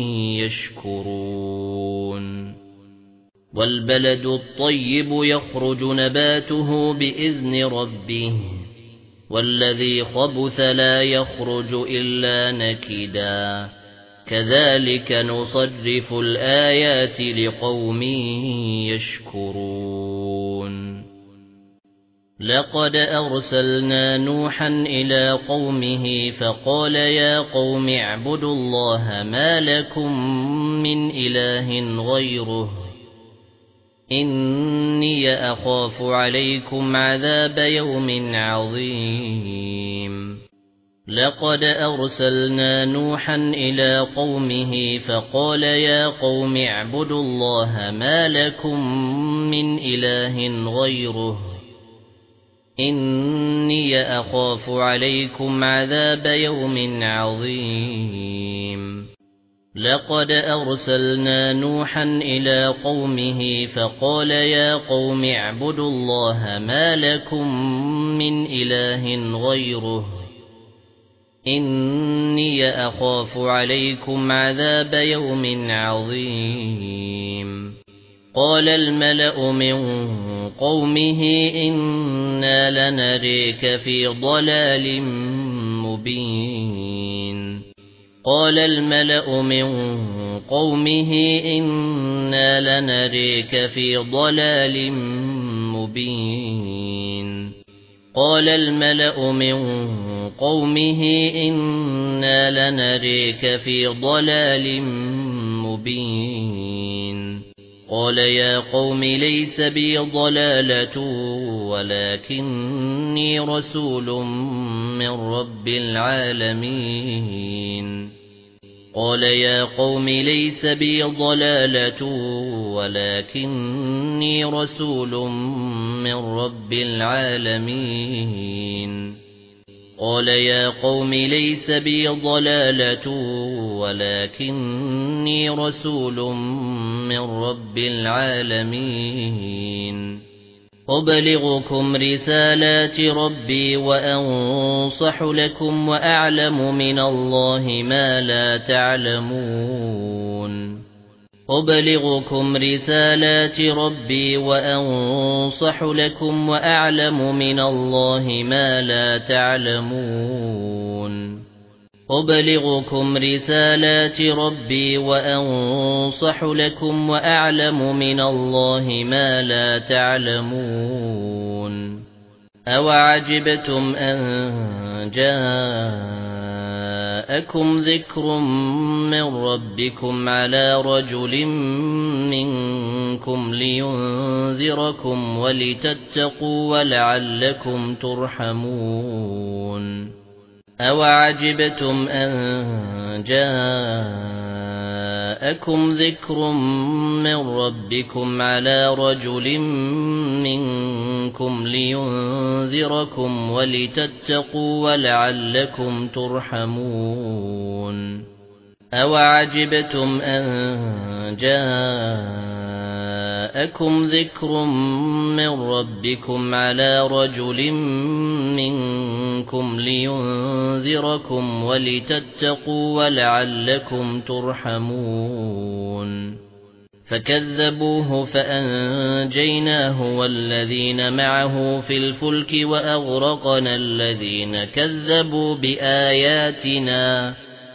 يشكرون والبلد الطيب يخرج نباته بإذن ربه والذي خبث لا يخرج إلا نكدا كذلك نصرف الآيات لقوم يشكرون لقد أرسلنا نوحا إلى قومه فقال يا قوم اعبدوا الله ما لكم من إله غيره إني أخاف عليكم عذاب يوم عظيم لقد أرسلنا نوحا إلى قومه فقال يا قوم اعبدوا الله ما لكم من إله غيره إني أخاف عليكم عذاب يوم عظيم لقد أرسلنا نوحا إلى قومه فقال يا قوم اعبدوا الله ما لكم من إله غيره إني أخاف عليكم عذاب يوم عظيم لقد أرسلنا نوحا إلى قومه فقال يا قوم اعبدوا الله ما لكم من إله غيره إني أخاف عليكم عذاب يوم عظيم لقد أرسلنا نوحا إلى قومه فقال يا قوم اعبدوا الله ما لكم من إله غيره إني أخاف عليكم عذاب يوم عظيم قال الملأ من قومه إنا لنريك في ضلال مبين قال الملأ من قومه إنا لنريك في ضلال مبين قال الملأ من قومه إنا لنريك في ضلال مبين قال يا قوم ليس بي ضلالة ولكني رسول من رب العالمين قال يا قوم ليس بي ضلالة ولكني رسول من رب العالمين قال يا قوم ليس بي ضلالة ولكني رسول من رب العالمين أبلغكم رسالات ربي وأنصح لكم وأعلم من الله ما لا تعلمون أبلغكم رسالات ربي وأنصح لكم وأعلم من الله ما لا تعلمون أبلغكم رسالات ربي وأنصح لكم وأعلم من الله ما لا تعلمون أوعجبتم أن جاءكم ذكر من ربكم على رجل منكم لينذركم ولتتقوا ولعلكم ترحمون أوعجبتم أن جاءكم ذكر من ربكم على رجل منكم لينذركم ولتتقوا ولعلكم ترحمون أوعجبتم أن جاءكم ذكر من ربكم على رجل منكم لينذركم ولتتقوا ولعلكم ترحمون فكذبوه فأنجيناه والذين معه في الفلك وأغرقنا الذين كذبوا بآياتنا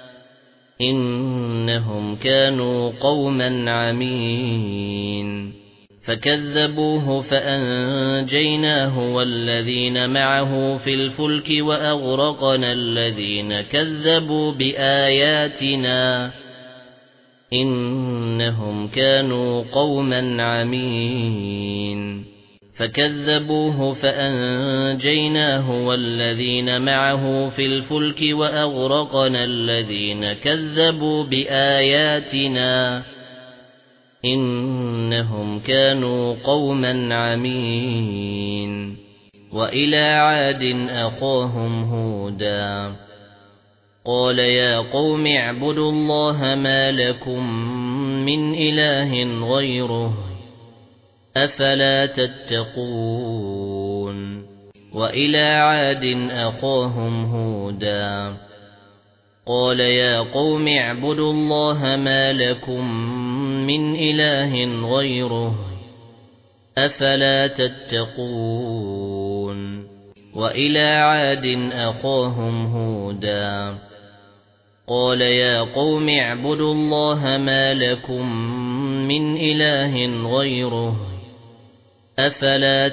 إنهم كانوا قوما عمين فكذبوه فأنجيناه والذين معه في الفلك وأغرقنا الذين كذبوا بآياتنا إنهم كانوا قوما عمين فكذبوه فأنجيناه والذين معه في الفلك وأغرقنا الذين كذبوا بآياتنا إنهم كانوا قوما عمين وإلى عاد أخاهم هودا قال يا قوم اعبدوا الله ما لكم من إله غيره أفلا تتقون وإلى عاد أخاهم هودا قال يا قوم اعبدوا الله ما لكم من إله غيره أفلا تتقون وإلى عاد أخاهم هودا قال يا قوم اعبدوا الله ما لكم من إله غيره أفلا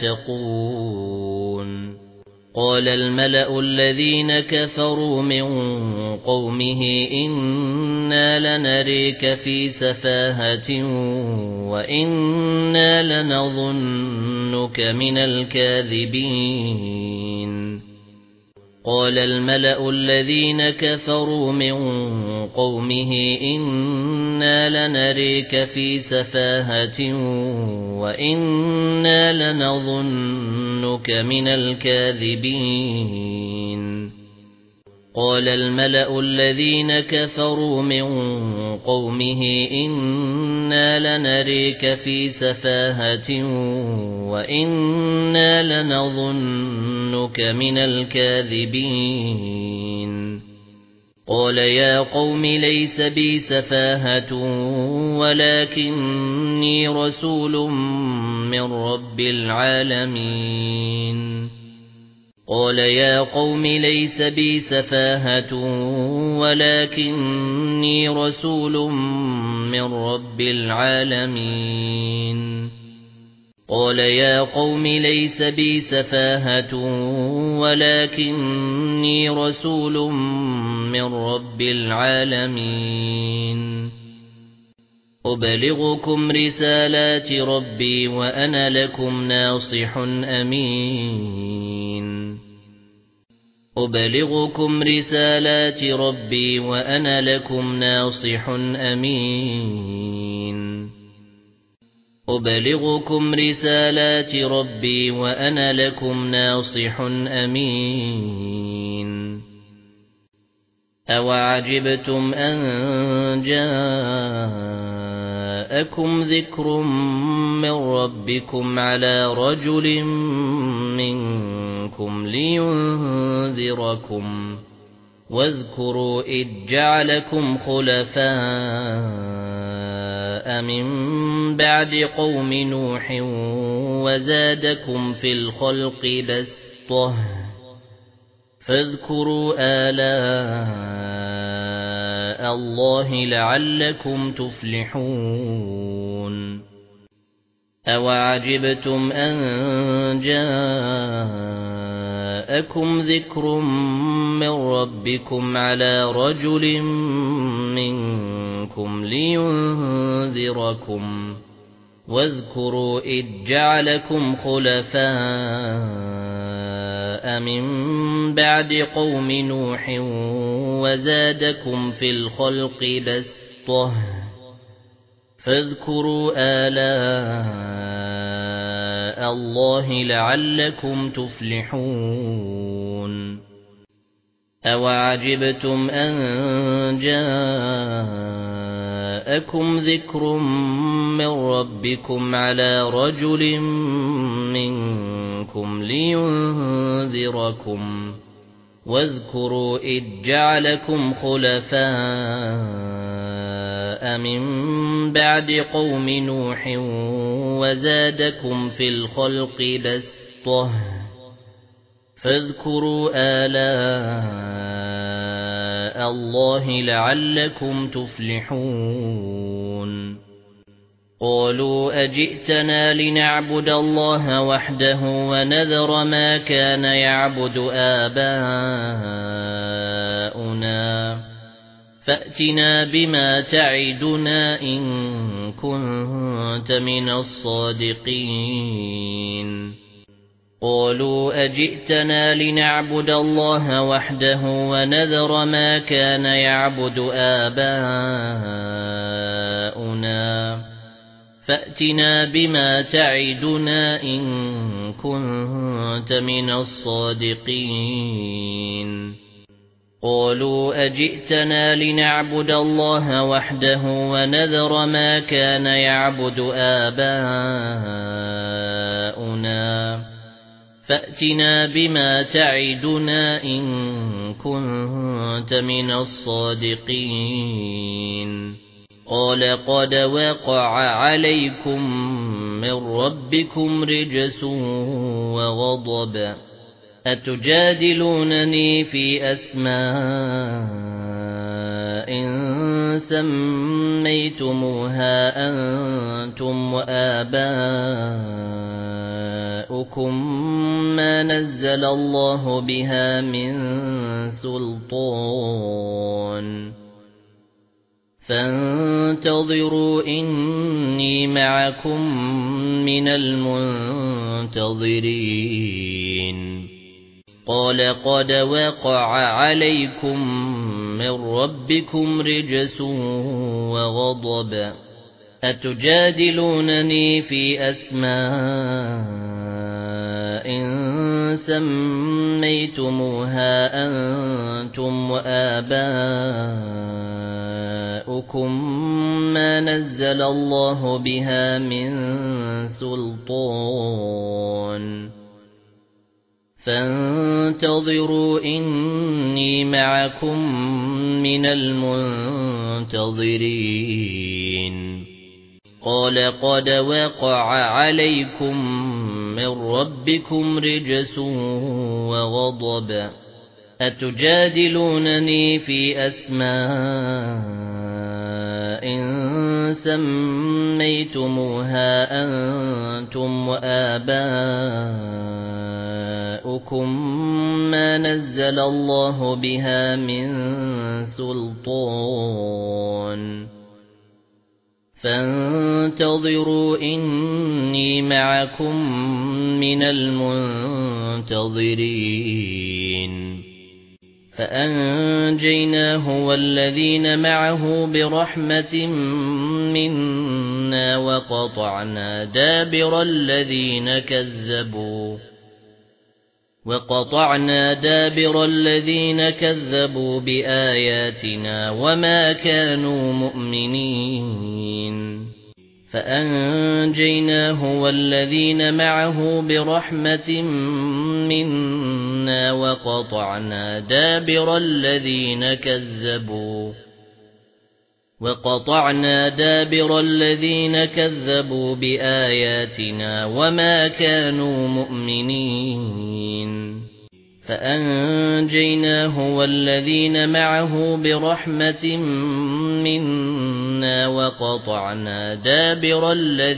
تتقون قال الملأ الذين كفروا من قومه إنا لنريك في سفاهة وإنا لنظنك من الكاذبين قال الملأ الذين كفروا من قومه إنا لنريك في سفاهة وإنا لنظنك من الكاذبين قال الملأ الذين كفروا من قومه إنا لنريك في سفاهة وإنا لنظنك من الكاذبين قال يا قوم ليس بي سفاهة ولكني رسول من رب العالمين قال يا قوم ليس بي سفاهة ولكني رسول من رب العالمين قال يا قوم ليس بي سفاهة ولكني رسول من رب العالمين أبلغكم رسالات ربي وأنا لكم ناصح أمين أبلغكم رسالات ربي وأنا لكم ناصح أمين أبلغكم رسالات ربي وأنا لكم ناصح أمين أوعجبتم أن جاءكم ذكر من ربكم على رجل منكم لينذركم واذكروا إذ جعلكم خلفاء من بعد قوم نوح وزادكم في الخلق بسطة فاذكروا آلاء الله لعلكم تفلحون أوعجبتم أن جاءكم ذكر من ربكم على رجل منكم لينذركم واذكروا إذ جعلكم خلفاء من بعد قوم نوح وزادكم في الخلق بسطة فاذكروا آلاء الله لعلكم تفلحون أوعجبتم أن جاءكم ذكر من ربكم على رجل منكم لينذركم واذكروا إذ جعلكم خلفاء من بعد قوم نوح وزادكم في الخلق بسطة فاذكروا آلاء الله لعلكم تفلحون قالوا أجئتنا لنعبد الله وحده ونذر ما كان يعبد آباؤنا فأتنا بما تعدنا إن كنت من الصادقين قالوا أجئتنا لنعبد الله وحده ونذر ما كان يعبد آباؤنا فأتنا بما تعدنا إن كنت من الصادقين قالوا أجئتنا لنعبد الله وحده ونذر ما كان يعبد آباؤنا فأتنا بما تعدنا إن كنت من الصادقين قال قد وقع عليكم من ربكم رجس وغضب أتجادلونني في أسماء سميتموها أنتم وآباؤكم ما نزل الله بها من سلطان فانتظروا إني معكم من المنتظرين قال قد وقع عليكم من ربكم رجس وغضب أتجادلونني في أسماء سميتموها أنتم وآباؤكم ما نزل الله بها من سلطان فانتظروا إني معكم من المنتظرين قال قد وقع عليكم من ربكم رجس وغضب أتجادلونني في أسماء سميتموها أنتم وآباؤكم ما نزل الله بها من سلطان فانتظروا إني معكم من المنتظرين فأنجيناه والذين معه برحمة منا وقطعنا دابر الذين كذبوا بآياتنا وما كانوا مؤمنين فأنجيناه والذين معه برحمة منا وقطعنا دابر الذين كذبوا بآياتنا وما كانوا مؤمنين فأنجيناه والذين معه برحمة منا وقطعنا دابر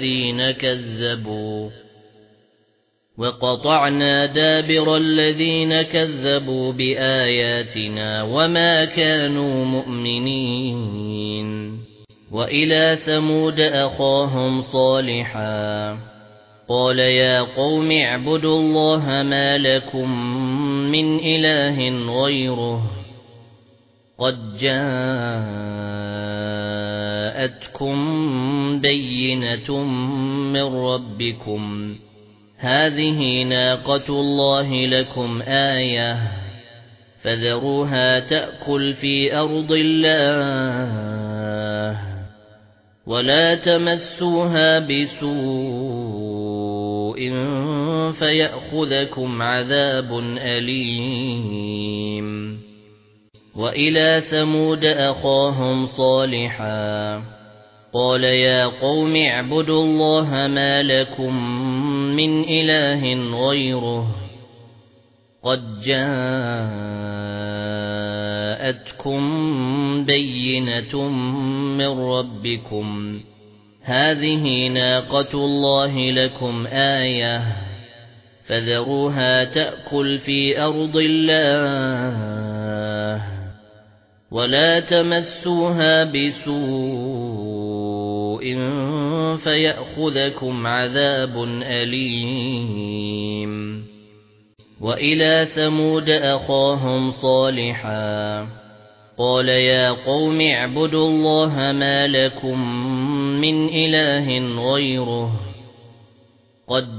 الذين كذبوا بآياتنا وما كانوا مؤمنين وإلى ثمود أخاهم صالحا قال يا قوم اعبدوا الله ما لكم من إله غيره قد جاءتكم بينة من ربكم هذه ناقة الله لكم آية فذروها تأكل في أرض الله ولا تمسوها بسوء فيأخذكم عذاب أليم وإلى ثمود أخاهم صالحا قال يا قوم اعبدوا الله ما لكم من إله غيره قد جاءتكم بينة من ربكم هذه ناقة الله لكم آية فذروها تأكل في أرض الله ولا تمسوها بسوء فيأخذكم عذاب أليم وإلى ثمود أخاهم صالحا قال يا قوم اعبدوا الله ما لكم من إله غيره قد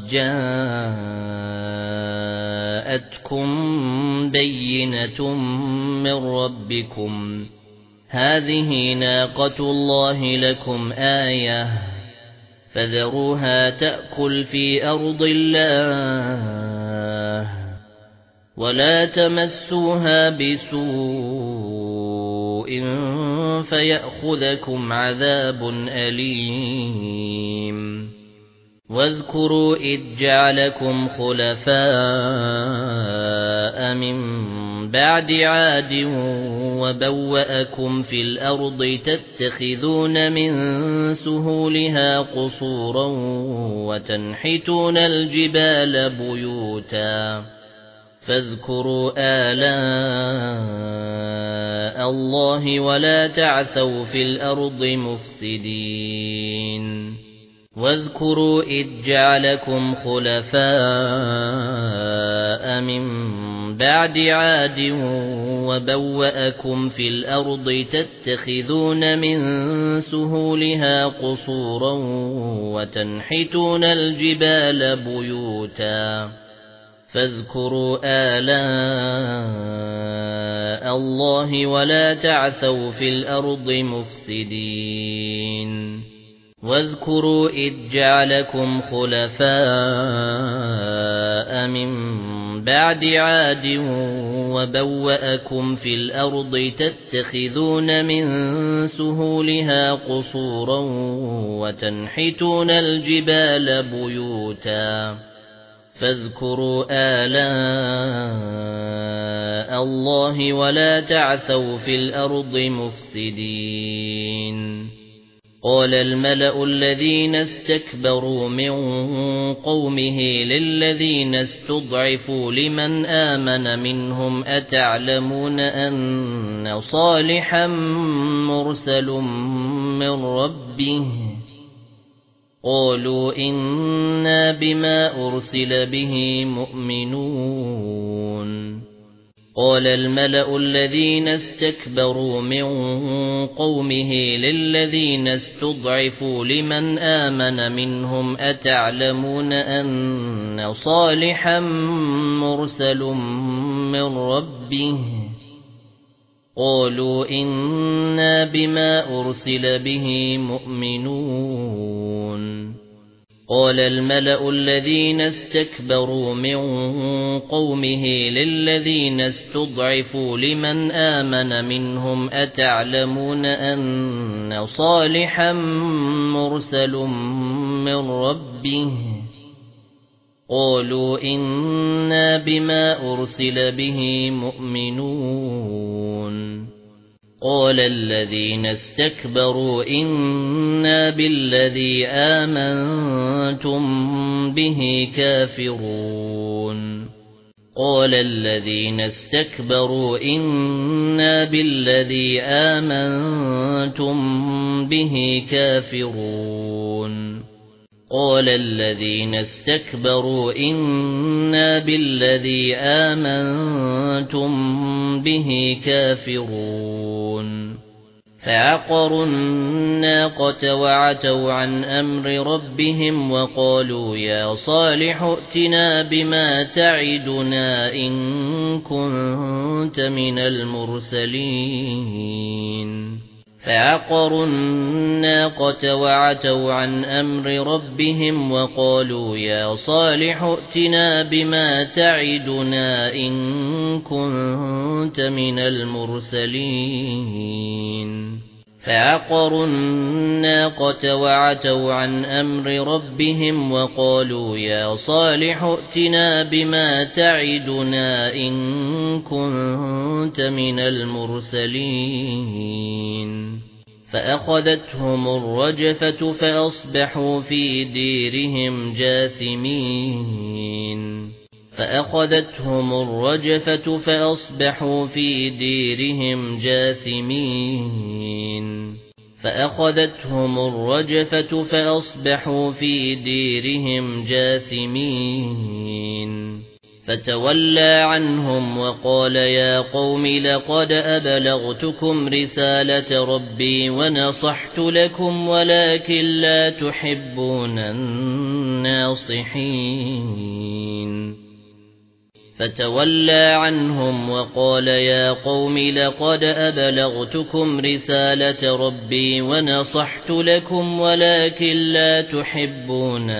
جاءتكم بينة من ربكم هذه ناقة الله لكم آية فذروها تأكل في أرض الله ولا تمسوها بسوء فيأخذكم عذاب أليم واذكروا إذ جعلكم خلفاء من بعد عاد وبوأكم في الأرض تتخذون من سهولها قصورا وتنحتون الجبال بيوتا فاذكروا آلاء الله ولا تعثوا في الأرض مفسدين واذكروا إذ جعلكم خلفاء من بعد عاد وبوأكم في الأرض تتخذون من سهولها قصورا وتنحتون الجبال بيوتا فاذكروا آلاء الله ولا تعثوا في الأرض مفسدين واذكروا إذ جعلكم خلفاء من بَعْدِ عَادٍ وَبَوَّأَكُمْ فِي الْأَرْضِ تَتَّخِذُونَ مِن سُهُولِهَا قُصُورًا وَتَنْحِتُونَ الْجِبَالَ بُيُوتًا فَاذْكُرُوا آلَاءَ اللَّهِ وَلَا تَعْثَوْا فِي الْأَرْضِ مُفْسِدِينَ قَالَ الْمَلَأُ الَّذِينَ اسْتَكْبَرُوا مِنْ قَوْمِهِ لِلَّذِينَ اسْتُضْعِفُوا لِمَنْ آمَنَ مِنْهُمْ أَتَعْلَمُونَ أَنَّ صَالِحًا مُرْسَلٌ مِنْ رَبِّهِ قَالُوا إِنَّا بِمَا أُرْسِلَ بِهِ مُؤْمِنُونَ قَالَ الْمَلَأُ الَّذِينَ اسْتَكْبَرُوا مِنْ قَوْمِهِ لِلَّذِينَ اسْتُضْعِفُوا لِمَنْ آمَنَ مِنْهُمْ أَتَعْلَمُونَ أَنَّ صَالِحًا مُرْسَلٌ مِنْ رَبِّهِ قَالُوا إِنَّا بِمَا أُرْسِلَ بِهِ مُؤْمِنُونَ قَالَ الْمَلَأُ الَّذِينَ اسْتَكْبَرُوا مِنْ قَوْمِهِ لِلَّذِينَ اسْتُضْعِفُوا لِمَنْ آمَنَ مِنْهُمْ أَتَعْلَمُونَ أَنَّ صَالِحًا مُرْسَلٌ مِنْ رَبِّهِ قَالُوا إِنَّا بِمَا أُرْسِلَ بِهِ مُؤْمِنُونَ قَالَ الَّذِينَ اسْتَكْبَرُوا إِنَّا بِالَّذِي آمَنْتُمْ بِهِ كَافِرُونَ قَالَ الَّذِينَ اسْتَكْبَرُوا إِنَّا بِالَّذِي آمَنْتُمْ بِهِ كَافِرُونَ قَالَ الَّذِينَ اسْتَكْبَرُوا إِنَّا بِالَّذِي آمَنْتُمْ بِهِ كَافِرُونَ فَعَقَرُوا النَّاقَةَ وَعَتَوْا عَنْ أَمْرِ رَبِّهِمْ وَقَالُوا يَا صَالِحُ ائْتِنَا بِمَا تَعِدُنَا إِن كُنتَ مِنَ الْمُرْسَلِينَ فَعَقَرُوا النَّاقَةَ وَعَتَوْا عَنْ أَمْرِ رَبِّهِمْ وَقَالُوا يَا صَالِحُ ائْتِنَا بِمَا تَعِدُنَا إِن كُنتَ مِنَ الْمُرْسَلِينَ فَعَقَرُوا النَّاقَةَ وَعَتَوْا عَنْ أَمْرِ رَبِّهِمْ وَقَالُوا يَا صَالِحُ ائْتِنَا بِمَا تَعِدُنَا إِن كُنتَ مِنَ الْمُرْسَلِينَ فَأَخَذَتْهُمُ الرَّجْفَةُ فَأَصْبَحُوا فِي دِيرِهِمْ جَاثِمِينَ فَأَخَذَتْهُمُ الرَّجْفَةُ فَأَصْبَحُوا فِي دِيرِهِمْ جَاثِمِينَ فَأَخَذَتْهُمُ الرَّجْفَةُ فَأَصْبَحُوا فِي دِيرِهِمْ جَاثِمِينَ فَتَوَلَّى عَنْهُمْ وَقَالَ يَا قَوْمِ لَقَدْ أَبْلَغْتُكُمْ رِسَالَةَ رَبِّي وَنَصَحْتُ لَكُمْ وَلَكِنْ لَا تُحِبُّونَ النَّاصِحِينَ فَتَوَلَّى عَنْهُمْ وَقَالَ يَا قَوْمِ لَقَدْ أَبْلَغْتُكُمْ رِسَالَةَ رَبِّي وَنَصَحْتُ لَكُمْ وَلَكِنْ لَا تُحِبُّونَ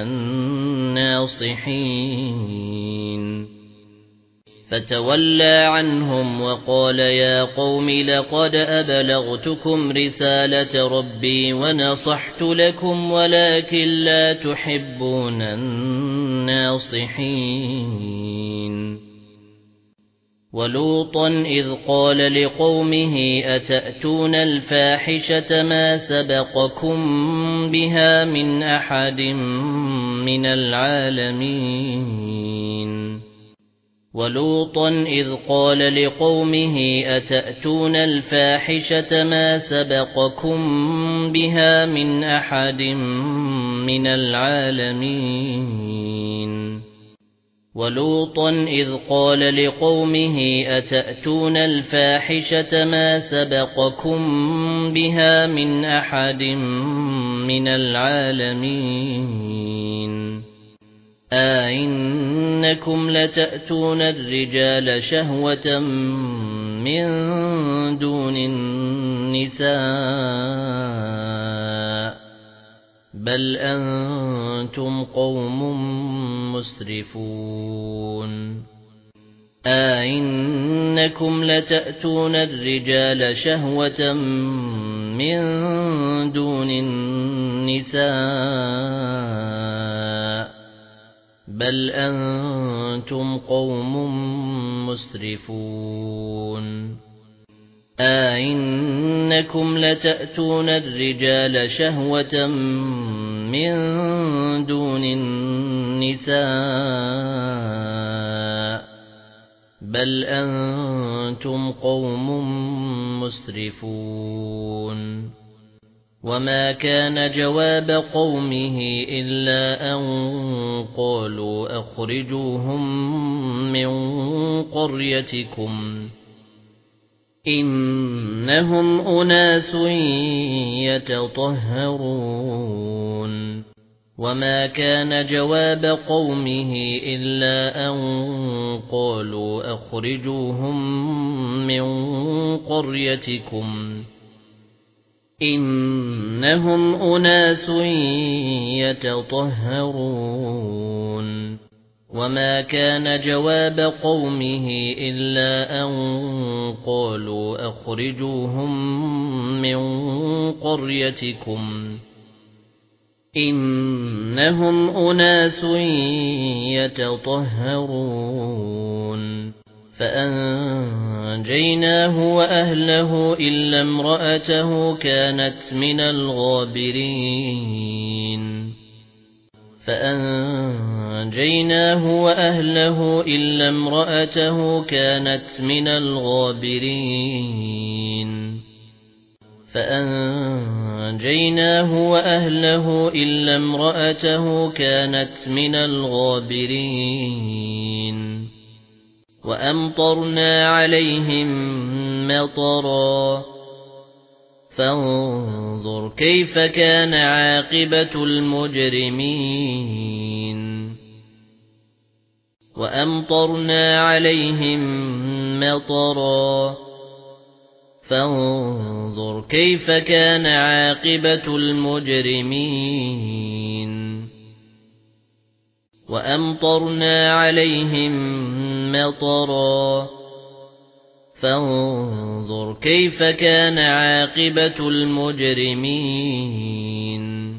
النَّاصِحِينَ فَتَوَلَّى عَنْهُمْ وَقَالَ يَا قَوْمِ لَقَدْ أَبْلَغْتُكُمْ رِسَالَةَ رَبِّي وَنَصَحْتُ لَكُمْ وَلَكِنْ لَا تُحِبُّونَ النَّاصِحِينَ وَلُوطًا إِذْ قَالَ لِقَوْمِهِ أَتَأْتُونَ الْفَاحِشَةَ مَا سَبَقَكُم بِهَا مِنْ أَحَدٍ مِنَ الْعَالَمِينَ وَلُوطًا إِذْ قَالَ لِقَوْمِهِ أَتَأْتُونَ الْفَاحِشَةَ مَا سَبَقَكُم بِهَا مِنْ أَحَدٍ مِنَ الْعَالَمِينَ وَلُوطًا إِذْ قَالَ لِقَوْمِهِ أَتَأْتُونَ الْفَاحِشَةَ مَا سَبَقَكُم بِهَا مِنْ أَحَدٍ مِنَ الْعَالَمِينَ أَئِنَّكُمْ لَتَأْتُونَ الرِّجَالَ شَهْوَةً مِنْ دُونِ النِّسَاءِ بَلْ أَنْتُمْ قَوْمٌ مُسْرِفُونَ أَإِنَّكُمْ لَتَأْتُونَ الرِّجَالَ شَهْوَةً مِنْ دُونِ النِّسَاءِ بَلْ أَنْتُمْ قَوْمٌ مُسْرِفُونَ أَإِنَّكُمْ لَتَأْتُونَ الرِّجَالَ شَهْوَةً مِنْ دُونِ النِّسَاءِ بَلْ أَنْتُمْ قَوْمٌ مُسْرِفُونَ وَمَا كَانَ جَوَابَ قَوْمِهِ إِلَّا أَنْ قَالُوا أَخْرِجُوهُمْ مِنْ قَرْيَتِكُمْ إِنَّهُمْ أُنَاسٌ يَتَطَهَّرُونَ وَمَا كَانَ جَوَابَ قَوْمِهِ إِلَّا أَنْ قَالُوا أَخْرِجُوهُمْ مِنْ قَرْيَتِكُمْ إِنَّهُمْ أُنَاسٌ يَتَطَهَّرُونَ وَمَا كَانَ جَوَابَ قَوْمِهِ إِلَّا أَنْ قَالُوا أَخْرِجُوهُمْ مِنْ قَرْيَتِكُمْ إِنَّهُمْ أُنَاسٌ يَتَطَهَّرُونَ فَأَنْجَيْنَاهُ وَأَهْلَهُ إِلَّا امْرَأَتَهُ كَانَتْ مِنَ الْغَابِرِينَ فَأَنْجَيْنَاهُ وَأَهْلَهُ إِلَّا امْرَأَتَهُ كَانَتْ مِنَ الْغَابِرِينَ فَأَنْجَيْنَاهُ وَأَهْلَهُ إِلَّا امْرَأَتَهُ كَانَتْ مِنَ الْغَابِرِينَ وَأَمْطَرْنَا عَلَيْهِمْ مَطَرًا فَانظُرْ كَيْفَ كَانَ عَاقِبَةُ الْمُجْرِمِينَ وَأَمْطَرْنَا عَلَيْهِمْ مَطَرًا فَانظُرْ كَيْفَ كَانَ عَاقِبَةُ الْمُجْرِمِينَ وَأَمْطَرْنَا عَلَيْهِمْ مَطَرًا فَانظُرْ كَيْفَ كَانَ عَاقِبَةُ الْمُجْرِمِينَ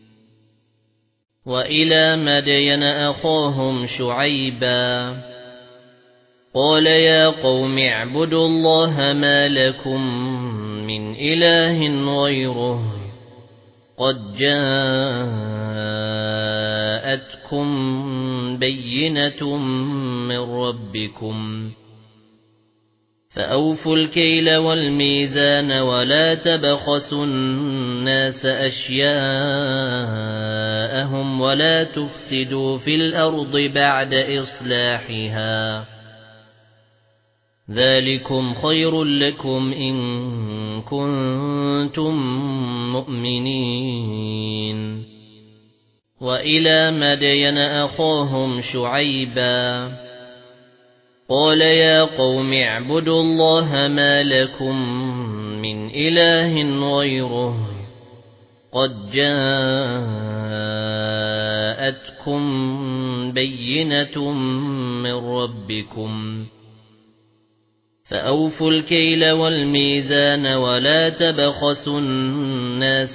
وَإِلَى مَدْيَنَ أَخَاهُمْ شُعَيْبًا قَالَ يَا قَوْمِ اعْبُدُوا اللَّهَ مَا لَكُمْ مِنْ إِلَٰهٍ غَيْرُهُ قَدْ جَاءَتْكُمْ بَيِّنَةٌ مِنْ رَبِّكُمْ فَأَوْفُوا الْكَيْلَ وَالْمِيزَانَ وَلَا تَبْخَسُوا النَّاسَ أَشْيَاءَهُمْ وَلَا تُفْسِدُوا فِي الْأَرْضِ بَعْدَ إِصْلَاحِهَا ذَلِكُمْ خَيْرٌ لَكُمْ إِن كُنتُم مُّؤْمِنِينَ وَإِلَى مَدْيَنَ أَخَاهُمْ شُعَيْبًا قَالَ يَا قَوْمِ اعْبُدُوا اللَّهَ مَا لَكُمْ مِنْ إِلَٰهٍ غَيْرُهُ قَدْ جَاءَتْكُمْ بَيِّنَةٌ مِنْ رَبِّكُمْ فَأَوْفُوا الْكَيْلَ وَالْمِيزَانَ وَلَا تَبْخَسُوا النَّاسَ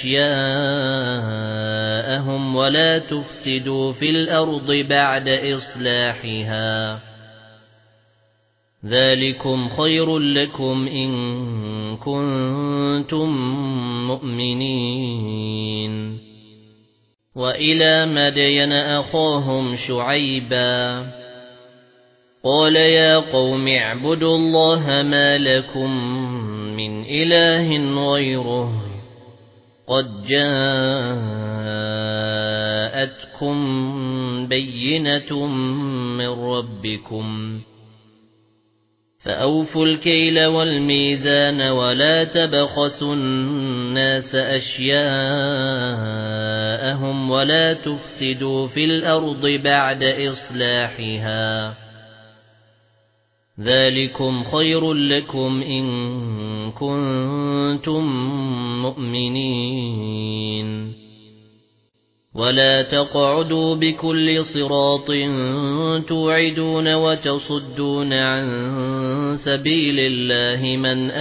أَشْيَاءَهُمْ وَلَا تُفْسِدُوا فِي الْأَرْضِ بَعْدَ إِصْلَاحِهَا ذَلِكُمْ خَيْرٌ لَكُمْ إِن كُنتُم مُّؤْمِنِينَ وَإِلَى مَدْيَنَ أَخَاهُمْ شُعَيْبًا قَالَ يَا قَوْمِ اعْبُدُوا اللَّهَ مَا لَكُمْ مِنْ إِلَٰهٍ غَيْرُهُ قَدْ جَاءَتْكُمْ بَيِّنَةٌ مِنْ رَبِّكُمْ فَأَوْفُوا الْكَيْلَ وَالْمِيزَانَ وَلَا تَبْخَسُوا النَّاسَ أَشْيَاءَهُمْ وَلَا تُفْسِدُوا فِي الْأَرْضِ بَعْدَ إِصْلَاحِهَا ذَلِكُمْ خَيْرٌ لَكُمْ إِن كُنتُم مُّؤْمِنِينَ ولا تقعدوا بكل صراط توعدون وتصدون عن سبيل الله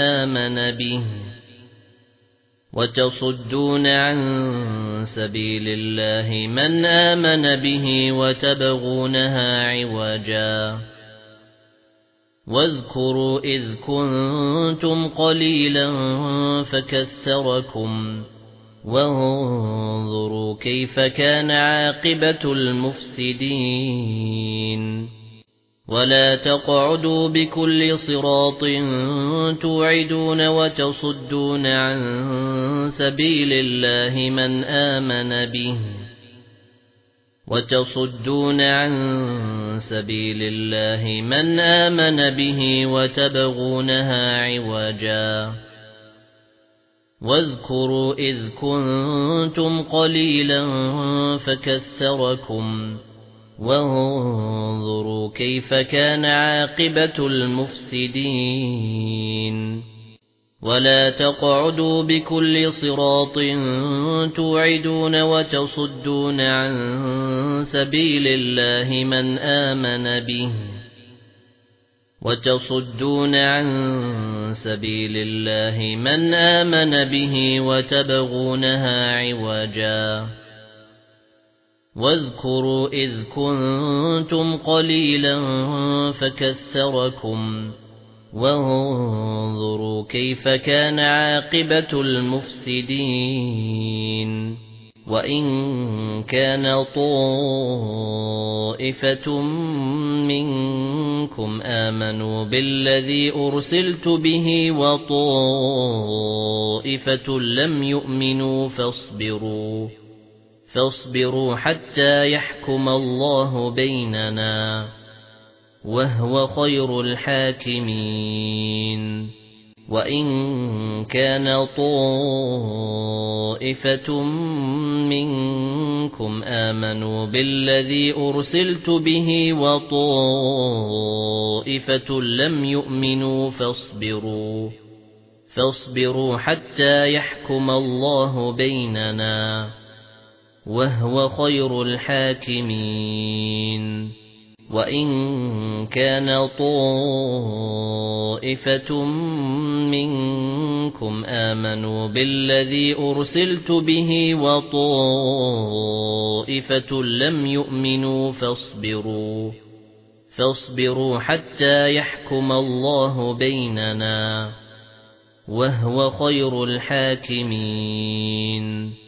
من آمن به وتبغونها عوجا واذكروا إذ كنتم قليلا فكثركم وانظروا كيف كان عاقبة المفسدين ولا تقعدوا بكل صراط توعدون وتصدون عن سبيل الله من آمن به وتبغونها عوجا واذكروا إذ كنتم قليلا فكثركم وانظروا كيف كان عاقبة المفسدين ولا تقعدوا بكل صراط توعدون وتصدون عن سبيل الله من آمن به وتبغونها عوجا واذكروا إذ كنتم قليلا فكثركم وانظروا كيف كان عاقبة المفسدين وإن كان طائفة منكم آمنوا بالذي أرسلت به وطائفة لم يؤمنوا فاصبروا حتى يحكم الله بيننا وهو خير الحاكمين وإن كان طائفة منكم آمنوا بالذي أرسلت به وطائفة لم يؤمنوا فاصبروا حتى يحكم الله بيننا وهو خير الحاكمين وإن كان طائفة منكم آمنوا بالذي أرسلت به وطائفة لم يؤمنوا فاصبروا حتى يحكم الله بيننا وهو خير الحاكمين